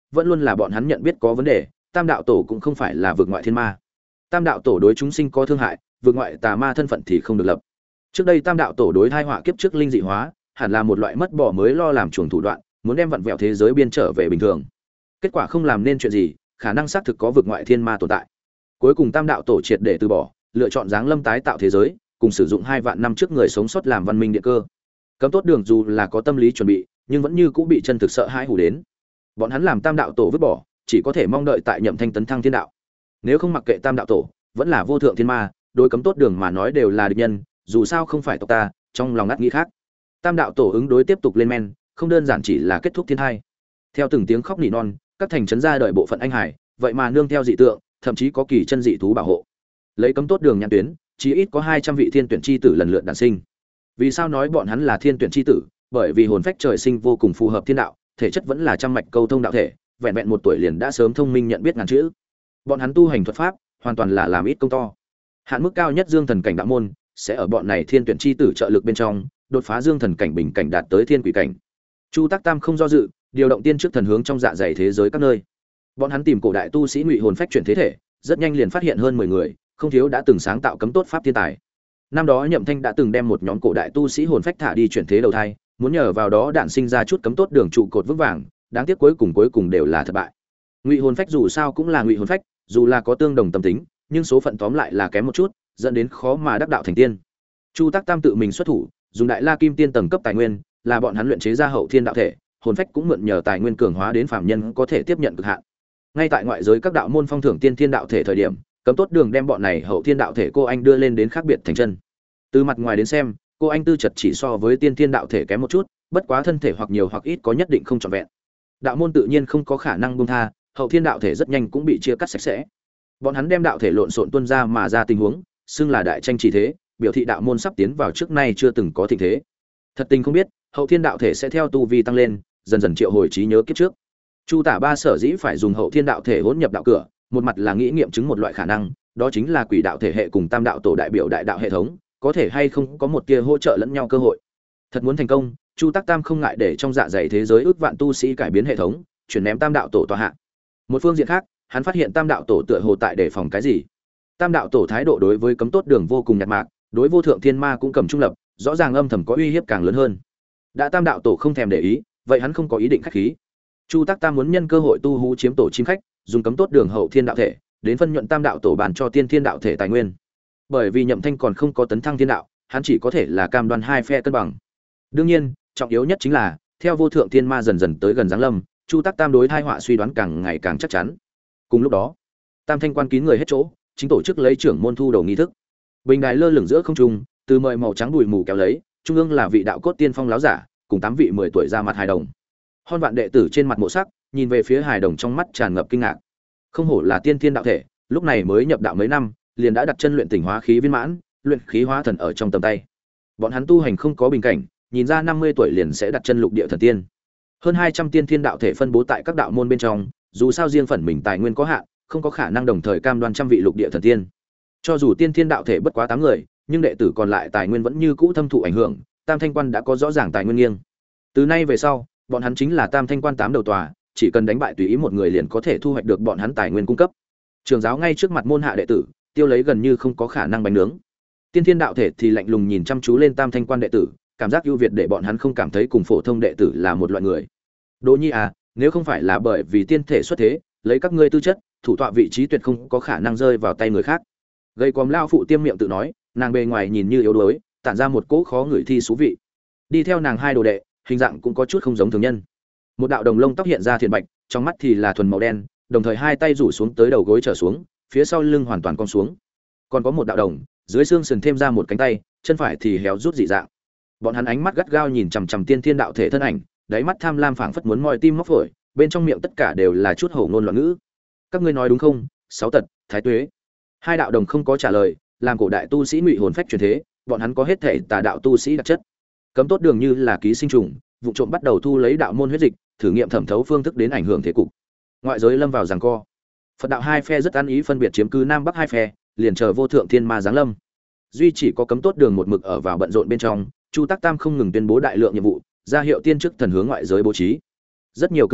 A: vẫn luôn là bọn hắn nhận biết có vấn đề, Tam đạo tổ cũng không phải là vực ngoại thiên ma. Tam đạo tổ đối chúng sinh có thương hại, vực ngoại tà ma thân phận thì không được lập. Trước đây Tam đạo tổ đối thai họa kiếp trước linh dị hóa, hẳn là một loại mất bỏ mới lo làm chuồng thủ đoạn, muốn đem vặn vẹo thế giới biên trở về bình thường. Kết quả không làm nên chuyện gì, khả năng xác thực có vực ngoại thiên ma tồn tại. Cuối cùng Tam đạo tổ triệt để từ bỏ, lựa chọn giáng lâm tái tạo thế giới, cùng sử dụng 2 vạn năm trước người sống sót làm văn minh địa cơ. Cấm tốt đường dù là có tâm lý chuẩn bị, nhưng vẫn như cũng bị chân thực sợ hãi hù đến. Bọn hắn làm Tam đạo tổ vứt bỏ, chỉ có thể mong đợi tại Nhậm Thanh tấn thăng thiên đạo. Nếu không mặc kệ Tam đạo tổ, vẫn là vô thượng thiên ma, đối cấm tốt đường mà nói đều là địch nhân, dù sao không phải tộc ta, trong lòng ngắt nghĩ khác. Tam đạo tổ ứng đối tiếp tục lên men, không đơn giản chỉ là kết thúc thiên hai. Theo từng tiếng khóc nỉ non, các thành trấn ra đợi bộ phận anh hải, vậy mà nương theo dị tượng, thậm chí có kỳ chân dị thú bảo hộ. Lấy cấm tốt đường nhãn tuyến, chí ít có 200 vị thiên tuyển chi tử lần lượt đản sinh. Vì sao nói bọn hắn là thiên tuyển chi tử? Bởi vì hồn phách trời sinh vô cùng phù hợp thiên đạo, thể chất vẫn là trăm mạch câu thông đạo thể, vẹn vẹn 1 tuổi liền đã sớm thông minh nhận biết ngàn chữ. Bọn hắn tu hành thuật pháp, hoàn toàn là làm ít công to. Hạn mức cao nhất Dương thần cảnh đạo môn, sẽ ở bọn này thiên tuyển chi tử trợ lực bên trong, đột phá Dương thần cảnh bình cảnh đạt tới thiên quỷ cảnh. Chu Tắc Tam không do dự, điều động tiên trước thần hướng trong dạ dày thế giới các nơi. Bọn hắn tìm cổ đại tu sĩ ngụy hồn phách chuyển thế thể, rất nhanh liền phát hiện hơn 10 người, không thiếu đã từng sáng tạo cấm tốt pháp thiên tài. Năm đó Nhậm Thanh đã từng đem một nhóm cổ đại tu sĩ hồn phách thả đi chuyển thế đầu thai, muốn nhờ vào đó đạn sinh ra chút cấm tốt đường trụ cột vững vàng, đáng tiếc cuối cùng đều là thất bại. Ngụy hồn phách dù sao cũng là ngụy hồn phách, dù là có tương đồng tâm tính, nhưng số phận tóm lại là kém một chút, dẫn đến khó mà đắc đạo thành tiên. Chu Tắc Tam tự mình xuất thủ, dùng đại la kim tiên tầng cấp tài nguyên, là bọn hắn luyện chế ra hậu thiên đạo thể, hồn phách cũng mượn nhờ tài nguyên cường hóa đến phàm nhân có thể tiếp nhận cực hạn. Ngay tại ngoại giới các đạo môn phong thưởng tiên thiên đạo thể thời điểm, cấm tốt đường đem bọn này hậu thiên đạo thể cô anh đưa lên đến khác biệt thành chân. Từ mặt ngoài đến xem, cô anh tư chất chỉ so với tiên thiên đạo thể kém một chút, bất quá thân thể hoặc nhiều hoặc ít có nhất định không trọn vẹn. Đạo môn tự nhiên không có khả năng buông tha, hậu thiên đạo thể rất nhanh cũng bị chia cắt sạch sẽ. Bọn hắn đem đạo thể lộn xộn tuôn ra mà ra tình huống, xưng là đại tranh chỉ thế, biểu thị đạo môn sắp tiến vào trước nay chưa từng có thịnh thế. Thật tình không biết, hậu thiên đạo thể sẽ theo tu vi tăng lên, dần dần triệu hồi trí nhớ kiếp trước. Chu Tả Ba sở dĩ phải dùng hậu thiên đạo thể hỗn nhập đạo cửa, một mặt là nghĩ nghiệm chứng một loại khả năng, đó chính là quỷ đạo thể hệ cùng tam đạo tổ đại biểu đại đạo hệ thống, có thể hay không có một tia hỗ trợ lẫn nhau cơ hội. Thật muốn thành công, Chu Tắc Tam không ngại để trong dạ dày thế giới ước vạn tu sĩ cải biến hệ thống, chuyển ném tam đạo tổ tọa hạ. Một phương diện khác, hắn phát hiện tam đạo tổ tựa hồ tại đề phòng cái gì. Tam đạo tổ thái độ đối với cấm tốt đường vô cùng nhạt mạc, đối vô thượng thiên ma cũng cầm trung lập, rõ ràng âm thầm có uy hiếp càng lớn hơn. Đã tam đạo tổ không thèm để ý, vậy hắn không có ý định khách khí. Chu Tắc Tam muốn nhân cơ hội tu hú chiếm tổ chim khách, dùng cấm tốt đường hậu thiên đạo thể, đến phân nhuận tam đạo tổ bàn cho tiên thiên đạo thể tài nguyên. Bởi vì Nhậm Thanh còn không có tấn thăng thiên đạo, hắn chỉ có thể là cam đoan hai phe cân bằng. Đương nhiên, trọng yếu nhất chính là, theo vô thượng thiên ma dần dần tới gần giáng lâm, Chu Tắc Tam đối thai họa suy đoán càng ngày càng chắc chắn. Cùng lúc đó, Tam Thanh quan kín người hết chỗ, chính tổ chức lấy trưởng môn thu đầu nghi thức. Bình đài lơ lửng giữa không trung, từ mời màu trắng bụi mù kéo lấy, trung ương là vị đạo cốt tiên phong láo giả, cùng 8 vị 10 tuổi ra mặt hài đồng. Hôn vạn đệ tử trên mặt mộ sắc, nhìn về phía hài đồng trong mắt tràn ngập kinh ngạc. Không hổ là tiên thiên đạo thể, lúc này mới nhập đạo mấy năm, liền đã đặt chân luyện tỉnh hóa khí viên mãn, luyện khí hóa thần ở trong tầm tay. Bọn hắn tu hành không có bình cảnh, nhìn ra 50 tuổi liền sẽ đặt chân lục địa thần tiên. Hơn 200 tiên thiên đạo thể phân bố tại các đạo môn bên trong, dù sao riêng phần mình tài nguyên có hạn, không có khả năng đồng thời cam đoan trăm vị lục địa thần tiên. Cho dù tiên thiên đạo thể bất quá 8 người, nhưng đệ tử còn lại tài nguyên vẫn như cũ thâm thụ ảnh hưởng, Tam Thanh quan đã có rõ ràng tài nguyên nghiêng. Từ nay về sau, bọn hắn chính là Tam Thanh quan 8 đầu tòa, chỉ cần đánh bại tùy ý một người liền có thể thu hoạch được bọn hắn tài nguyên cung cấp. Trường giáo ngay trước mặt môn hạ đệ tử, tiêu lấy gần như không có khả năng bánh nướng. Tiên thiên đạo thể thì lạnh lùng nhìn chăm chú lên Tam Thanh quan đệ tử, cảm giác ưu việt để bọn hắn không cảm thấy cùng phổ thông đệ tử là một loại người. Đỗ Nhi à, nếu không phải là bởi vì tiên thể xuất thế, lấy các ngươi tư chất, thủ tọa vị trí tuyệt không có khả năng rơi vào tay người khác. Gây quòm lao phụ tiêm miệng tự nói, nàng bề ngoài nhìn như yếu đuối, tản ra một cỗ khó ngửi thi xú vị. Đi theo nàng hai đồ đệ, hình dạng cũng có chút không giống thường nhân. Một đạo đồng lông tóc hiện ra thiện bạch, trong mắt thì là thuần màu đen, đồng thời hai tay rủ xuống tới đầu gối trở xuống, phía sau lưng hoàn toàn cong xuống. Còn có một đạo đồng, dưới xương sườn thêm ra một cánh tay, chân phải thì héo rút dị dạng. Bọn hắn ánh mắt gắt gao nhìn chằm chằm tiên thiên đạo thể thân ảnh, đáy mắt tham lam phảng phất muốn moi tim móc phổi, bên trong miệng tất cả đều là chút hổ ngôn loạn ngữ. Các ngươi nói đúng không? Sáu tật, thái tuế. Hai đạo đồng không có trả lời, làm cổ đại tu sĩ ngụy hồn phách truyền thế, bọn hắn có hết thể tà đạo tu sĩ đặc chất. Cấm tốt đường như là ký sinh trùng, vụ trộm bắt đầu thu lấy đạo môn huyết dịch, thử nghiệm thẩm thấu phương thức đến ảnh hưởng thế cục. Ngoại giới lâm vào giằng co. Phật đạo hai phe rất ăn ý phân biệt chiếm cứ nam bắc hai phe, liền chờ vô thượng thiên ma giáng lâm. Duy chỉ có cấm tốt đường một mực ở vào bận rộn bên trong, Chu Tắc Tam không ngừng tuyên bố đại lượng nhiệm vụ, ra hiệu tiên chức thần hướng ngoại giới bố trí. Rất nhiều cử động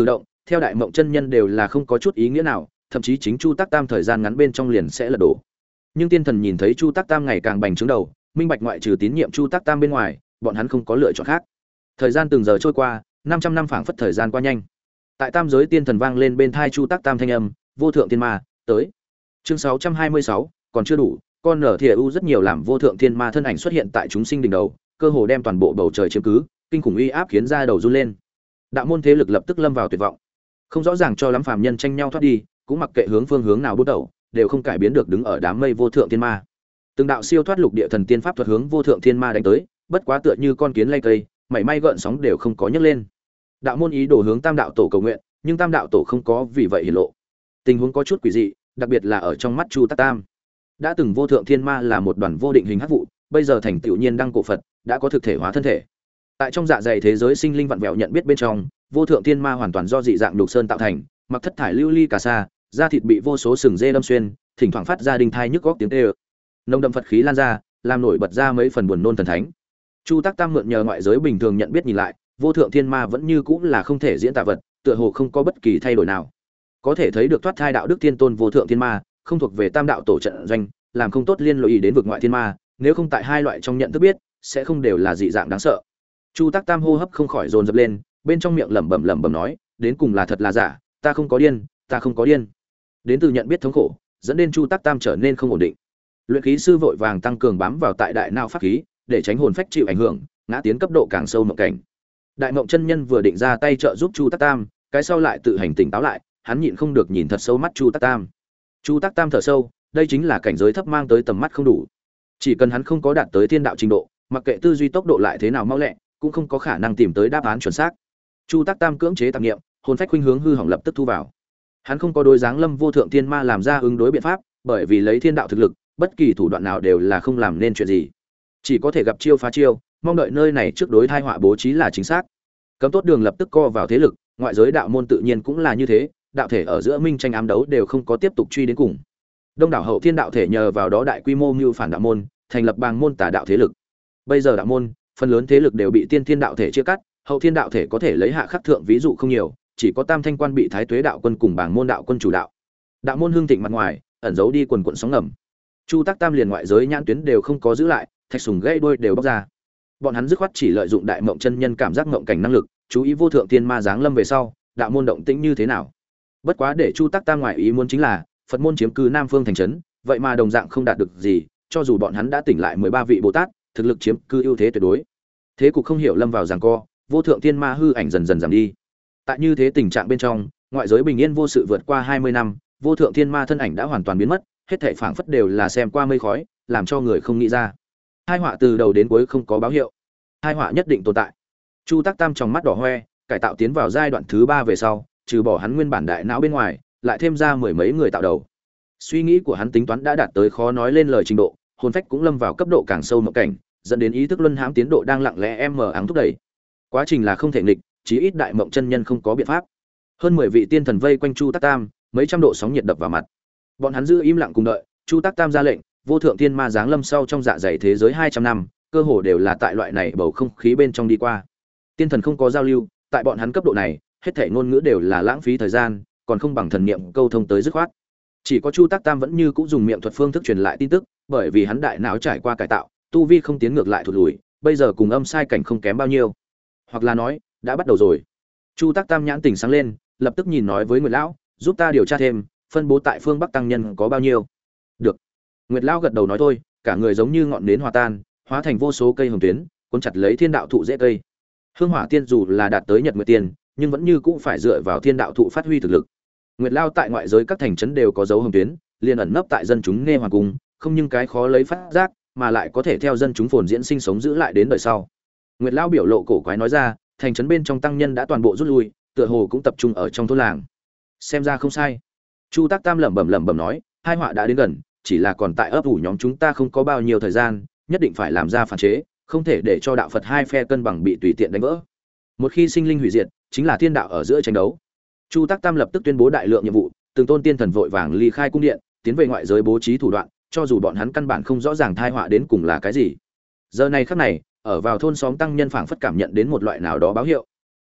A: theo đại mộng chân nhân đều là không có chút ý nghĩa nào, thậm chí chính Chu Tác Tam thời gian ngắn bên trong liền sẽ lật đổ. Nhưng tiên thần nhìn thấy Chu Tác Tam ngày càng bành trướng đầu, minh bạch ngoại trừ tín nhiệm Chu Tác Tam bên ngoài, bọn hắn không có lựa chọn khác. Thời gian từng giờ trôi qua, 500 năm phảng phất thời gian qua nhanh. Tại tam giới tiên thần vang lên bên thai Chu Tác Tam thanh âm, vô thượng thiên ma, tới. Chương 626, còn chưa đủ, con nở thìa u rất nhiều làm vô thượng thiên ma thân ảnh xuất hiện tại chúng sinh đỉnh đầu, cơ hồ đem toàn bộ bầu trời chiếm cứ, kinh khủng uy áp khiến ra đầu run lên. Đạo môn thế lực lập tức lâm vào tuyệt vọng. Không rõ ràng cho lắm phàm nhân tranh nhau thoát đi, cũng mặc kệ hướng phương hướng nào bút đầu, đều không cải biến được đứng ở đám mây vô thượng thiên ma. Từng đạo siêu thoát lục địa thần tiên pháp thuật hướng vô thượng thiên ma đánh tới, bất quá tựa như con kiến lay cây, mảy may gợn sóng đều không có nhấc lên. Đạo môn ý đồ hướng Tam đạo tổ cầu nguyện, nhưng Tam đạo tổ không có vì vậy hiển lộ. Tình huống có chút quỷ dị, đặc biệt là ở trong mắt Chu Tác Tam. Đã từng vô thượng thiên ma là một đoàn vô định hình hắc vụ, bây giờ thành tựu nhiên đăng cổ Phật, đã có thực thể hóa thân thể. Tại trong dạ dày thế giới sinh linh vặn vẹo nhận biết bên trong, vô thượng thiên ma hoàn toàn do dị dạng đục sơn tạo thành, mặc thất thải lưu ly cà sa, da thịt bị vô số sừng dê đâm xuyên, thỉnh thoảng phát ra đinh thai nhức góc tiếng tê ơ. Nồng đậm Phật khí lan ra, làm nổi bật ra mấy phần buồn nôn thần thánh. Chu Tác Tam mượn nhờ ngoại giới bình thường nhận biết nhìn lại, vô thượng thiên ma vẫn như cũng là không thể diễn tả vật, tựa hồ không có bất kỳ thay đổi nào. Có thể thấy được thoát thai đạo đức thiên tôn vô thượng thiên ma, không thuộc về Tam đạo tổ trận doanh, làm không tốt liên lụy đến vực ngoại thiên ma, nếu không tại hai loại trong nhận thức biết, sẽ không đều là dị dạng đáng sợ. Chu Tác Tam hô hấp không khỏi dồn dập lên, bên trong miệng lẩm bẩm nói, đến cùng là thật là giả, ta không có điên, ta không có điên. Đến từ nhận biết thống khổ, dẫn đến Chu Tác Tam trở nên không ổn định. Luyện khí sư vội vàng tăng cường bám vào tại đại não pháp khí, để tránh hồn phách chịu ảnh hưởng, ngã tiến cấp độ càng sâu mộng cảnh. Đại Mộng chân nhân vừa định ra tay trợ giúp Chu Tác Tam, cái sau lại tự hành tỉnh táo lại, hắn nhịn không được nhìn thật sâu mắt Chu Tác Tam. Chu Tác Tam thở sâu, đây chính là cảnh giới thấp mang tới tầm mắt không đủ. Chỉ cần hắn không có đạt tới thiên đạo trình độ, mặc kệ tư duy tốc độ lại thế nào mau lẹ, cũng không có khả năng tìm tới đáp án chuẩn xác. Chu Tác Tam cưỡng chế tạp niệm, hồn phách khuynh hướng hư hỏng lập tức thu vào. Hắn không có đối dáng Lâm vô thượng thiên ma làm ra ứng đối biện pháp, bởi vì lấy thiên đạo thực lực, bất kỳ thủ đoạn nào đều là không làm nên chuyện gì. Chỉ có thể gặp chiêu phá chiêu, mong đợi nơi này trước đối thai họa bố trí là chính xác. Cấm tốt đường lập tức co vào thế lực, ngoại giới đạo môn tự nhiên cũng là như thế, đạo thể ở giữa minh tranh ám đấu đều không có tiếp tục truy đến cùng. Đông đảo hậu thiên đạo thể nhờ vào đó đại quy mô mưu phản đạo môn, thành lập bang môn tà đạo thế lực. Bây giờ đạo môn, phần lớn thế lực đều bị tiên thiên đạo thể chia cắt, hậu thiên đạo thể có thể lấy hạ khắc thượng ví dụ không nhiều, chỉ có Tam Thanh Quan bị Thái Tuế đạo quân cùng bảng môn đạo quân chủ đạo. Đạo môn hương thịnh mặt ngoài, ẩn giấu đi quần quần sóng ngầm. Chu Tác Tam liền ngoại giới nhãn tuyến đều không có giữ lại, thạch sùng gãy đuôi đều bóc ra. Bọn hắn dứt khoát chỉ lợi dụng đại mộng chân nhân cảm giác mộng cảnh năng lực, chú ý vô thượng tiên ma giáng lâm về sau, đạo môn động tĩnh như thế nào. Bất quá để Chu Tác Tam ngoại ý muốn chính là, Phật môn chiếm cư Nam Phương thành trấn, vậy mà đồng dạng không đạt được gì, cho dù bọn hắn đã tỉnh lại 13 vị Bồ Tát, thực lực chiếm cư ưu thế tuyệt đối. Thế cục không hiểu lâm vào giằng co, vô thượng tiên ma hư ảnh dần dần giảm đi. Tại như thế tình trạng bên trong, ngoại giới bình yên vô sự vượt qua 20 năm, vô thượng thiên ma thân ảnh đã hoàn toàn biến mất, hết thảy phảng phất đều là xem qua mây khói, làm cho người không nghĩ ra. Hai họa từ đầu đến cuối không có báo hiệu. Hai họa nhất định tồn tại. Chu Tác Tam trong mắt đỏ hoe, cải tạo tiến vào giai đoạn thứ 3 về sau, trừ bỏ hắn nguyên bản đại não bên ngoài, lại thêm ra mười mấy người tạo đầu. Suy nghĩ của hắn tính toán đã đạt tới khó nói lên lời trình độ, hồn phách cũng lâm vào cấp độ càng sâu mộng cảnh, dẫn đến ý thức luân hãm tiến độ đang lặng lẽ mờ áng thúc đẩy. Quá trình là không thể nghịch, chí ít đại mộng chân nhân không có biện pháp. Hơn 10 vị tiên thần vây quanh Chu Tác Tam, mấy trăm độ sóng nhiệt đập vào mặt. Bọn hắn giữ im lặng cùng đợi, Chu Tác Tam ra lệnh, vô thượng thiên ma giáng lâm sau trong dạ dày thế giới 200 năm, cơ hồ đều là tại loại này bầu không khí bên trong đi qua. Tiên thần không có giao lưu, tại bọn hắn cấp độ này, hết thảy ngôn ngữ đều là lãng phí thời gian, còn không bằng thần niệm câu thông tới dứt khoát. Chỉ có Chu Tác Tam vẫn như cũ dùng miệng thuật phương thức truyền lại tin tức, bởi vì hắn đại não trải qua cải tạo, tu vi không tiến ngược lại thụt lùi, bây giờ cùng âm sai cảnh không kém bao nhiêu. Hoặc là nói, đã bắt đầu rồi. Chu Tác Tam nhãn tỉnh sáng lên, lập tức nhìn nói với Nguyệt lão, giúp ta điều tra thêm, phân bố tại phương Bắc tăng nhân có bao nhiêu. Được. Nguyệt lão gật đầu nói thôi, cả người giống như ngọn nến hòa tan, hóa thành vô số cây hồng tuyến, cuốn chặt lấy thiên đạo thụ rễ cây. Hương hỏa tiên dù là đạt tới nhật nguyệt tiên, nhưng vẫn như cũ phải dựa vào thiên đạo thụ phát huy thực lực. Nguyệt lão tại ngoại giới các thành trấn đều có dấu hồng tuyến, liền ẩn nấp tại dân chúng nghe hoàng cung, không nhưng cái khó lấy phát giác, mà lại có thể theo dân chúng phồn diễn sinh sống giữ lại đến đời sau. Nguyệt lão biểu lộ cổ quái nói ra, thành trấn bên trong tăng nhân đã toàn bộ rút lui, tựa hồ cũng tập trung ở trong thôn làng. Xem ra không sai. Chu Tác Tam lẩm bẩm nói, hai họa đã đến gần, chỉ là còn tại ấp ủ nhóm chúng ta không có bao nhiêu thời gian, nhất định phải làm ra phản chế, không thể để cho đạo Phật hai phe cân bằng bị tùy tiện đánh vỡ. Một khi sinh linh hủy diệt, chính là thiên đạo ở giữa tranh đấu. Chu Tác Tam lập tức tuyên bố đại lượng nhiệm vụ, từng tôn tiên thần vội vàng ly khai cung điện, tiến về ngoại giới bố trí thủ đoạn, cho dù bọn hắn căn bản không rõ ràng tai họa đến cùng là cái gì. Giờ này khắc này, ở vào thôn xóm tăng nhân phảng phất cảm nhận đến một loại nào đó báo hiệu.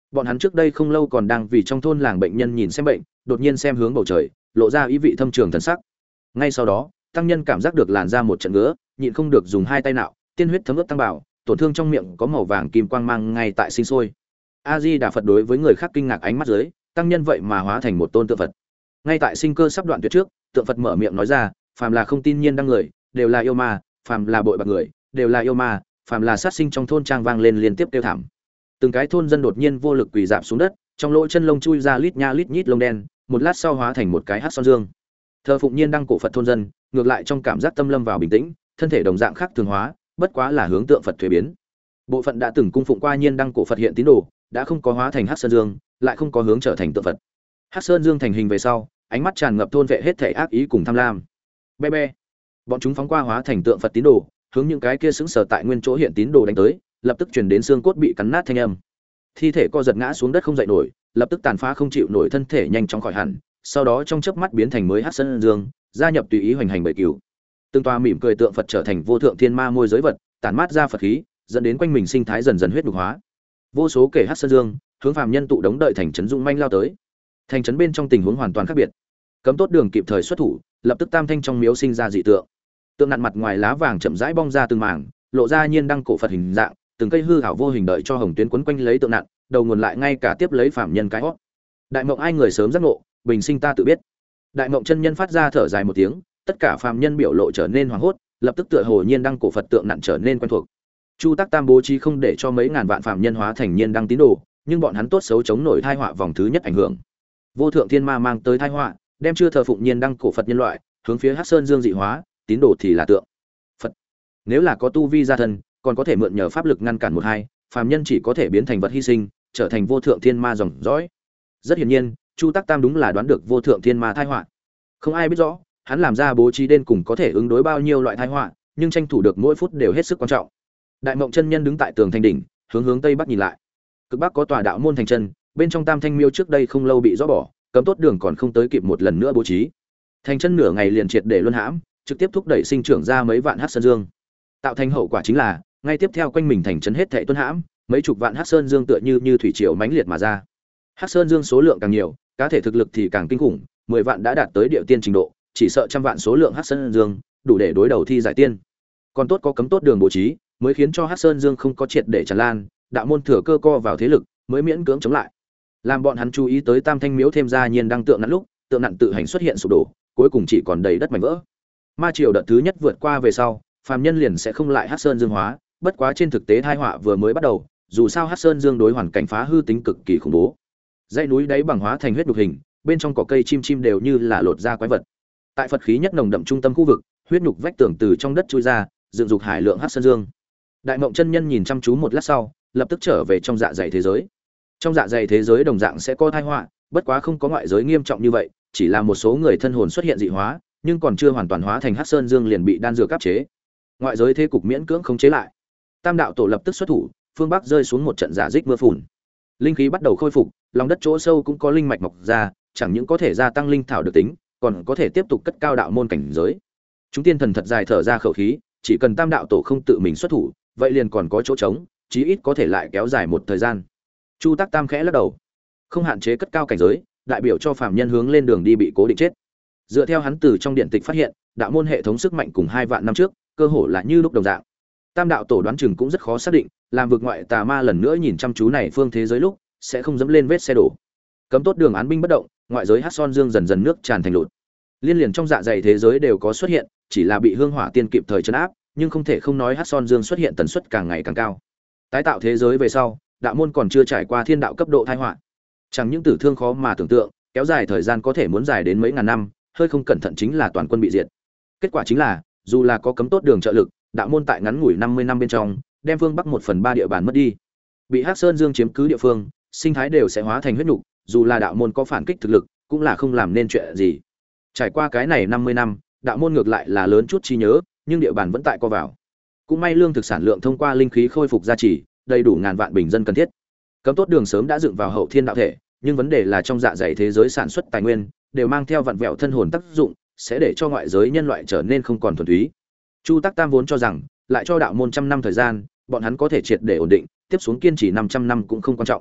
A: Bọn hắn trước đây không lâu còn đang vì trong thôn làng bệnh nhân nhìn xem bệnh, đột nhiên xem hướng bầu trời, lộ ra ý vị thâm trường thần sắc. Ngay sau đó, tăng nhân cảm giác được làn ra một trận ngứa, nhịn không được dùng hai tay nạo, tiên huyết thấm ướt tăng bảo, tổn thương trong miệng có màu vàng kim quang mang ngay tại sinh sôi. A Di Đà Phật đối với người khác kinh ngạc ánh mắt dưới, tăng nhân vậy mà hóa thành một tôn tượng Phật. Ngay tại sinh cơ sắp đoạn tuyệt trước, tượng Phật mở miệng nói ra, phàm là không tin nhiên đăng người, đều là yêu ma, phàm là bội bạc người, đều là yêu ma, phàm là sát sinh trong thôn trang vang lên liên tiếp kêu thảm. Từng cái thôn dân đột nhiên vô lực quỳ rạp xuống đất, trong lỗ chân lông chui ra lít nha lít nhít lông đen, một lát sau hóa thành một cái hắc son dương. Thờ phụng nhiên đăng cổ Phật thôn dân, ngược lại trong cảm giác tâm lâm vào bình tĩnh, thân thể đồng dạng khác thường hóa, bất quá là hướng tượng Phật thuế biến. Bộ phận đã từng cung phụng qua nhiên đăng cổ Phật hiện tín đồ, đã không có hóa thành hắc sơn dương, lại không có hướng trở thành tượng Phật. Hắc sơn dương thành hình về sau, ánh mắt tràn ngập thôn vệ hết thể ác ý cùng tham lam. Be be. Bọn chúng phóng qua hóa thành tượng Phật tín đồ, hướng những cái kia sững sờ tại nguyên chỗ hiện tín đồ đánh tới, lập tức truyền đến xương cốt bị cắn nát thanh âm. Thi thể co giật ngã xuống đất không dậy nổi, lập tức tàn phá không chịu nổi thân thể nhanh chóng khỏi hẳn, sau đó trong chớp mắt biến thành mới hắc sơn dương, gia nhập tùy ý hoành hành bầy cừu. Từng toa mỉm cười tượng Phật trở thành vô thượng thiên ma môi giới vật, tản mát ra Phật khí, dẫn đến quanh mình sinh thái dần dần huyết nhục hóa. Vô số kẻ hắc sơn dương, hướng phàm nhân tụ đống đợi thành trấn dũng manh lao tới. Thành trấn bên trong tình huống hoàn toàn khác biệt. Cấm tốt đường kịp thời xuất thủ, lập tức tam thanh trong miếu sinh ra dị tượng. Tượng nặn mặt ngoài lá vàng chậm rãi bong ra từng mảng, lộ ra nhiên đăng cổ Phật hình dạng, từng cây hư ảo vô hình đợi cho hồng tuyến quấn quanh lấy tượng nặn, đầu nguồn lại ngay cả tiếp lấy phàm nhân cái hót. Đại mộng ai người sớm giác ngộ, bình sinh ta tự biết. Đại mộng chân nhân phát ra thở dài một tiếng, tất cả phàm nhân biểu lộ trở nên hoảng hốt, lập tức tựa hồ nhiên đăng cổ Phật tượng nặn trở nên quen thuộc. Chu Tắc Tam bố trí không để cho mấy ngàn vạn phàm nhân hóa thành nhiên đăng tín đồ, nhưng bọn hắn tốt xấu chống nổi tai họa vòng thứ nhất ảnh hưởng. Vô thượng thiên ma mang tới tai họa, đem chưa thờ phụng nhiên đăng cổ Phật nhân loại, hướng phía Hắc Sơn Dương dị hóa, tín đồ thì là tượng Phật. Nếu là có tu vi gia thân, còn có thể mượn nhờ pháp lực ngăn cản một hai, phàm nhân chỉ có thể biến thành vật hy sinh, trở thành vô thượng thiên ma dòng dõi. Rất hiển nhiên, Chu Tắc Tam đúng là đoán được vô thượng thiên ma tai họa. Không ai biết rõ, hắn làm ra bố trí đến cùng có thể ứng đối bao nhiêu loại tai họa, nhưng tranh thủ được mỗi phút đều hết sức quan trọng. Đại Mộng chân nhân đứng tại tường thành đỉnh, hướng tây bắc nhìn lại. Cực bắc có tòa đạo môn thành chân, bên trong Tam Thanh Miêu trước đây không lâu bị dỡ bỏ, cấm tốt đường còn không tới kịp một lần nữa bố trí. Thành chân nửa ngày liền triệt để luân hãm, trực tiếp thúc đẩy sinh trưởng ra mấy vạn hắc sơn dương. Tạo thành hậu quả chính là, ngay tiếp theo quanh mình thành chân hết thảy tuân hãm, mấy chục vạn hắc sơn dương tựa như thủy triều mãnh liệt mà ra. Hắc sơn dương số lượng càng nhiều, cá thể thực lực thì càng kinh khủng, 10 vạn đã đạt tới địa tiên trình độ, chỉ sợ trăm vạn số lượng hắc sơn dương, đủ để đối đầu thi giải tiên. Còn tốt có cấm tốt đường bố trí, mới khiến cho hắc sơn dương không có triệt để tràn lan, đạo môn thừa cơ co vào thế lực, mới miễn cưỡng chống lại. Làm bọn hắn chú ý tới Tam Thanh Miếu thêm ra nhiên đăng tượng nặn lúc, tượng nặn tự hành xuất hiện sụp đổ, cuối cùng chỉ còn đầy đất mảnh vỡ. Ma triều đợt thứ nhất vượt qua về sau, phàm nhân liền sẽ không lại hắc sơn dương hóa, bất quá trên thực tế tai họa vừa mới bắt đầu, dù sao hắc sơn dương đối hoàn cảnh phá hư tính cực kỳ khủng bố. Dãy núi đáy bằng hóa thành huyết nhục hình, bên trong cỏ cây chim đều như là lột ra quái vật. Tại Phật khí nhất nồng đậm trung tâm khu vực, huyết nhục vách tường từ trong đất chui ra, dựng dục hải lượng hắc sơn dương. Đại Mộng chân nhân nhìn chăm chú một lát sau, lập tức trở về trong dạ dày thế giới. Trong dạ dày thế giới đồng dạng sẽ có tai họa, bất quá không có ngoại giới nghiêm trọng như vậy, chỉ là một số người thân hồn xuất hiện dị hóa, nhưng còn chưa hoàn toàn hóa thành hắc sơn dương liền bị đan dược áp chế. Ngoại giới thế cục miễn cưỡng khống chế lại. Tam đạo tổ lập tức xuất thủ, phương bắc rơi xuống một trận giả dích mưa phùn. Linh khí bắt đầu khôi phục, lòng đất chỗ sâu cũng có linh mạch mọc ra, chẳng những có thể gia tăng linh thảo được tính, còn có thể tiếp tục cất cao đạo môn cảnh giới. Chúng tiên thần thật dài thở ra khẩu khí, chỉ cần Tam đạo tổ không tự mình xuất thủ, vậy liền còn có chỗ trống, chí ít có thể lại kéo dài một thời gian. Chu Tắc Tam khẽ lắc đầu, không hạn chế cất cao cảnh giới, đại biểu cho phàm nhân hướng lên đường đi bị cố định chết. Dựa theo hắn từ trong điện tịch phát hiện, đạo môn hệ thống sức mạnh cùng 2 vạn năm trước, cơ hồ là như lúc đồng dạng. Tam đạo tổ đoán chừng cũng rất khó xác định, làm vực ngoại tà ma lần nữa nhìn chăm chú này phương thế giới lúc, sẽ không dẫm lên vết xe đổ. Cấm tốt đường án binh bất động, ngoại giới hắc son dương dần dần nước tràn thành lụt. Liên liền trong dạ dày thế giới đều có xuất hiện, chỉ là bị hương hỏa tiên kịp thời trấn áp, nhưng không thể không nói hắc son dương xuất hiện tần suất càng ngày càng cao. Tái tạo thế giới về sau, đạo môn còn chưa trải qua thiên đạo cấp độ tai họa. Chẳng những tử thương khó mà tưởng tượng, kéo dài thời gian có thể muốn dài đến mấy ngàn năm, hơi không cẩn thận chính là toàn quân bị diệt. Kết quả chính là, dù là có cấm tốt đường trợ lực, đạo môn tại ngắn ngủi 50 năm bên trong, đem phương Bắc 1/3 địa bàn mất đi. Bị Hắc Sơn Dương chiếm cứ địa phương, sinh thái đều sẽ hóa thành huyết nục, dù là đạo môn có phản kích thực lực, cũng là không làm nên chuyện gì. Trải qua cái này 50 năm, đạo môn ngược lại là lớn chút trí nhớ, nhưng địa bàn vẫn tại co vào. Cũng may lương thực sản lượng thông qua linh khí khôi phục gia trì, đầy đủ ngàn vạn bình dân cần thiết. Cấm tốt đường sớm đã dựng vào hậu thiên đạo thể, nhưng vấn đề là trong dạ dày thế giới sản xuất tài nguyên đều mang theo vặn vẹo thân hồn tác dụng, sẽ để cho ngoại giới nhân loại trở nên không còn thuần túy. Chu Tắc Tam vốn cho rằng, lại cho đạo môn trăm năm thời gian, bọn hắn có thể triệt để ổn định, tiếp xuống kiên trì 500 năm cũng không quan trọng.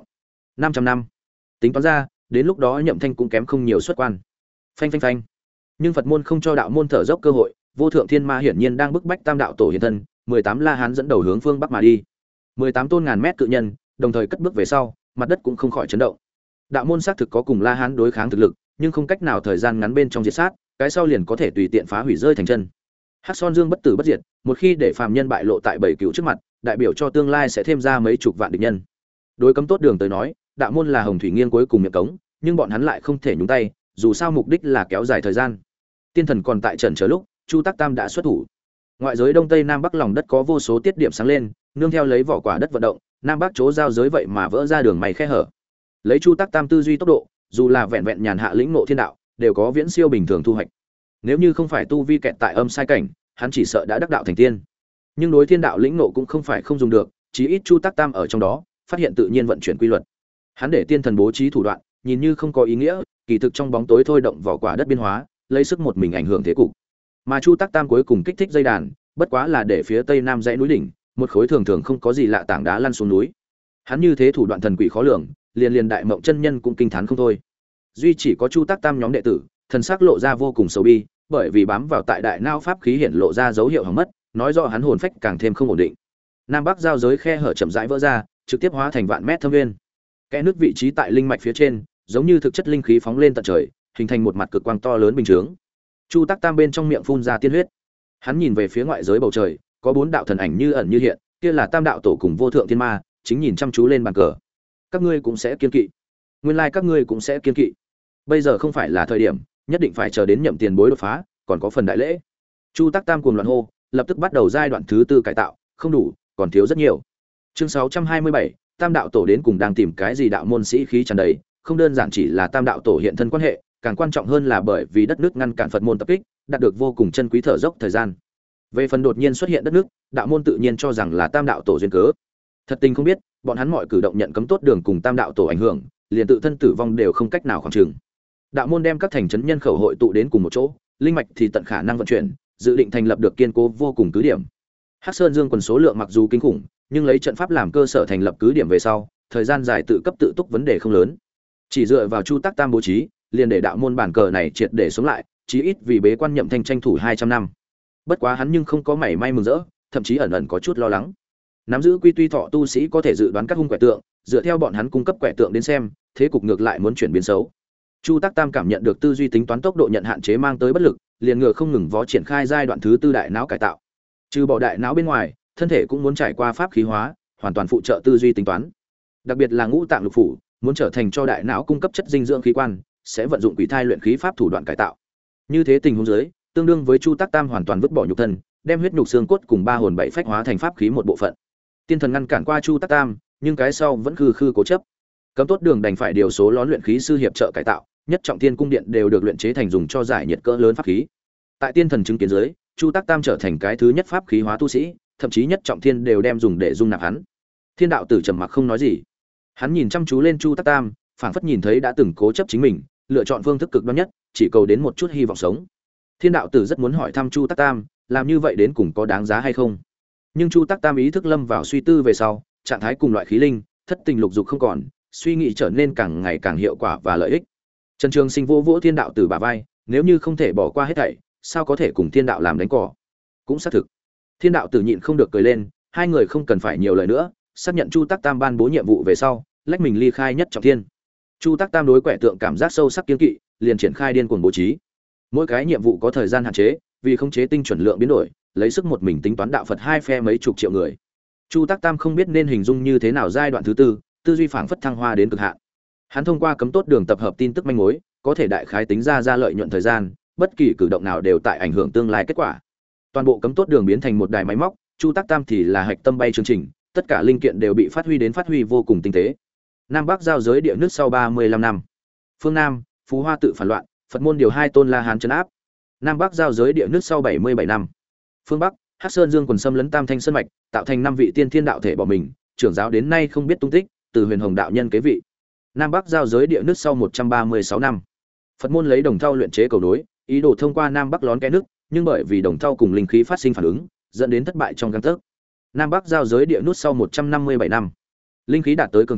A: 500 năm. Tính toán ra, đến lúc đó Nhậm Thanh cũng kém không nhiều xuất quan. Phanh phanh phanh. Nhưng Phật môn không cho đạo môn thở dốc cơ hội, Vô Thượng Thiên Ma hiển nhiên đang bức bách Tam đạo tổ hiện thân, 18 La Hán dẫn đầu hướng phương bắc mà đi. 18 tôn ngàn mét cự nhân, đồng thời cất bước về sau, mặt đất cũng không khỏi chấn động. Đạo môn xác thực có cùng La Hán đối kháng thực lực, nhưng không cách nào thời gian ngắn bên trong diệt sát, cái sau liền có thể tùy tiện phá hủy rơi thành chân. Hắc Son Dương bất tử bất diệt, một khi để phàm nhân bại lộ tại bảy cựu trước mặt, đại biểu cho tương lai sẽ thêm ra mấy chục vạn địch nhân. Đối cấm tốt đường tới nói, đạo môn là hồng thủy nghiêng cuối cùng miệng cống, nhưng bọn hắn lại không thể nhúng tay, dù sao mục đích là kéo dài thời gian. Tiên thần còn tại trận chờ lúc, Chu Tắc Tam đã xuất thủ. Ngoại giới đông tây nam bắc lòng đất có vô số tiết điểm sáng lên, nương theo lấy vỏ quả đất vận động, nam bắc chỗ giao giới vậy mà vỡ ra đường mày khe hở. Lấy Chu Tắc Tam tư duy tốc độ, dù là vẹn vẹn nhàn hạ lĩnh ngộ thiên đạo, đều có viễn siêu bình thường thu hoạch. Nếu như không phải tu vi kẹt tại âm sai cảnh, hắn chỉ sợ đã đắc đạo thành tiên. Nhưng đối thiên đạo lĩnh ngộ cũng không phải không dùng được, chí ít Chu Tắc Tam ở trong đó, phát hiện tự nhiên vận chuyển quy luật. Hắn để tiên thần bố trí thủ đoạn, nhìn như không có ý nghĩa, kỳ thực trong bóng tối thôi động vỏ quả đất biến hóa, lấy sức một mình ảnh hưởng thế cục. Mà Chu Tắc Tam cuối cùng kích thích dây đàn, bất quá là để phía tây nam dãy núi đỉnh, một khối thường thường không có gì lạ tảng đá lăn xuống núi. Hắn như thế thủ đoạn thần quỷ khó lường, liền đại mộng chân nhân cũng kinh thán không thôi. Duy chỉ có Chu Tắc Tam nhóm đệ tử, thần sắc lộ ra vô cùng xấu bi, bởi vì bám vào tại đại não pháp khí hiển lộ ra dấu hiệu hỏng mất, nói rõ hắn hồn phách càng thêm không ổn định. Nam bắc giao giới khe hở chậm rãi vỡ ra, trực tiếp hóa thành vạn mét thâm nguyên. Kẽ nước vị trí tại linh mạch phía trên, giống như thực chất linh khí phóng lên tận trời, hình thành một mặt cực quang to lớn bình chướng. Chu Tắc Tam bên trong miệng phun ra tiên huyết. Hắn nhìn về phía ngoại giới bầu trời, có bốn đạo thần ảnh như ẩn như hiện, kia là Tam đạo tổ cùng Vô Thượng Thiên Ma, chính nhìn chăm chú lên bàn cờ. Các ngươi cũng sẽ kiên kỵ. Nguyên lai các ngươi cũng sẽ kiên kỵ. Bây giờ không phải là thời điểm, nhất định phải chờ đến Nhậm tiền bối đột phá, còn có phần đại lễ. Chu Tắc Tam cuồng loạn hô, lập tức bắt đầu giai đoạn thứ tư cải tạo, không đủ, còn thiếu rất nhiều. Chương 627, Tam đạo tổ đến cùng đang tìm cái gì? Đạo môn sĩ khí tràn đầy, không đơn giản chỉ là Tam đạo tổ hiện thân quan hệ, càng quan trọng hơn là bởi vì đất nước ngăn cản Phật môn tập kích, đạt được vô cùng chân quý thở dốc thời gian. Về phần đột nhiên xuất hiện đất nước, đạo môn tự nhiên cho rằng là Tam đạo tổ duyên cớ. Thật tình không biết, bọn hắn mọi cử động nhận cấm tốt đường cùng Tam đạo tổ ảnh hưởng, liền tự thân tử vong đều không cách nào khoảng chừng. Đạo môn đem các thành trấn nhân khẩu hội tụ đến cùng một chỗ, linh mạch thì tận khả năng vận chuyển, dự định thành lập được kiên cố vô cùng cứ điểm. Hắc Sơn Dương quần số lượng mặc dù kinh khủng, nhưng lấy trận pháp làm cơ sở thành lập cứ điểm về sau, thời gian dài tự cấp tự túc vấn đề không lớn. Chỉ dựa vào Chu Tắc Tam bố trí, liền để đạo môn bản cờ này triệt để sống lại, chí ít vì bế quan Nhậm Thanh tranh thủ 200 năm. Bất quá hắn nhưng không có mảy may mừng rỡ, thậm chí ẩn ẩn có chút lo lắng. Nắm giữ quy tuy thọ tu sĩ có thể dự đoán các hung quẻ tượng, dựa theo bọn hắn cung cấp quẻ tượng đến xem, thế cục ngược lại muốn chuyển biến xấu. Chu Tắc Tam cảm nhận được tư duy tính toán tốc độ nhận hạn chế mang tới bất lực, liền ngựa không ngừng vó triển khai giai đoạn thứ tư đại não cải tạo. Trừ bỏ đại não bên ngoài, thân thể cũng muốn trải qua pháp khí hóa, hoàn toàn phụ trợ tư duy tính toán. Đặc biệt là ngũ tạng lục phủ, muốn trở thành cho đại não cung cấp chất dinh dưỡng khí quan, sẽ vận dụng quỷ thai luyện khí pháp thủ đoạn cải tạo. Như thế tình huống dưới, tương đương với Chu Tắc Tam hoàn toàn vứt bỏ nhục thân, đem huyết nhục xương cốt cùng ba hồn bảy phách hóa thành pháp khí một bộ phận. Tiên thần ngăn cản qua Chu Tắc Tam, nhưng cái sau vẫn khư khư cố chấp. Cấm tốt đường đành phải điều số lón luyện khí sư hiệp trợ cải tạo, nhất trọng thiên cung điện đều được luyện chế thành dùng cho giải nhiệt cỡ lớn pháp khí. Tại tiên thần chứng kiến dưới, Chu Tắc Tam trở thành cái thứ nhất pháp khí hóa tu sĩ, thậm chí nhất trọng thiên đều đem dùng để dung nạp hắn. Thiên đạo tử trầm mặc không nói gì. Hắn nhìn chăm chú lên Chu Tắc Tam, phảng phất nhìn thấy đã từng cố chấp chính mình, lựa chọn phương thức cực đoan nhất, chỉ cầu đến một chút hy vọng sống. Thiên đạo tử rất muốn hỏi thăm Chu Tắc Tam, làm như vậy đến cùng có đáng giá hay không. Nhưng Chu Tắc Tam ý thức lâm vào suy tư về sau, trạng thái cùng loại khí linh, thất tình lục dục không còn, suy nghĩ trở nên càng ngày càng hiệu quả và lợi ích. Trần Trường Sinh vỗ vỗ Thiên đạo tử bả vai, nếu như không thể bỏ qua hết thảy, sao có thể cùng Thiên đạo làm đánh cỏ? Cũng xác thực. Thiên đạo tử nhịn không được cười lên, hai người không cần phải nhiều lời nữa, xác nhận Chu Tắc Tam ban bố nhiệm vụ về sau, lách mình ly khai nhất trọng thiên. Chu Tắc Tam đối quẻ tượng cảm giác sâu sắc kiên kỵ, liền triển khai điên cuồng bố trí. Mỗi cái nhiệm vụ có thời gian hạn chế, vì khống chế tinh chuẩn lượng biến đổi, lấy sức một mình tính toán đạo Phật hai phe mấy chục triệu người. Chu Tắc Tam không biết nên hình dung như thế nào giai đoạn thứ tư, tư duy phảng phất thăng hoa đến cực hạn. Hắn thông qua cấm tốt đường tập hợp tin tức manh mối, có thể đại khái tính ra lợi nhuận thời gian, bất kỳ cử động nào đều tại ảnh hưởng tương lai kết quả. Toàn bộ cấm tốt đường biến thành một đài máy móc, Chu Tắc Tam thì là hạch tâm bay chương trình, tất cả linh kiện đều bị phát huy vô cùng tinh tế. Nam Bắc giao giới địa nước sau 35 năm. Phương Nam, Phú Hoa tự phản loạn, Phật môn điều 2 tôn La Hán trấn áp. Nam Bắc giao giới địa nước sau 77 năm. Phương Bắc, Hắc Sơn Dương quần xâm lấn Tam Thanh sơn mạch, tạo thành 5 vị tiên thiên đạo thể bỏ mình, trưởng giáo đến nay không biết tung tích, từ Huyền Hồng đạo nhân kế vị. Nam Bắc giao giới địa nước sau 136 năm. Phật môn lấy đồng thau luyện chế cầu nối, ý đồ thông qua Nam Bắc lón cái nước, nhưng bởi vì đồng thau cùng linh khí phát sinh phản ứng, dẫn đến thất bại trong gang tấc. Nam Bắc giao giới địa nút sau 157 năm. Linh khí đạt tới cường thịnh,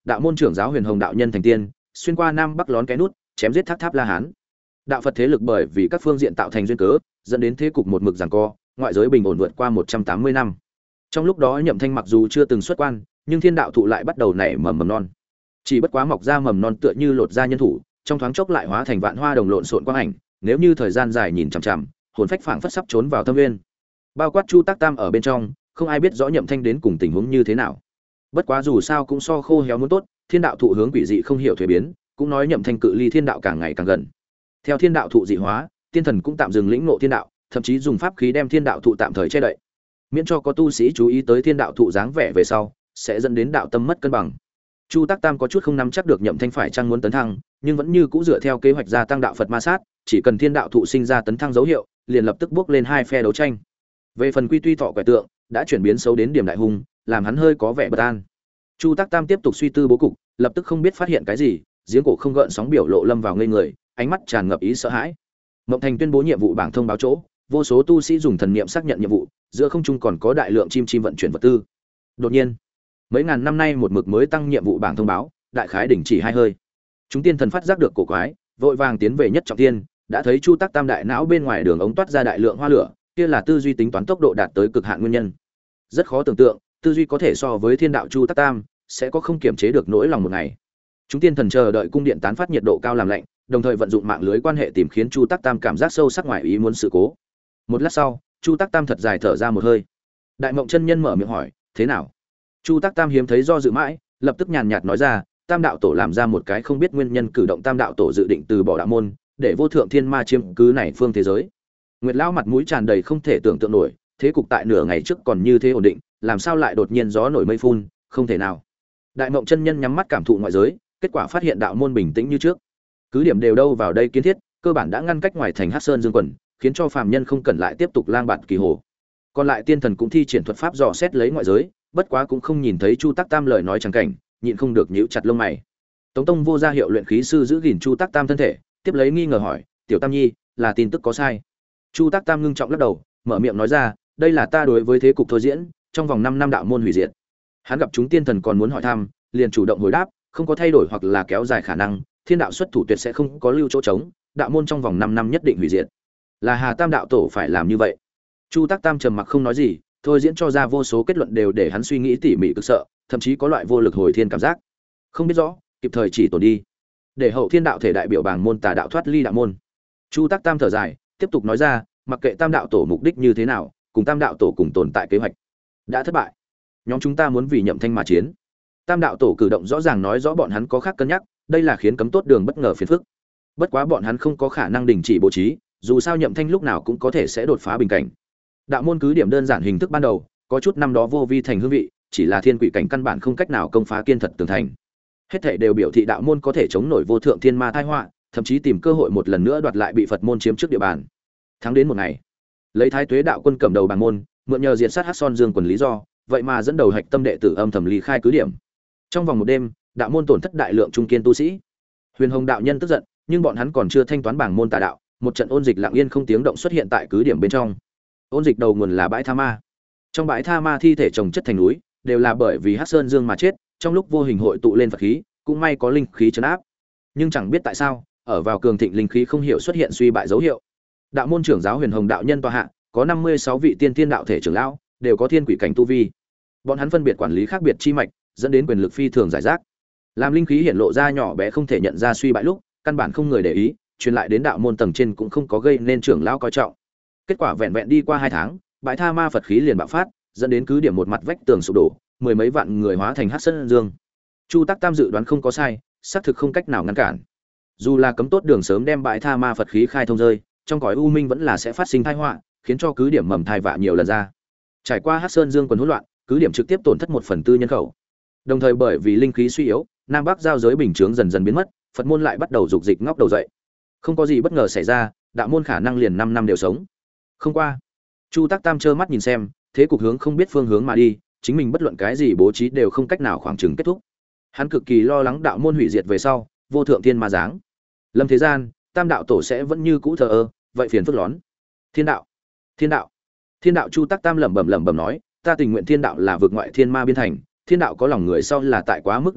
A: đạo môn trưởng giáo Huyền Hồng đạo nhân thành tiên, xuyên qua nam bắc lón cái nút, chém giết Tháp Tháp La Hán. Đạo Phật thế lực bởi vì các phương diện tạo thành duyên cớ, dẫn đến thế cục một mực giằng co, ngoại giới bình ổn vượt qua 180 năm. Trong lúc đó Nhậm Thanh mặc dù chưa từng xuất quan, nhưng Thiên đạo thụ lại bắt đầu nảy mầm non. Chỉ bất quá mọc ra mầm non tựa như lột ra nhân thủ, trong thoáng chốc lại hóa thành vạn hoa đồng lộn xộn quang ảnh, nếu như thời gian dài nhìn chằm chằm, hồn phách phảng phất sắp trốn vào thâm nguyên. Bao quát Chu Tác Tam ở bên trong, không ai biết rõ Nhậm Thanh đến cùng tình huống như thế nào. Bất quá dù sao cũng so khô héo muốn tốt, Thiên đạo thụ hướng quỷ dị không hiểu thuế biến, cũng nói Nhậm Thanh cự ly thiên đạo càng ngày càng gần. Theo thiên đạo thụ dị hóa, tiên thần cũng tạm dừng lĩnh ngộ thiên đạo, thậm chí dùng pháp khí đem thiên đạo thụ tạm thời che đậy, miễn cho có tu sĩ chú ý tới thiên đạo thụ dáng vẻ về sau, sẽ dẫn đến đạo tâm mất cân bằng. Chu Tác Tam có chút không nắm chắc được Nhậm Thanh phải chăng muốn tấn thăng, nhưng vẫn như cũ dựa theo kế hoạch gia tăng đạo Phật ma sát, chỉ cần thiên đạo thụ sinh ra tấn thăng dấu hiệu, liền lập tức bước lên hai phe đấu tranh. Về phần Quy Tuy Thọ quẻ tượng, đã chuyển biến xấu đến điểm đại hung, làm hắn hơi có vẻ bất an. Chu Tác Tam tiếp tục suy tư bố cục, lập tức không biết phát hiện cái gì, giếng cổ không gợn sóng biểu lộ lâm vào ngây người, ánh mắt tràn ngập ý sợ hãi. Mộng Thành tuyên bố nhiệm vụ bảng thông báo chỗ, vô số tu sĩ dùng thần niệm xác nhận nhiệm vụ, giữa không trung còn có đại lượng chim chim vận chuyển vật tư. Đột nhiên, mấy ngàn năm nay một mực mới tăng nhiệm vụ bảng thông báo, đại khái đỉnh chỉ hai hơi. Chúng tiên thần phát giác được cổ quái, vội vàng tiến về nhất trọng tiên, đã thấy Chu Tác Tam đại não bên ngoài đường ống toát ra đại lượng hoa lửa, kia là tư duy tính toán tốc độ đạt tới cực hạn nguyên nhân. Rất khó tưởng tượng, tư duy có thể so với thiên đạo Chu Tác Tam, sẽ có không kiềm chế được nỗi lòng một ngày. Chúng tiên thần chờ đợi cung điện tán phát nhiệt độ cao làm lạnh, đồng thời vận dụng mạng lưới quan hệ tìm khiến Chu Tác Tam cảm giác sâu sắc ngoài ý muốn sự cố. Một lát sau, Chu Tác Tam thật dài thở ra một hơi. Đại Mộng chân nhân mở miệng hỏi, "Thế nào?" Chu Tác Tam hiếm thấy do dự mãi, lập tức nhàn nhạt nói ra, Tam đạo tổ làm ra một cái không biết nguyên nhân cử động, Tam đạo tổ dự định từ bỏ đạo môn, để vô thượng thiên ma chiếm cứ này phương thế giới. Nguyệt lão mặt mũi tràn đầy không thể tưởng tượng nổi, thế cục tại nửa ngày trước còn như thế ổn định, làm sao lại đột nhiên gió nổi mây phun, không thể nào. Đại Mộng chân nhân nhắm mắt cảm thụ ngoại giới, kết quả phát hiện đạo môn bình tĩnh như trước. Cứ điểm đều đâu vào đây kiến thiết, cơ bản đã ngăn cách ngoài thành Hắc Sơn Dương quần, khiến cho phàm nhân không cần lại tiếp tục lang bạt kỳ hồ. Còn lại tiên thần cũng thi triển thuật pháp dò xét lấy ngoại giới, bất quá cũng không nhìn thấy Chu Tác Tam lời nói chẳng cảnh, nhịn không được nhíu chặt lông mày. Tống Tông vô ra hiệu luyện khí sư giữ gìn Chu Tác Tam thân thể, tiếp lấy nghi ngờ hỏi, "Tiểu Tam Nhi, là tin tức có sai?" Chu Tác Tam ngưng trọng lắc đầu, mở miệng nói ra, "Đây là ta đối với thế cục thôi diễn, trong vòng 5 năm đạo môn hủy diệt." Hắn gặp chúng tiên thần còn muốn hỏi thăm, liền chủ động hồi đáp, không có thay đổi hoặc là kéo dài khả năng, thiên đạo xuất thủ tuyệt sẽ không có lưu chỗ trống, đạo môn trong vòng 5 năm nhất định hủy diệt. Là Hà Tam đạo tổ phải làm như vậy. Chu Tác Tam trầm mặc không nói gì, thôi diễn cho ra vô số kết luận đều để hắn suy nghĩ tỉ mỉ cực sợ, thậm chí có loại vô lực hồi thiên cảm giác. Không biết rõ, kịp thời chỉ tổn đi, để hậu thiên đạo thể đại biểu bảng môn tà đạo thoát ly đạo môn. Chu Tác Tam thở dài, tiếp tục nói ra, mặc kệ Tam đạo tổ mục đích như thế nào, cùng Tam đạo tổ cùng tồn tại kế hoạch đã thất bại. Nhóm chúng ta muốn vì Nhậm Thanh mà chiến. Tam đạo tổ cử động rõ ràng nói rõ bọn hắn có khác cân nhắc, đây là khiến cấm tốt đường bất ngờ phiền phức. Bất quá bọn hắn không có khả năng đình chỉ bố trí, dù sao Nhậm Thanh lúc nào cũng có thể sẽ đột phá bình cảnh. Đạo môn cứ điểm đơn giản hình thức ban đầu, có chút năm đó vô vi thành hương vị, chỉ là thiên quỷ cảnh căn bản không cách nào công phá kiên thật tường thành. Hết thảy đều biểu thị đạo môn có thể chống nổi vô thượng thiên ma tai họa, thậm chí tìm cơ hội một lần nữa đoạt lại bị Phật môn chiếm trước địa bàn. Thắng đến một ngày, lấy Thái Tuế đạo quân cầm đầu bàng môn, mượn nhờ diệt sát Hắc Son Dương quần lý do, vậy mà dẫn đầu hạch tâm đệ tử âm thầm ly khai cứ điểm. Trong vòng một đêm, đạo môn tổn thất đại lượng trung kiên tu sĩ. Huyền Hồng đạo nhân tức giận, nhưng bọn hắn còn chưa thanh toán bảng môn tà đạo, một trận ôn dịch lặng yên không tiếng động xuất hiện tại cứ điểm bên trong. Ôn dịch đầu nguồn là bãi tha ma. Trong bãi tha ma thi thể chồng chất thành núi, đều là bởi vì Hắc Sơn Dương mà chết, trong lúc vô hình hội tụ lên Phật khí, cũng may có linh khí trấn áp. Nhưng chẳng biết tại sao, ở vào cường thịnh linh khí không hiểu xuất hiện suy bại dấu hiệu. Đạo môn trưởng giáo Huyền Hồng đạo nhân tọa hạ, có 56 vị tiên thiên đạo thể trưởng lão, đều có thiên quỷ cảnh tu vi. Bọn hắn phân biệt quản lý khác biệt chi mạch, dẫn đến quyền lực phi thường giải rác. Làm linh khí hiện lộ ra nhỏ bé không thể nhận ra suy bại lúc, căn bản không người để ý, truyền lại đến đạo môn tầng trên cũng không có gây nên trưởng lão coi trọng. Kết quả vẹn vẹn đi qua 2 tháng, bãi tha ma Phật khí liền bạo phát, dẫn đến cứ điểm một mặt vách tường sụp đổ, mười mấy vạn người hóa thành Hắc Sơn Dương. Chu Tác Tam dự đoán không có sai, xác thực không cách nào ngăn cản. Dù là cấm tốt đường sớm đem bãi tha ma Phật khí khai thông rơi, trong cõi u minh vẫn là sẽ phát sinh tai họa, khiến cho cứ điểm mầm thai vạ nhiều lần ra. Trải qua Hắc Sơn Dương quần hỗn loạn, cứ điểm trực tiếp tổn thất 1/4 nhân khẩu. Đồng thời bởi vì linh khí suy yếu, nam bắc giao giới bình chướng dần dần biến mất, Phật môn lại bắt đầu dục dịch ngóc đầu dậy. Không có gì bất ngờ xảy ra, đạo môn khả năng liền 5 năm đều sống. Không qua, Chu Tác Tam trơ mắt nhìn xem, thế cục hướng không biết phương hướng mà đi, chính mình bất luận cái gì bố trí đều không cách nào khoảng chừng kết thúc. Hắn cực kỳ lo lắng đạo môn hủy diệt về sau, vô thượng thiên ma giáng lâm thế gian, Tam đạo tổ sẽ vẫn như cũ thờ ơ, vậy phiền phức lón. Thiên đạo, thiên đạo, thiên đạo. Chu Tác Tam lẩm bẩm nói, ta tình nguyện thiên đạo là vượt ngoại thiên ma biên thành, thiên đạo có lòng người sau là tại quá mức đáng sợ,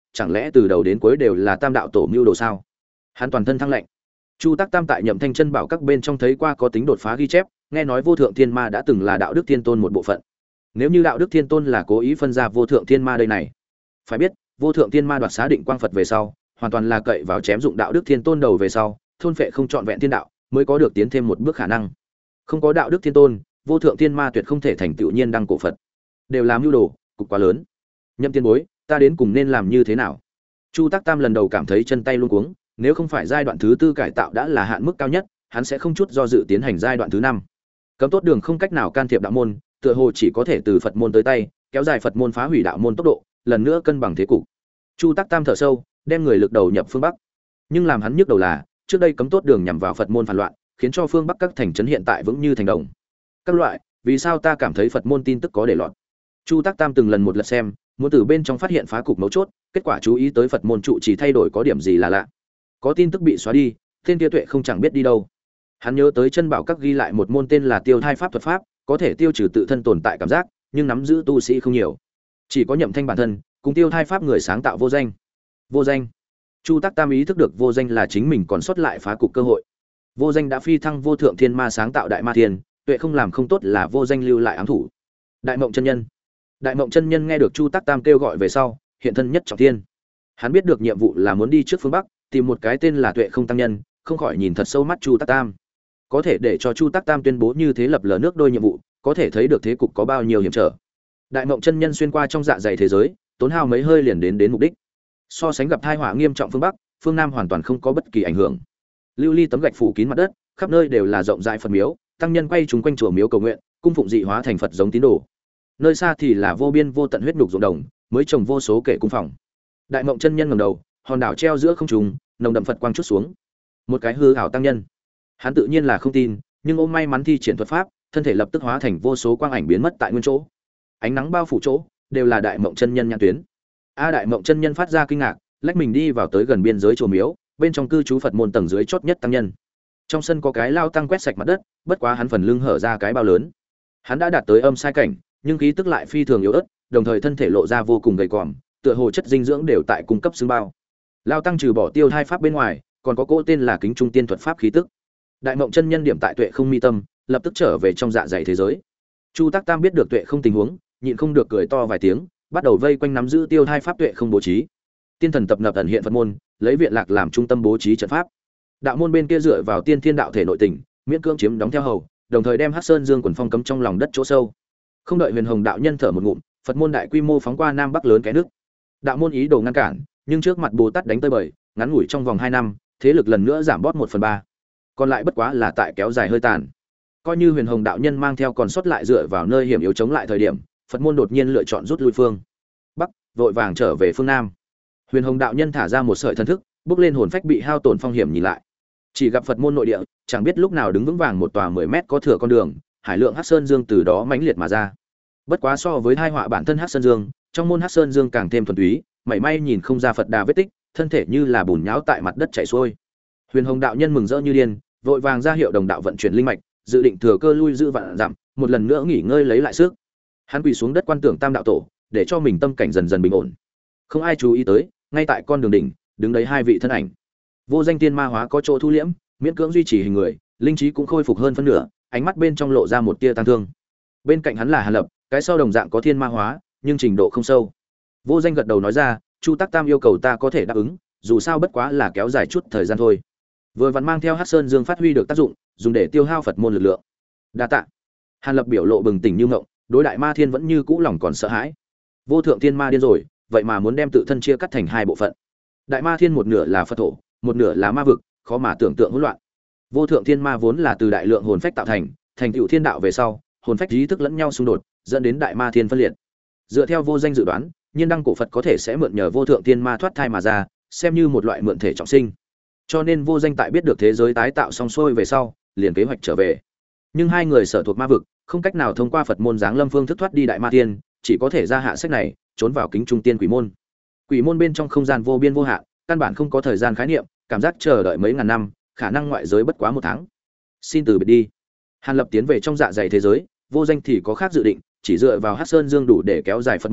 A: chẳng lẽ từ đầu đến cuối đều là tam đạo tổ mưu đồ sao? Hắn toàn thân thăng lạnh. Chu Tắc Tam tại Nhậm Thanh Chân Bảo các bên trong thấy qua có tính đột phá ghi chép, nghe nói Vô Thượng Thiên Ma đã từng là Đạo Đức Thiên Tôn một bộ phận. Nếu như Đạo Đức Thiên Tôn là cố ý phân ra Vô Thượng Thiên Ma đây này, phải biết, Vô Thượng Thiên Ma đoạt xá định quang Phật về sau, hoàn toàn là cậy vào chém dụng Đạo Đức Thiên Tôn đầu về sau, thôn phệ không trọn vẹn thiên đạo, mới có được tiến thêm một bước khả năng. Không có Đạo Đức Thiên Tôn, Vô Thượng Thiên Ma tuyệt không thể thành tựu nhiên đăng cổ Phật. Đều làm mưu đồ, cục quá lớn. Nhậm Tiên Bối, ta đến cùng nên làm như thế nào? Chu Tắc Tam lần đầu cảm thấy chân tay luống cuống, nếu không phải giai đoạn thứ tư cải tạo đã là hạn mức cao nhất, hắn sẽ không chút do dự tiến hành giai đoạn thứ 5. Cấm tốt đường không cách nào can thiệp đạo môn, tựa hồ chỉ có thể từ Phật môn tới tay, kéo dài Phật môn phá hủy đạo môn tốc độ, lần nữa cân bằng thế cục. Chu Tắc Tam thở sâu, đem người lực đầu nhập phương Bắc. Nhưng làm hắn nhức đầu là, trước đây cấm tốt đường nhằm vào Phật môn phản loạn, khiến cho phương Bắc các thành trấn hiện tại vững như thành đồng. Các loại, vì sao ta cảm thấy Phật môn tin tức có để lọt? Chu Tắc Tam từng lần một lượt xem, muốn từ bên trong phát hiện phá cục mấu chốt, kết quả chú ý tới Phật môn trụ chỉ thay đổi có điểm gì là lạ. Có tin tức bị xóa đi, tên kia tuệ không chẳng biết đi đâu. Hắn nhớ tới chân bảo các ghi lại một môn tên là Tiêu Thai pháp thuật pháp, có thể tiêu trừ tự thân tồn tại cảm giác, nhưng nắm giữ tu sĩ không nhiều. Chỉ có Nhậm Thanh bản thân, cùng Tiêu Thai pháp người sáng tạo vô danh. Vô danh. Chu Tắc Tam ý thức được vô danh là chính mình còn sót lại phá cục cơ hội. Vô danh đã phi thăng Vô Thượng Thiên Ma sáng tạo Đại Ma Thiên, tuệ không làm không tốt là vô danh lưu lại ám thủ. Đại Mộng chân nhân. Đại Mộng chân nhân nghe được Chu Tắc Tam kêu gọi về sau, hiện thân nhất trọng thiên. Hắn biết được nhiệm vụ là muốn đi trước phương Bắc, tìm một cái tên là Tuệ Không tăng nhân, không khỏi nhìn thật sâu mắt Chu Tắc Tam. Có thể để cho Chu Tắc Tam tuyên bố như thế lập lờ nước đôi nhiệm vụ, có thể thấy được thế cục có bao nhiêu hiểm trở. Đại Mộng chân nhân xuyên qua trong dạ dày thế giới, tốn hao mấy hơi liền đến mục đích. So sánh gặp tai họa nghiêm trọng phương Bắc, phương Nam hoàn toàn không có bất kỳ ảnh hưởng. Lưu ly tấm gạch phủ kín mặt đất, khắp nơi đều là rộng rãi Phật miếu, tăng nhân quay chúng quanh chùa miếu cầu nguyện, cung phụng dị hóa thành Phật giống tín đồ. Nơi xa thì là vô biên vô tận huyết nhục ruộng đồng, mới trồng vô số kệ cung phòng. Đại Mộng chân nhân ngẩng đầu, hòn đảo treo giữa không trung, nồng đậm Phật quang chút xuống. Một cái hư ảo tăng nhân. Hắn tự nhiên là không tin, nhưng ôm may mắn thi triển thuật pháp, thân thể lập tức hóa thành vô số quang ảnh biến mất tại nguyên chỗ. Ánh nắng bao phủ chỗ, đều là Đại Mộng chân nhân nhãn tuyến. Đại Mộng chân nhân phát ra kinh ngạc, lách mình đi vào tới gần biên giới chùa miếu, bên trong cư trú Phật môn tầng dưới chót nhất tăng nhân. Trong sân có cái lao tăng quét sạch mặt đất, bất quá hắn phần lưng hở ra cái bao lớn. Hắn đã đạt tới âm sai cảnh, nhưng khí tức lại phi thường yếu ớt, đồng thời thân thể lộ ra vô cùng gầy còm, tựa hồ chất dinh dưỡng đều tại cung cấp xương bao. Lao tăng trừ bỏ tiêu hai pháp bên ngoài, còn có cỗ tên là Kính Trung Tiên thuật pháp khí tức. Đại Mộng chân nhân điểm tại Tuệ Không mi tâm, lập tức trở về trong dạ dày thế giới. Chu Tắc Tam biết được Tuệ Không tình huống, nhịn không được cười to vài tiếng, bắt đầu vây quanh nắm giữ tiêu hai pháp Tuệ Không bố trí. Tiên thần tập nập ẩn hiện Phật môn, lấy viện lạc làm trung tâm bố trí trận pháp. Đạo môn bên kia dựa vào tiên thiên đạo thể nội tình, miễn cưỡng chiếm đóng theo hầu, đồng thời đem Hắc Sơn Dương quần phong cấm trong lòng đất chỗ sâu. Không đợi Huyền Hồng đạo nhân thở một ngụm, Phật môn đại quy mô phóng qua nam bắc lớn cái nước. Đạo môn ý đồ ngăn cản, nhưng trước mặt Bồ Tát đánh tới bời, ngắn ngủi trong vòng 2 năm, thế lực lần nữa giảm bót 1/3. Còn lại bất quá là tại kéo dài hơi tàn. Coi như Huyền Hồng đạo nhân mang theo còn sót lại dựa vào nơi hiểm yếu chống lại thời điểm, Phật môn đột nhiên lựa chọn rút lui phương Bắc, vội vàng trở về phương Nam. Huyền Hồng đạo nhân thả ra một sợi thần thức, bước lên hồn phách bị hao tổn phong hiểm nhìn lại. Chỉ gặp Phật môn nội địa, chẳng biết lúc nào đứng vững vàng một tòa 10 mét có thừa con đường, hải lượng Hắc Sơn Dương từ đó mãnh liệt mà ra. Bất quá so với tai họa bản thân Hắc Sơn Dương, trong môn Hắc Sơn Dương càng thêm thuần túy, mảy may nhìn không ra Phật đà vết tích, thân thể như là bùn nhão tại mặt đất chảy xuôi. Huyền Hồng đạo nhân mừng rỡ như điên, vội vàng ra hiệu đồng đạo vận chuyển linh mạch, dự định thừa cơ lui giữ vạn dặm, một lần nữa nghỉ ngơi lấy lại sức. Hắn quỳ xuống đất quan tưởng Tam đạo tổ, để cho mình tâm cảnh dần dần bình ổn. Không ai chú ý tới, ngay tại con đường đỉnh, đứng đấy 2 vị thân ảnh. Vô Danh tiên ma hóa có chỗ thu liễm, miễn cưỡng duy trì hình người, linh trí cũng khôi phục hơn phân nửa, ánh mắt bên trong lộ ra một tia tăng thương. Bên cạnh hắn là Hàn Lập, cái sau đồng dạng có thiên ma hóa, nhưng trình độ không sâu. Vô Danh gật đầu nói ra, Chu Tắc Tam yêu cầu ta có thể đáp ứng, dù sao bất quá là kéo dài chút thời gian thôi. Vừa vặn mang theo Hắc Sơn Dương phát huy được tác dụng, dùng để tiêu hao Phật môn lực lượng. Đa tạ. Hàn Lập biểu lộ bừng tỉnh như ngộng, đối Đại Ma Thiên vẫn như cũ lòng còn sợ hãi. Vô Thượng Thiên Ma điên rồi, vậy mà muốn đem tự thân chia cắt thành 2 bộ phận. Đại Ma Thiên một nửa là Phật thổ, một nửa là ma vực, khó mà tưởng tượng hỗn loạn. Vô Thượng Thiên Ma vốn là từ đại lượng hồn phách tạo thành tựu thiên đạo về sau, hồn phách ý thức lẫn nhau xung đột, dẫn đến Đại Ma Thiên phân liệt. Dựa theo Vô Danh dự đoán, nhiên đăng cổ Phật có thể sẽ mượn nhờ Vô Thượng Thiên Ma thoát thai mà ra, xem như một loại mượn thể trọng sinh. Cho nên Vô Danh tại biết được thế giới tái tạo xong xuôi về sau, liền kế hoạch trở về. Nhưng 2 người sở thuộc ma vực, không cách nào thông qua Phật môn giáng lâm phương thức thoát đi Đại Ma Thiên, chỉ có thể ra hạ sách này, trốn vào Kính Trung Tiên Quỷ môn. Quỷ môn bên trong không gian vô biên vô hạn, căn bản không có thời gian khái niệm, cảm giác chờ đợi mấy ngàn năm, khả năng ngoại giới bất quá 1 tháng. Xin từ biệt đi. Hàn Lập tiến về trong dạ dày thế giới, Vô Danh thì có khác dự định, chỉ dựa vào Hắc Sơn Dương đủ để kéo dài Phật môn,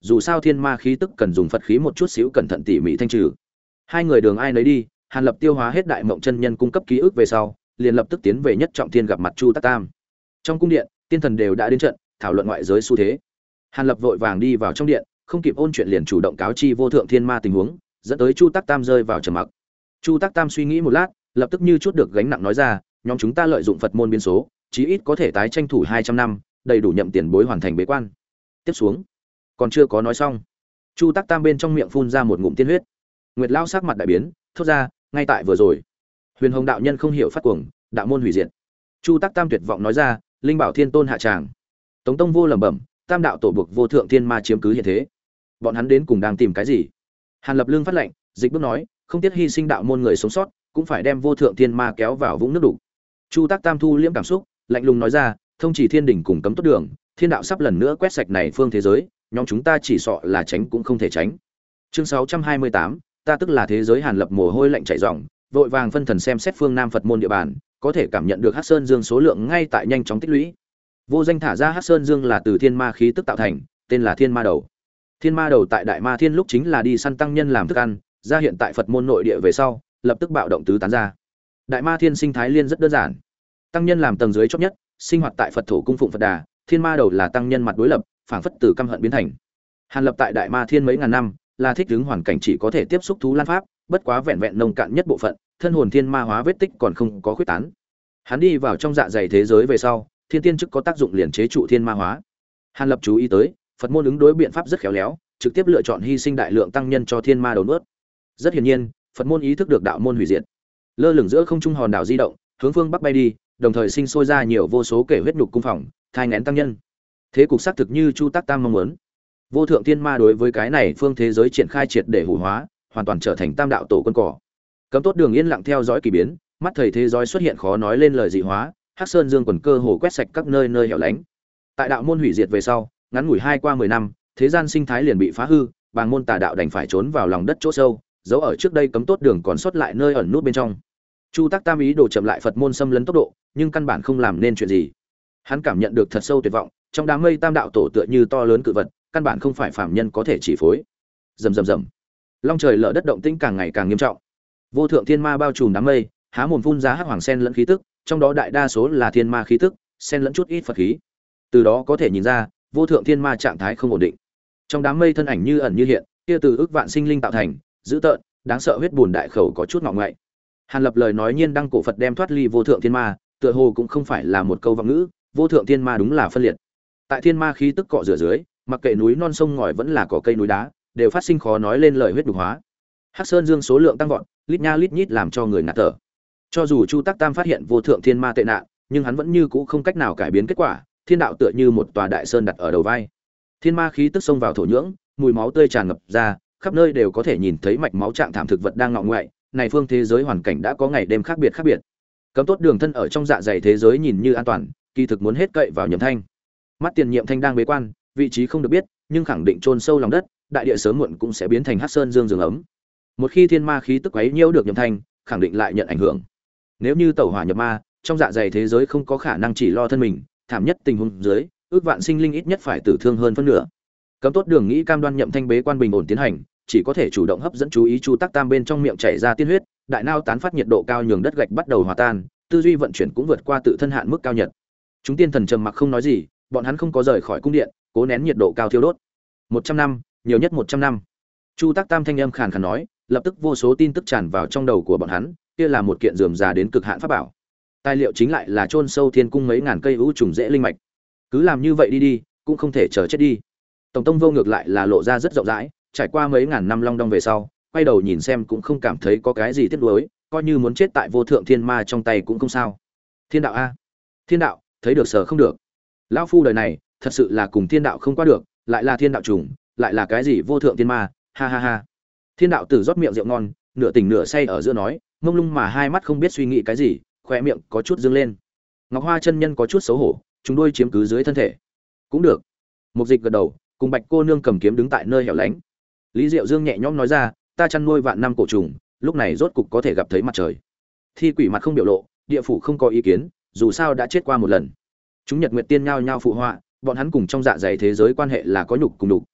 A: dù sao thiên ma khí tức cần dùng Phật khí một chút xíu cẩn thận tỉ mỉ thanh trừ. Hai người đường ai nấy đi, Hàn Lập tiêu hóa hết Đại Mộng chân nhân cung cấp ký ức về sau, liền lập tức tiến về Nhất Trọng Thiên gặp mặt Chu Tắc Tam. Trong cung điện, tiên thần đều đã đến trận, thảo luận ngoại giới xu thế. Hàn Lập vội vàng đi vào trong điện, không kịp ôn chuyện liền chủ động cáo chi vô thượng thiên ma tình huống, dẫn tới Chu Tắc Tam rơi vào trầm mặc. Chu Tắc Tam suy nghĩ một lát, lập tức như chút được gánh nặng nói ra, nhóm chúng ta lợi dụng Phật môn biến số, chí ít có thể tái tranh thủ 200 năm, đầy đủ nhậm tiền bối hoàn thành bế quan. Tiếp xuống, còn chưa có nói xong, Chu Tắc Tam bên trong miệng phun ra một ngụm tiên huyết. Nguyệt Lao sắc mặt đại biến, thốt ra, ngay tại vừa rồi, Huyền Hồng đạo nhân không hiểu phát cuồng, đạo môn hủy diệt. Chu Tắc Tam tuyệt vọng nói ra, linh bảo thiên tôn hạ tràng. Tống Tông Vô lẩm bẩm, Tam đạo tổ buộc vô thượng thiên ma chiếm cứ hiện thế. Bọn hắn đến cùng đang tìm cái gì? Hàn Lập lương phát lệnh, dịch bước nói, không tiếc hy sinh đạo môn người sống sót, cũng phải đem vô thượng thiên ma kéo vào vũng nước đục. Chu Tắc Tam thu liễm cảm xúc, lạnh lùng nói ra, thông chỉ thiên đỉnh cùng cấm tốt đường, thiên đạo sắp lần nữa quét sạch này phương thế giới, nhóm chúng ta chỉ sợ là tránh cũng không thể tránh. Chương 628, ta tức là thế giới. Hàn Lập mồ hôi lạnh chảy ròng, vội vàng phân thần xem xét phương Nam Phật môn địa bàn, có thể cảm nhận được Hắc Sơn Dương số lượng ngay tại nhanh chóng tích lũy. Vô danh thả ra Hắc Sơn Dương là từ thiên ma khí tức tạo thành, tên là Thiên Ma Đầu. Thiên Ma Đầu tại Đại Ma Thiên lúc chính là đi săn tăng nhân làm thức ăn, ra hiện tại Phật môn nội địa về sau, lập tức bạo động tứ tán ra. Đại Ma Thiên sinh thái liên rất đơn giản, tăng nhân làm tầng dưới chót nhất, sinh hoạt tại Phật thổ cung phụng Phật Đà, Thiên Ma Đầu là tăng nhân mặt đối lập, phảng phất từ căm hận biến thành. Hàn Lập tại Đại Ma Thiên mấy ngàn năm, là thích ứng hoàn cảnh chỉ có thể tiếp xúc thú lan pháp, bất quá vẹn vẹn nông cạn nhất bộ phận, thân hồn thiên ma hóa vết tích còn không có khuyết tán. Hắn đi vào trong dạ dày thế giới về sau, thiên tiên chức có tác dụng liền chế trụ thiên ma hóa. Hàn Lập chú ý tới, Phật môn ứng đối biện pháp rất khéo léo, trực tiếp lựa chọn hy sinh đại lượng tăng nhân cho thiên ma đầu nuốt. Rất hiển nhiên, Phật môn ý thức được đạo môn hủy diệt. Lơ lửng giữa không trung hòn đảo di động, hướng phương bắc bay đi, đồng thời sinh sôi ra nhiều vô số kể huyết nhục cung phòng, thai nghén tăng nhân. Thế cục xác thực như Chu Tắc Tam mong muốn. Vô thượng thiên ma đối với cái này phương thế giới triển khai triệt để hủ hóa, hoàn toàn trở thành tam đạo tổ quân cỏ. Cấm tốt đường yên lặng theo dõi kỳ biến, mắt thầy thế giới xuất hiện khó nói lên lời dị hóa, Hắc Sơn Dương quần cơ hồ quét sạch các nơi nơi hẻo lánh. Tại đạo môn hủy diệt về sau, ngắn ngủi qua 10 năm, thế gian sinh thái liền bị phá hư, bàng môn tà đạo đành phải trốn vào lòng đất chỗ sâu, giấu ở trước đây cấm tốt đường còn sót lại nơi ẩn nút bên trong. Chu Tắc Tam ý đồ chậm lại Phật môn xâm lấn tốc độ, nhưng căn bản không làm nên chuyện gì. Hắn cảm nhận được thật sâu tuyệt vọng, trong đám mây tam đạo tổ tựa như to lớn cự vật, căn bản không phải phàm nhân có thể chỉ phối. Rầm rầm rầm. Long trời lở đất động tĩnh càng ngày càng nghiêm trọng. Vô thượng thiên ma bao trùm đám mây, há mồm phun ra hắc hoàng sen lẫn khí tức, trong đó đại đa số là thiên ma khí tức, sen lẫn chút ít Phật khí. Từ đó có thể nhìn ra, vô thượng thiên ma trạng thái không ổn định. Trong đám mây thân ảnh như ẩn như hiện, kia từ ức vạn sinh linh tạo thành, dữ tợn, đáng sợ huyết bùn đại khẩu có chút ngọ ngậy. Hàn Lập lời nói nhiên đăng cổ Phật đem thoát ly vô thượng thiên ma, tựa hồ cũng không phải là một câu vọng ngữ, vô thượng thiên ma đúng là phân liệt. Tại thiên ma khí tức cọ rửa dưới, mặc kệ núi non sông ngòi vẫn là cỏ cây núi đá, đều phát sinh khó nói lên lời huyết đục hóa. Hắc Sơn Dương số lượng tăng vọt, lít nha lít nhít làm cho người ngạt thở. Cho dù Chu Tắc Tam phát hiện vô thượng thiên ma tệ nạn, nhưng hắn vẫn như cũ không cách nào cải biến kết quả, thiên đạo tựa như một tòa đại sơn đặt ở đầu vai. Thiên ma khí tức xông vào thổ nhưỡng, mùi máu tươi tràn ngập ra, khắp nơi đều có thể nhìn thấy mạch máu trạng thảm thực vật đang ngọ ngoại, này phương thế giới hoàn cảnh đã có ngày đêm khác biệt. Cấm tốt đường thân ở trong dạ dày thế giới nhìn như an toàn, kỳ thực muốn hết cậy vào Nhậm Thanh. Mắt tiền Nhiệm Thanh đang bế quan, vị trí không được biết, nhưng khẳng định chôn sâu lòng đất, đại địa sớm muộn cũng sẽ biến thành Hắc Sơn Dương giường ấm. Một khi thiên ma khí tức quấy nhiễu được Nhậm Thanh, khẳng định lại nhận ảnh hưởng. Nếu như tẩu hỏa nhập ma, trong dạ dày thế giới không có khả năng chỉ lo thân mình, thảm nhất tình huống dưới, ước vạn sinh linh ít nhất phải tử thương hơn phân nửa. Cấm tốt đường nghĩ cam đoan Nhậm Thanh bế quan bình ổn tiến hành, chỉ có thể chủ động hấp dẫn chú ý Chu Tắc Tam bên trong miệng chảy ra tiên huyết, đại nao tán phát nhiệt độ cao nhường đất gạch bắt đầu hòa tan, tư duy vận chuyển cũng vượt qua tự thân hạn mức cao nhất. Chúng tiên thần trầm mặc không nói gì, bọn hắn không có rời khỏi cung điện, cố nén nhiệt độ cao thiêu đốt. 100 năm, nhiều nhất 100 năm. Chu Tắc Tam thanh âm khàn khàn nói, lập tức vô số tin tức tràn vào trong đầu của bọn hắn, kia là một kiện rườm rà đến cực hạn pháp bảo. Tài liệu chính lại là chôn sâu thiên cung mấy ngàn cây u trùng dễ linh mạch. Cứ làm như vậy đi, cũng không thể chờ chết đi. Tổng Tông Vô ngược lại là lộ ra rất rộng rãi, trải qua mấy ngàn năm long đong về sau, quay đầu nhìn xem cũng không cảm thấy có cái gì tiếc nuối, coi như muốn chết tại vô thượng thiên ma trong tay cũng không sao. Thiên đạo a, thiên đạo, thấy được sở không được. Lão phu đời này, thật sự là cùng thiên đạo không qua được, lại là thiên đạo trùng, lại là cái gì vô thượng thiên ma, ha ha ha. Thiên đạo tử rót miệng rượu ngon, nửa tỉnh nửa say ở giữa nói, mông lung mà hai mắt không biết suy nghĩ cái gì, khóe miệng có chút dương lên. Ngọc Hoa chân nhân có chút xấu hổ, chúng đuôi chiếm cứ dưới thân thể. Cũng được. Mục Dịch gật đầu, cùng Bạch cô nương cầm kiếm đứng tại nơi hẻo lánh. Lý Diệu Dương nhẹ nhõm nói ra, ta chăn nuôi vạn năm cổ trùng, lúc này rốt cục có thể gặp thấy mặt trời. Thi Quỷ mặt không biểu lộ, địa phủ không có ý kiến, dù sao đã chết qua một lần. Chúng Nhật Nguyệt Tiên nhao nhao phụ họa, bọn hắn cùng trong dạ dày thế giới quan hệ là có nhục cùng đục,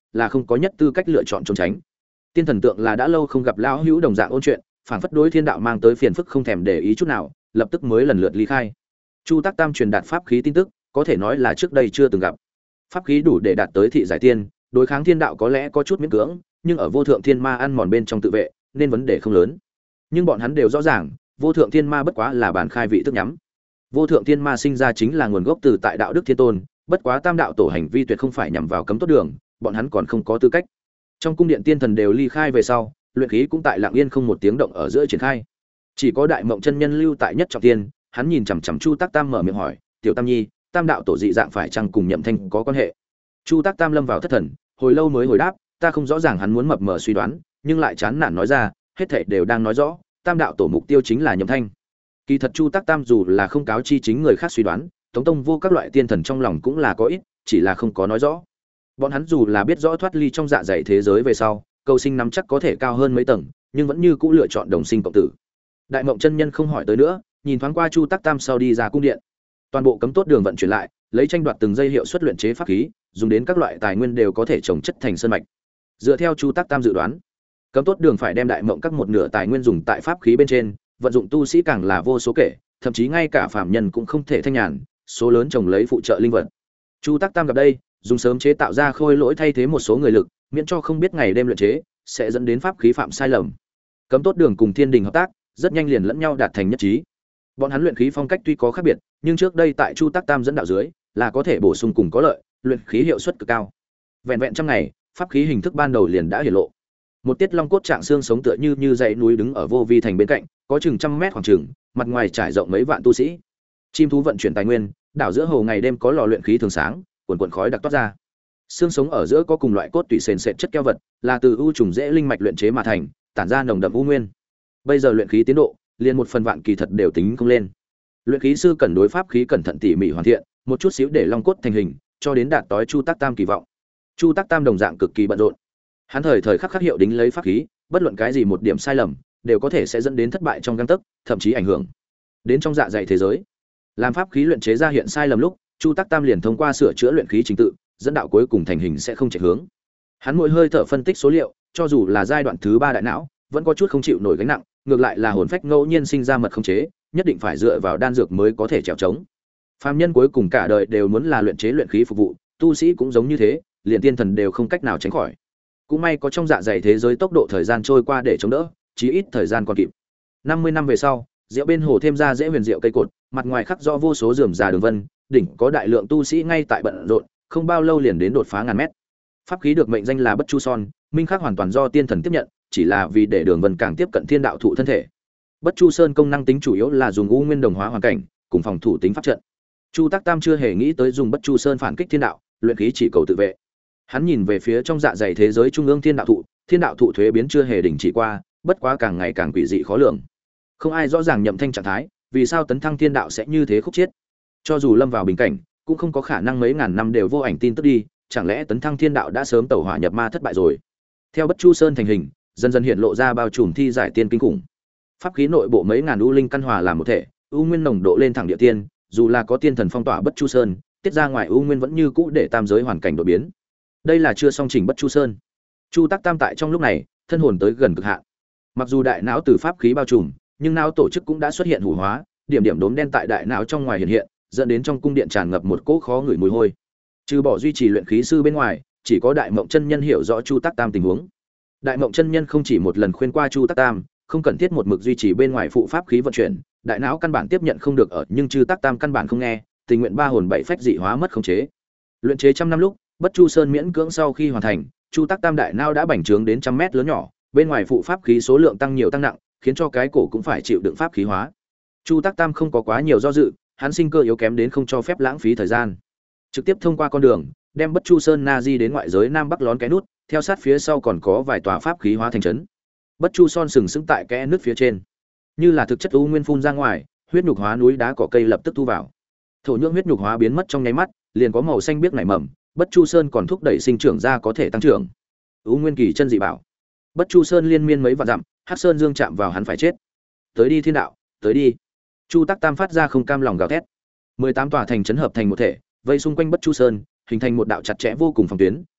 A: là không có nhất tư cách lựa chọn trốn tránh. Tiên thần tượng là đã lâu không gặp lão hữu đồng dạng ôn chuyện, phảng phất đối thiên đạo mang tới phiền phức không thèm để ý chút nào, lập tức mới lần lượt ly khai. Chu Tắc Tam truyền đạt pháp khí tin tức, có thể nói là trước đây chưa từng gặp. Pháp khí đủ để đạt tới thị giải tiên, đối kháng thiên đạo có lẽ có chút miễn cưỡng, nhưng ở vô thượng thiên ma ăn mòn bên trong tự vệ, nên vấn đề không lớn. Nhưng bọn hắn đều rõ ràng, vô thượng thiên ma bất quá là bản khai vị thức nhắm. Vô thượng thiên ma sinh ra chính là nguồn gốc từ tại đạo đức thiên tôn, bất quá tam đạo tổ hành vi tuyệt không phải nhằm vào cấm tốt đường, bọn hắn còn không có tư cách. Trong cung điện tiên thần đều ly khai về sau, luyện khí cũng tại lặng yên không một tiếng động ở giữa triển khai. Chỉ có Đại Mộng chân nhân lưu tại nhất trọng thiên, hắn nhìn chằm chằm Chu Tắc Tam mở miệng hỏi, "Tiểu Tam Nhi, tam đạo tổ dị dạng phải chăng cùng Nhậm Thanh có quan hệ?" Chu Tắc Tam lâm vào thất thần, hồi lâu mới hồi đáp, "Ta không rõ ràng hắn muốn mập mờ suy đoán, nhưng lại chán nản nói ra, hết thảy đều đang nói rõ, tam đạo tổ mục tiêu chính là Nhậm Thanh." Kỳ thật Chu Tắc Tam dù là không cáo chi chính người khác suy đoán, Tống Tông vô các loại tiên thần trong lòng cũng là có ít, chỉ là không có nói rõ. Bọn hắn dù là biết rõ thoát ly trong dạ dày thế giới về sau, cầu sinh nắm chắc có thể cao hơn mấy tầng, nhưng vẫn như cũ lựa chọn đồng sinh cộng tử. Đại Mộng chân nhân không hỏi tới nữa, nhìn thoáng qua Chu Tắc Tam sau đi ra cung điện. Toàn bộ cấm tốt đường vận chuyển lại, lấy tranh đoạt từng giây hiệu suất luyện chế pháp khí, dùng đến các loại tài nguyên đều có thể trồng chất thành sơn mạch. Dựa theo Chu Tắc Tam dự đoán, cấm tốt đường phải đem Đại Mộng các một nửa tài nguyên dùng tại pháp khí bên trên, vận dụng tu sĩ càng là vô số kể, thậm chí ngay cả phàm nhân cũng không thể thanh nhàn, số lớn trồng lấy phụ trợ linh vật. Chu Tắc Tam gặp đây, dùng sớm chế tạo ra khôi lỗi thay thế một số người lực, miễn cho không biết ngày đêm luyện chế sẽ dẫn đến pháp khí phạm sai lầm. Cấm tốt đường cùng Thiên Đình hợp tác, rất nhanh liền lẫn nhau đạt thành nhất trí. Bọn hắn luyện khí phong cách tuy có khác biệt, nhưng trước đây tại Chu Tắc Tam dẫn đạo dưới, là có thể bổ sung cùng có lợi, luyện khí hiệu suất cực cao. Vẹn vẹn trong ngày, pháp khí hình thức ban đầu liền đã hiển lộ. Một tiết long cốt trạng xương sống tựa như dãy núi đứng ở vô vi thành bên cạnh, có chừng trăm mét khoảng chừng, mặt ngoài trải rộng mấy vạn tu sĩ. Chim thú vận chuyển tài nguyên, đảo giữa hồ ngày đêm có lò luyện khí thường sáng, cuồn cuộn khói đặc toát ra. Xương sống ở giữa có cùng loại cốt tủy sền sệt chất keo vật, là từ u trùng dễ linh mạch luyện chế mà thành, tản ra nồng đậm u nguyên. Bây giờ luyện khí tiến độ, liền một phần vạn kỳ thật đều tính không lên. Luyện khí sư cần đối pháp khí cẩn thận tỉ mỉ hoàn thiện, một chút xíu để long cốt thành hình, cho đến đạt tối Chu Tắc Tam kỳ vọng. Chu Tắc Tam đồng dạng cực kỳ bận rộn. Hắn thời thời khắc khắc hiệu đính lấy pháp khí, bất luận cái gì một điểm sai lầm, đều có thể sẽ dẫn đến thất bại trong gang tấc, thậm chí ảnh hưởng đến trong dạ dày thế giới. Làm pháp khí luyện chế ra hiện sai lầm lúc, Chu Tắc Tam liền thông qua sửa chữa luyện khí trình tự, dẫn đạo cuối cùng thành hình sẽ không chạy hướng. Hắn mỗi hơi thở phân tích số liệu, cho dù là giai đoạn thứ 3 đại não, vẫn có chút không chịu nổi gánh nặng, ngược lại là hồn phách ngẫu nhiên sinh ra mật không chế, nhất định phải dựa vào đan dược mới có thể trèo trống. Phàm nhân cuối cùng cả đời đều muốn là luyện chế luyện khí phục vụ, tu sĩ cũng giống như thế, liền tiên thần đều không cách nào tránh khỏi. Cũng may có trong dạ dày thế giới tốc độ thời gian trôi qua để chống đỡ, chí ít thời gian còn kịp. 50 năm về sau, rượu bên hồ thêm ra dễ huyền diệu cây cột, mặt ngoài khắc rõ vô số rườm rà đường vân, đỉnh có đại lượng tu sĩ ngay tại bận rộn, không bao lâu liền đến đột phá ngàn mét. Pháp khí được mệnh danh là Bất Chu Son, minh khắc hoàn toàn do tiên thần tiếp nhận, chỉ là vì để đường vân càng tiếp cận thiên đạo thụ thân thể. Bất Chu Sơn công năng tính chủ yếu là dùng u nguyên đồng hóa hoàn cảnh, cùng phòng thủ tính pháp trận. Chu Tắc Tam chưa hề nghĩ tới dùng Bất Chu Sơn phản kích thiên đạo, luyện khí chỉ cầu tự vệ. Hắn nhìn về phía trong dạ dày thế giới trung ương thiên đạo thụ thuế biến chưa hề đình chỉ qua, bất quá càng ngày càng quỷ dị khó lường. Không ai rõ ràng Nhậm Thanh trạng thái, vì sao tấn thăng thiên đạo sẽ như thế khúc chiết. Cho dù lâm vào bình cảnh, cũng không có khả năng mấy ngàn năm đều vô ảnh tin tức đi, chẳng lẽ tấn thăng thiên đạo đã sớm tẩu hỏa nhập ma thất bại rồi. Theo Bất Chu Sơn thành hình, dần dần hiện lộ ra bao trùm thi giải tiên kinh khủng. Pháp khí nội bộ mấy ngàn u linh căn hòa làm một thể, u nguyên nồng độ lên thẳng địa tiên, dù là có tiên thần phong tỏa Bất Chu Sơn, tiết ra ngoài u nguyên vẫn như cũ để tam giới hoàn cảnh đổi biến. Đây là chưa song trình Bất Chu Sơn. Chu Tắc Tam tại trong lúc này, thân hồn tới gần cực hạn. Mặc dù đại não từ pháp khí bao trùm, nhưng não tổ chức cũng đã xuất hiện hủ hóa, điểm điểm đốm đen tại đại não trong ngoài hiện hiện, dẫn đến trong cung điện tràn ngập một cỗ khó ngửi mùi hôi. Trừ bỏ duy trì luyện khí sư bên ngoài, chỉ có Đại Mộng chân nhân hiểu rõ Chu Tắc Tam tình huống. Đại Mộng chân nhân không chỉ một lần khuyên qua Chu Tắc Tam, không cần thiết một mực duy trì bên ngoài phụ pháp khí vận chuyển, đại não căn bản tiếp nhận không được ở, nhưng Chu Tắc Tam căn bản không nghe, tình nguyện ba hồn bảy phách dị hóa mất khống chế. Luyện chế trăm năm lúc, Bất Chu Sơn miễn cưỡng sau khi hoàn thành, Chu Tắc Tam đại não đã bành trướng đến trăm mét lớn nhỏ, bên ngoài phụ pháp khí số lượng tăng nhiều tăng nặng, khiến cho cái cổ cũng phải chịu đựng pháp khí hóa. Chu Tắc Tam không có quá nhiều do dự, hắn sinh cơ yếu kém đến không cho phép lãng phí thời gian, trực tiếp thông qua con đường đem Bất Chu Sơn na di đến ngoại giới nam bắc lón cái nút, theo sát phía sau còn có vài tòa pháp khí hóa thành trấn. Bất Chu Son sừng sững tại kẽ nút phía trên, như là thực chất u nguyên phun ra ngoài, huyết nhục hóa núi đá cỏ cây lập tức thu vào. Thổ nhưỡng huyết nhục hóa biến mất trong nháy mắt, liền có màu xanh biếc nảy mầm, Bất Chu Sơn còn thúc đẩy sinh trưởng ra có thể tăng trưởng. U nguyên kỳ chân dị bảo. Bất Chu Sơn liên miên mấy vạn dặm, Hắc Sơn Dương chạm vào hắn phải chết. Tới đi thiên đạo, tới đi. Chu Tắc Tam phát ra không cam lòng gào thét. 18 tòa thành trấn hợp thành một thể, vây xung quanh Bất Chu Sơn, hình thành một đạo chặt chẽ vô cùng phòng tuyến,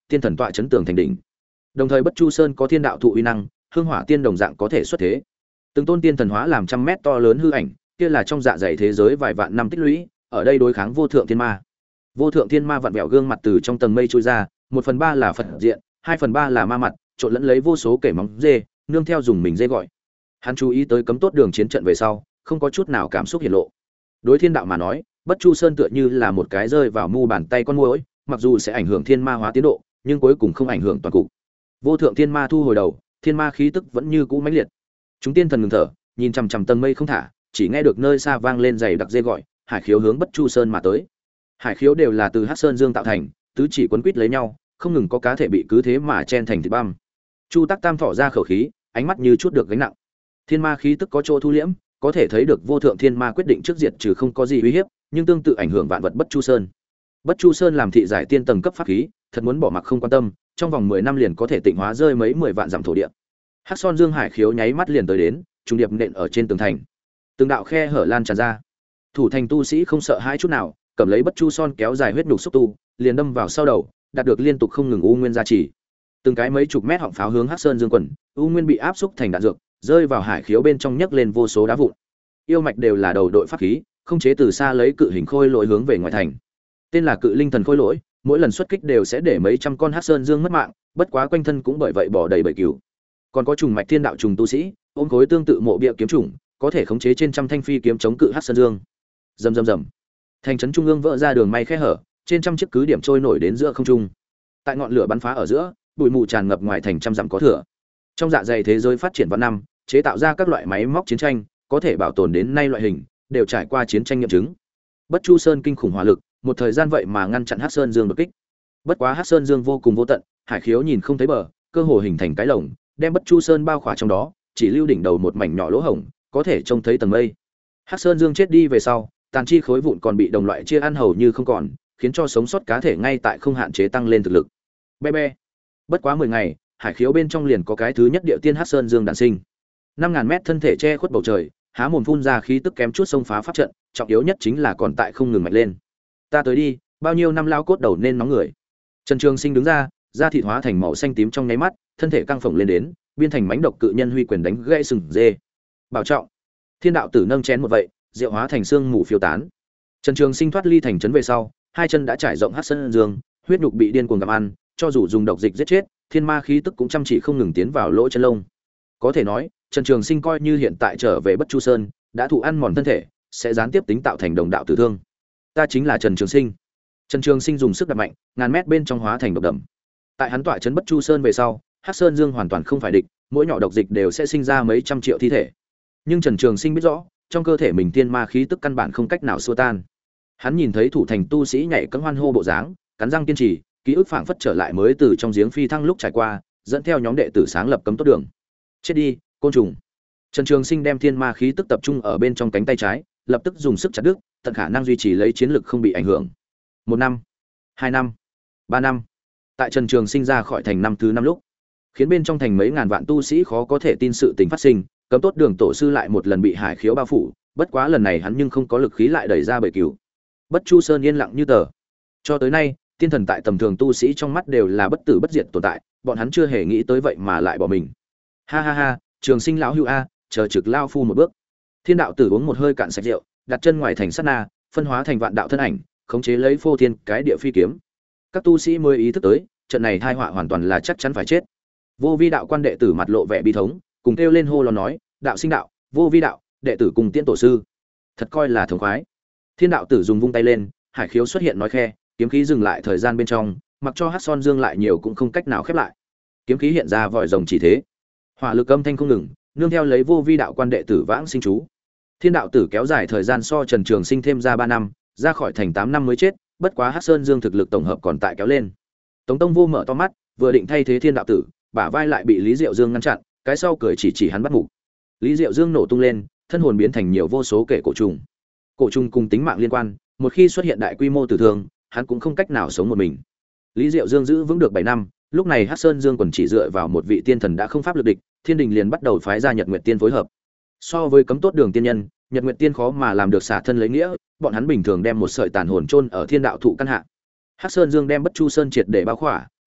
A: tiên thần tọa chấn tường thành đỉnh. Đồng thời Bất Chu Sơn có thiên đạo thụ uy năng, hương hỏa tiên đồng dạng có thể xuất thế. Từng tôn tiên thần hóa làm trăm mét to lớn hư ảnh, kia là trong dạ dày thế giới vài vạn năm tích lũy, ở đây đối kháng vô thượng thiên ma. Vô thượng thiên ma vặn vẹo gương mặt từ trong tầng mây trôi ra, 1/3 là Phật diện, 2/3 là ma mặt, trộn lẫn lấy vô số kẻ móng dê, nương theo dùng mình dê gọi. Hắn chú ý tới cấm tốt đường chiến trận về sau, không có chút nào cảm xúc hiển lộ. Đối thiên đạo mà nói, Bất Chu Sơn tựa như là một cái rơi vào mu bàn tay con muỗi, mặc dù sẽ ảnh hưởng thiên ma hóa tiến độ, nhưng cuối cùng không ảnh hưởng toàn cục. Vô thượng thiên ma thu hồi đầu, thiên ma khí tức vẫn như cũ mãnh liệt. Chúng tiên thần ngừng thở, nhìn chằm chằm tầng mây không thả, chỉ nghe được nơi xa vang lên dày đặc dê gọi, hải khiếu hướng Bất Chu Sơn mà tới. Hải khiếu đều là từ Hắc Sơn Dương tạo thành, tứ chỉ quấn quýt lấy nhau, không ngừng có cá thể bị cứ thế mà chen thành thịt băm. Chu Tắc Tam thỏ ra khẩu khí, ánh mắt như chút được gánh nặng. Thiên ma khí tức có chỗ thu liễm, có thể thấy được vô thượng thiên ma quyết định trước diệt trừ không có gì uy hiếp, nhưng tương tự ảnh hưởng vạn vật Bất Chu Sơn. Bất Chu Sơn làm thị giải tiên tầng cấp pháp khí, thật muốn bỏ mặc không quan tâm, trong vòng 10 năm liền có thể tịnh hóa rơi mấy 10 vạn dặm thổ địa. Hắc Son Dương hải khiếu nháy mắt liền tới đến, trùng điệp nện ở trên tường thành. Từng đạo khe hở lan tràn ra. Thủ thành tu sĩ không sợ hãi chút nào, cầm lấy Bất Chu Son kéo dài huyết nhục xúc tu, liền đâm vào sau đầu, đạt được liên tục không ngừng u nguyên gia trì. Từng cái mấy chục mét họng pháo hướng Hắc Sơn Dương quần, u nguyên bị áp xúc thành đạn dược, rơi vào hải khiếu bên trong nhấc lên vô số đá vụn. Yêu mạch đều là đầu đội pháp khí, không chế từ xa lấy cự hình khôi lỗi hướng về ngoài thành. Tên là Cự Linh Thần khôi lỗi, mỗi lần xuất kích đều sẽ để mấy trăm con Hắc Sơn Dương mất mạng, bất quá quanh thân cũng bởi vậy bỏ đầy bầy cừu. Còn có trùng mạch thiên đạo trùng tu sĩ, ôm khối tương tự mộ bia kiếm trùng, có thể khống chế trên trăm thanh phi kiếm chống cự Hắc Sơn Dương. Rầm rầm rầm. Thành trấn trung ương vỡ ra đường may khe hở, trên trăm chiếc cứ điểm trôi nổi đến giữa không trung. Tại ngọn lửa bắn phá ở giữa, bụi mù tràn ngập ngoài thành trăm dặm có thừa. Trong dạ dày thế giới phát triển vạn năm, chế tạo ra các loại máy móc chiến tranh, có thể bảo tồn đến nay loại hình, đều trải qua chiến tranh nghiệm chứng. Bất Chu Sơn kinh khủng hỏa lực, một thời gian vậy mà ngăn chặn Hắc Sơn Dương đột kích. Bất quá Hắc Sơn Dương vô cùng vô tận, hải khiếu nhìn không thấy bờ, cơ hồ hình thành cái lồng, đem Bất Chu Sơn bao khỏa trong đó, chỉ lưu đỉnh đầu một mảnh nhỏ lỗ hổng, có thể trông thấy tầng mây. Hắc Sơn Dương chết đi về sau, tàn chi khối vụn còn bị đồng loại chia ăn hầu như không còn, khiến cho sống sót cá thể ngay tại không hạn chế tăng lên thực lực. Be be. Bất quá 10 ngày, hải khiếu bên trong liền có cái thứ nhất điệu tiên Hắc Sơn Dương đản sinh. 5000 mét thân thể che khuất bầu trời, há mồm phun ra khí tức kém chút xông phá pháp trận, trọng yếu nhất chính là còn tại không ngừng mạnh lên. Ta tới đi, bao nhiêu năm lao cốt đầu nên nóng người. Trần Trường Sinh đứng ra, da thịt hóa thành màu xanh tím trong nháy mắt, thân thể căng phồng lên đến, biên thành mãnh độc cự nhân huy quyền đánh gãy sừng dê. Bảo trọng. Thiên đạo tử nâng chén một vậy, rượu hóa thành xương mù phiêu tán. Trần Trường Sinh thoát ly thành trấn về sau, hai chân đã trải rộng Hắc Sơn Dương, huyết nhục bị điên cuồng gặm ăn, cho dù dùng độc dịch giết chết, thiên ma khí tức cũng chăm chỉ không ngừng tiến vào lỗ chân lông. Có thể nói, Trần Trường Sinh coi như hiện tại trở về Bất Chu Sơn, đã thụ ăn mòn thân thể, sẽ gián tiếp tính tạo thành đồng đạo tử thương. Ta chính là Trần Trường Sinh. Trần Trường Sinh dùng sức đập mạnh, ngàn mét bên trong hóa thành độc đầm. Tại hắn tọa trấn Bất Chu Sơn về sau, Hắc Sơn Dương hoàn toàn không phải địch, mỗi nhỏ độc dịch đều sẽ sinh ra mấy trăm triệu thi thể. Nhưng Trần Trường Sinh biết rõ, trong cơ thể mình tiên ma khí tức căn bản không cách nào xua tan. Hắn nhìn thấy thủ thành tu sĩ nhảy cẫng hoan hô bộ dáng, cắn răng kiên trì, ký ức phảng phất trở lại mới từ trong giếng phi thăng lúc trải qua, dẫn theo nhóm đệ tử sáng lập cấm tốt đường. Chết đi, côn trùng. Trần Trường Sinh đem thiên ma khí tức tập trung ở bên trong cánh tay trái, lập tức dùng sức chặt đứt, tận khả năng duy trì lấy chiến lực không bị ảnh hưởng. 1 năm, 2 năm, 3 năm. Tại Trần Trường Sinh ra khỏi thành năm thứ 5 lúc, khiến bên trong thành mấy ngàn vạn tu sĩ khó có thể tin sự tình phát sinh, cấm tốt đường tổ sư lại một lần bị hải khiếu bao phủ, bất quá lần này hắn nhưng không có lực khí lại đẩy ra bầy cừu. Bất Chu Sơn yên lặng như tờ. Cho tới nay, tiên thần tại tầm thường tu sĩ trong mắt đều là bất tử bất diệt tồn tại, bọn hắn chưa hề nghĩ tới vậy mà lại bỏ mình. Ha ha ha, Trường Sinh lão hữu a, chờ trực lao phu một bước. Thiên đạo tử uống một hơi cạn sạch rượu, đặt chân ngoài thành sát na, phân hóa thành vạn đạo thân ảnh, khống chế lấy phô thiên cái địa phi kiếm. Các tu sĩ mới ý thức tới, trận này tai họa hoàn toàn là chắc chắn phải chết. Vô Vi đạo quan đệ tử mặt lộ vẻ bi thống, cùng kêu lên hô lo nói, đạo sinh đạo, vô vi đạo, đệ tử cùng tiễn tổ sư. Thật coi là thống khoái. Thiên đạo tử dùng vung tay lên, hải khiếu xuất hiện nói khe, kiếm khí dừng lại thời gian bên trong, mặc cho Hắc Son Dương lại nhiều cũng không cách nào khép lại. Kiếm khí hiện ra vòi rồng chỉ thế. Hỏa lực âm thanh không ngừng, nương theo lấy vô vi đạo quan đệ tử vãng sinh chú. Thiên đạo tử kéo dài thời gian so Trần Trường Sinh thêm ra 3 năm, ra khỏi thành 8 năm mới chết, bất quá Hắc Sơn Dương thực lực tổng hợp còn tại kéo lên. Tống Tông Vô mở to mắt, vừa định thay thế Thiên đạo tử, bả vai lại bị Lý Diệu Dương ngăn chặn, cái sau cười chỉ hắn bắt ngủ. Lý Diệu Dương nổ tung lên, thân hồn biến thành nhiều vô số kẻ cổ trùng. Cổ trùng cùng tính mạng liên quan, một khi xuất hiện đại quy mô tử thương, hắn cũng không cách nào sống một mình. Lý Diệu Dương giữ vững được 7 năm, lúc này Hắc Sơn Dương quần chỉ dựa vào một vị tiên thần đã không pháp lực địch, Thiên Đình liền bắt đầu phái ra Nhật Nguyệt Tiên phối hợp. So với cấm tốt đường tiên nhân, Nhật Nguyệt Tiên khó mà làm được xả thân lấy nghĩa, bọn hắn bình thường đem một sợi tàn hồn chôn ở thiên đạo thụ căn hạ. Hắc Sơn Dương đem Bất Chu Sơn triệt để bao khỏa,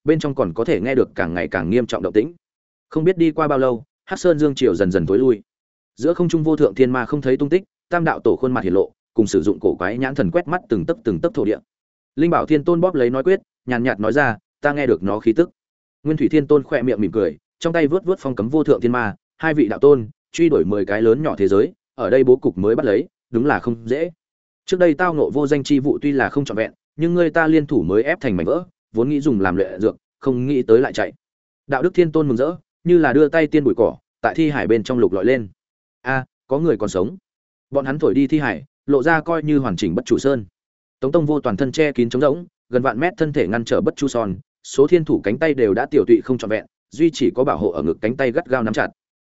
A: bên trong còn có thể nghe được càng ngày càng nghiêm trọng động tĩnh. Không biết đi qua bao lâu, Hắc Sơn Dương Triều dần dần tối lui. Giữa không trung vô thượng thiên ma không thấy tung tích, Tam đạo tổ khuôn mặt hiển lộ, cùng sử dụng cổ quái nhãn thần quét mắt từng tấc thổ địa. Linh Bảo Thiên Tôn bóp lấy nói quyết, nhàn nhạt nói ra, ta nghe được nó khí tức. Nguyên Thủy Thiên Tôn khẽ miệng mỉm cười, trong tay vớt phong cấm vô thượng thiên ma, hai vị đạo tôn, truy đuổi 10 cái lớn nhỏ thế giới, ở đây bố cục mới bắt lấy, đúng là không dễ. Trước đây tao ngộ vô danh chi vụ tuy là không trọn vẹn, nhưng người ta liên thủ mới ép thành mảnh vỡ, vốn nghĩ dùng làm luyện dược, không nghĩ tới lại chạy. Đạo Đức Thiên Tôn mừng rỡ, như là đưa tay tiên bụi cỏ, tại thi hải bên trong lục lọi lên. A, có người còn sống. Bọn hắn thổi đi thi hải, lộ ra coi như hoàn chỉnh bất chủ sơn. Tống Tông Vô toàn thân che kín trống rỗng, gần vạn mét thân thể ngăn trở bất chu son, số thiên thủ cánh tay đều đã tiểu tụy không trọn vẹn, duy chỉ có bảo hộ ở ngực cánh tay gắt gao nắm chặt.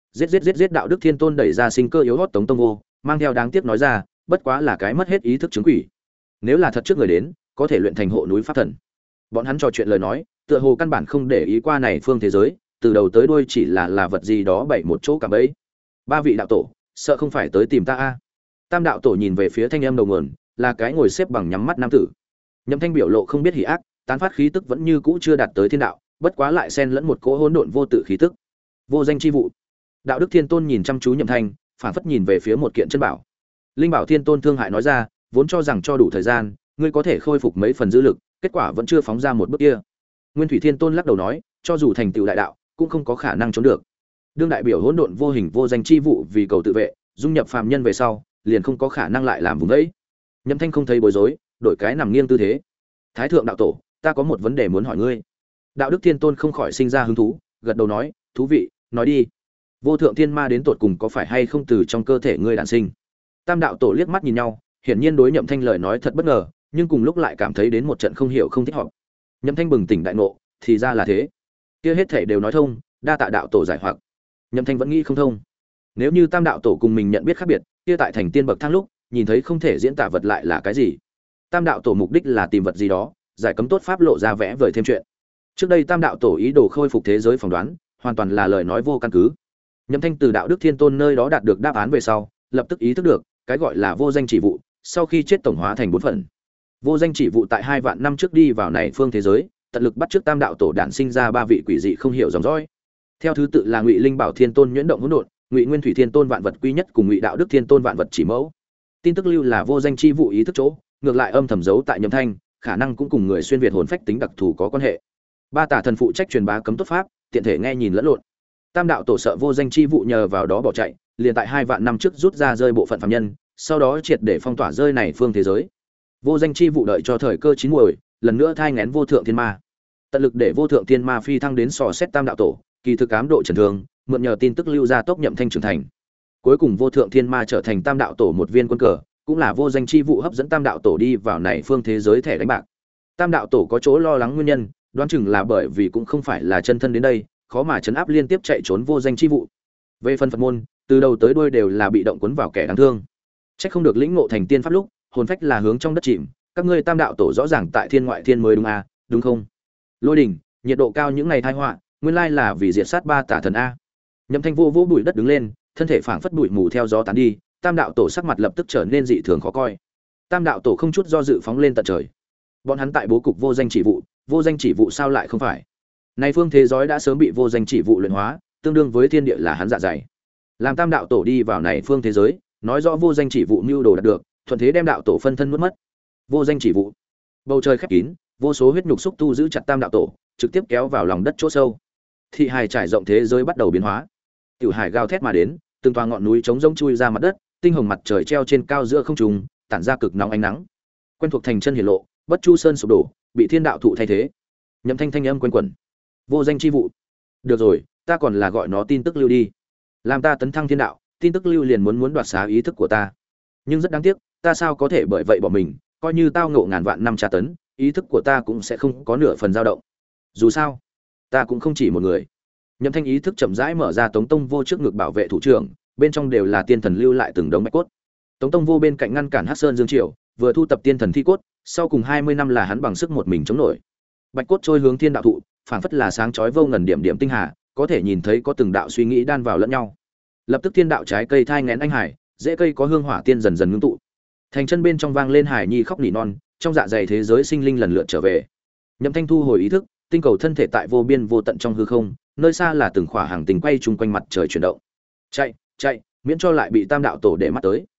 A: Giết Đạo Đức Thiên Tôn đẩy ra sinh cơ yếu ớt Tống Tông Vô, mang theo đáng tiếc nói ra, bất quá là cái mất hết ý thức chứng quỷ. Nếu là thật trước người đến, có thể luyện thành hộ núi pháp thần. Bọn hắn trò chuyện lời nói, tựa hồ căn bản không để ý qua này phương thế giới, từ đầu tới đuôi chỉ là vật gì đó bày một chỗ cả bấy. Ba vị đạo tổ, sợ không phải tới tìm ta a? Tam đạo tổ nhìn về phía thanh âm đầu nguồn, là cái ngồi xếp bằng nhắm mắt nam tử. Nhậm Thanh biểu lộ không biết hỉ ác, tán phát khí tức vẫn như cũ chưa đạt tới thiên đạo, bất quá lại xen lẫn một cỗ hỗn độn vô tự khí tức. Vô danh chi vụ. Đạo Đức Thiên Tôn nhìn chăm chú Nhậm Thanh, phảng phất nhìn về phía một kiện chân bảo. Linh Bảo Thiên Tôn thương hại nói ra, vốn cho rằng cho đủ thời gian, ngươi có thể khôi phục mấy phần dư lực, kết quả vẫn chưa phóng ra một bước kia. Nguyên Thủy Thiên Tôn lắc đầu nói, cho dù thành tựu đại đạo, cũng không có khả năng trốn được. Đương đại biểu hỗn độn vô hình vô danh chi vụ vì cầu tự vệ, dung nhập phàm nhân về sau, liền không có khả năng lại làm vùng đấy. Nhậm Thanh không thấy bối rối, đổi cái nằm nghiêng tư thế. Thái thượng đạo tổ, ta có một vấn đề muốn hỏi ngươi. Đạo Đức Thiên Tôn không khỏi sinh ra hứng thú, gật đầu nói, thú vị, nói đi. Vô thượng thiên ma đến tột cùng có phải hay không từ trong cơ thể ngươi đản sinh? Tam đạo tổ liếc mắt nhìn nhau, hiển nhiên đối Nhậm Thanh lời nói thật bất ngờ, nhưng cùng lúc lại cảm thấy đến một trận không hiểu không thích hợp. Nhậm Thanh bừng tỉnh đại ngộ, thì ra là thế. Kia hết thể đều nói thông, đa tạ đạo tổ giải hoặc. Nhậm Thanh vẫn nghĩ không thông. Nếu như Tam đạo tổ cùng mình nhận biết khác biệt, kia tại thành tiên bậc thang lúc, nhìn thấy không thể diễn tả vật lại là cái gì? Tam đạo tổ mục đích là tìm vật gì đó, giải cấm tốt pháp lộ ra vẽ vời thêm chuyện. Trước đây Tam đạo tổ ý đồ khôi phục thế giới phỏng đoán, hoàn toàn là lời nói vô căn cứ. Nhậm Thanh từ Đạo Đức Thiên Tôn nơi đó đạt được đáp án về sau, lập tức ý thức được, cái gọi là vô danh chỉ vụ, sau khi chết tổng hóa thành 4 phần. Vô danh chỉ vụ tại 2 vạn năm trước đi vào này phương thế giới, tận lực bắt chước Tam đạo tổ đản sinh ra 3 vị quỷ dị không hiểu dòng dõi. Theo thứ tự là Ngụy Linh Bảo Thiên Tôn nhuyễn động hỗn độn, Ngụy Nguyên Thủy Thiên Tôn vạn vật quy nhất cùng Ngụy Đạo Đức Thiên Tôn vạn vật chỉ mẫu. Tin tức lưu là vô danh chi vụ ý thức chỗ, ngược lại âm thầm giấu tại Nhậm Thanh, khả năng cũng cùng người xuyên việt hồn phách tính đặc thù có quan hệ. Ba tả thần phụ trách truyền bá cấm tốt pháp, tiện thể nghe nhìn lẫn lộn. Tam đạo tổ sợ vô danh chi vụ nhờ vào đó bỏ chạy, liền tại 2 vạn năm trước rút ra rơi bộ phận phàm nhân, sau đó triệt để phong tỏa rơi này phương thế giới. Vô danh chi vụ đợi cho thời cơ chín muồi, lần nữa thai nghén vô thượng thiên ma. Tận lực để vô thượng thiên ma phi thăng đến sò xét Tam đạo tổ, kỳ thực ám độ trần thương, mượn nhờ tin tức lưu ra tốc Nhậm Thanh trưởng thành. Cuối cùng vô thượng thiên ma trở thành Tam đạo tổ một viên quân cờ, cũng là vô danh chi vụ hấp dẫn Tam đạo tổ đi vào này phương thế giới thẻ đánh bạc. Tam đạo tổ có chỗ lo lắng nguyên nhân, đoán chừng là bởi vì cũng không phải là chân thân đến đây, khó mà chấn áp liên tiếp chạy trốn vô danh chi vụ. Về phần Phật môn, từ đầu tới đuôi đều là bị động cuốn vào kẻ đáng thương. Chắc không được lĩnh ngộ thành tiên pháp lúc, hồn phách là hướng trong đất chìm, các ngươi Tam đạo tổ rõ ràng tại thiên ngoại thiên mới đúng à, đúng không? Lôi đỉnh, nhiệt độ cao những ngày tai họa, nguyên lai là vì diệt sát ba tả thần a. Nhậm Thanh vô bụi đất đứng lên, thân thể phảng phất bụi mù theo gió tán đi, Tam đạo tổ sắc mặt lập tức trở nên dị thường khó coi. Tam đạo tổ không chút do dự phóng lên tận trời. Bọn hắn tại bố cục vô danh chỉ vụ sao lại không phải? Nay phương thế giới đã sớm bị vô danh chỉ vụ luyện hóa, tương đương với thiên địa là hắn dạ dày. Làm Tam đạo tổ đi vào này phương thế giới, nói rõ vô danh chỉ vụ mưu đồ đạt được, thuận thế đem đạo tổ phân thân nuốt mất. Vô danh chỉ vụ. Bầu trời khép kín, vô số huyết nhục xúc tu giữ chặt Tam đạo tổ, trực tiếp kéo vào lòng đất chỗ sâu. Thị hài trải rộng thế giới bắt đầu biến hóa. Tiểu hải gào thét mà đến, từng tòa ngọn núi trống rỗng chui ra mặt đất, tinh hồng mặt trời treo trên cao giữa không trung, tản ra cực nóng ánh nắng. Quen thuộc thành chân hiển lộ, Bất Chu Sơn sụp đổ, bị thiên đạo thụ thay thế. Nhậm Thanh thanh âm quen quẩn. Vô danh chi vụ. Được rồi, ta còn là gọi nó tin tức lưu đi. Làm ta tấn thăng thiên đạo, tin tức lưu liền muốn đoạt xá ý thức của ta. Nhưng rất đáng tiếc, ta sao có thể bởi vậy bỏ mình, coi như tao ngộ ngàn vạn năm tra tấn, ý thức của ta cũng sẽ không có nửa phần dao động. Dù sao, ta cũng không chỉ một người. Nhậm Thanh ý thức chậm rãi mở ra Tống Tông Vô trước ngực bảo vệ thủ trưởng, bên trong đều là tiên thần lưu lại từng đống bạch cốt. Tống Tông Vô bên cạnh ngăn cản Hắc Sơn Dương Triều, vừa thu tập tiên thần thi cốt, sau cùng 20 năm là hắn bằng sức một mình chống nổi. Bạch cốt trôi hướng thiên đạo thụ, phảng phất là sáng chói vô ngần điểm điểm tinh hà, có thể nhìn thấy có từng đạo suy nghĩ đan vào lẫn nhau. Lập tức thiên đạo trái cây thai nghén anh hải, rễ cây có hương hỏa tiên dần dần ngưng tụ. Thành chân bên trong vang lên hải nhi khóc nỉ non, trong dạ dày thế giới sinh linh lần lượt trở về. Nhậm Thanh thu hồi ý thức, tinh cầu thân thể tại vô biên vô tận trong hư không, nơi xa là từng khỏa hàng tinh quay chung quanh mặt trời chuyển động. Chạy, chạy, miễn cho lại bị Tam đạo tổ để mắt tới.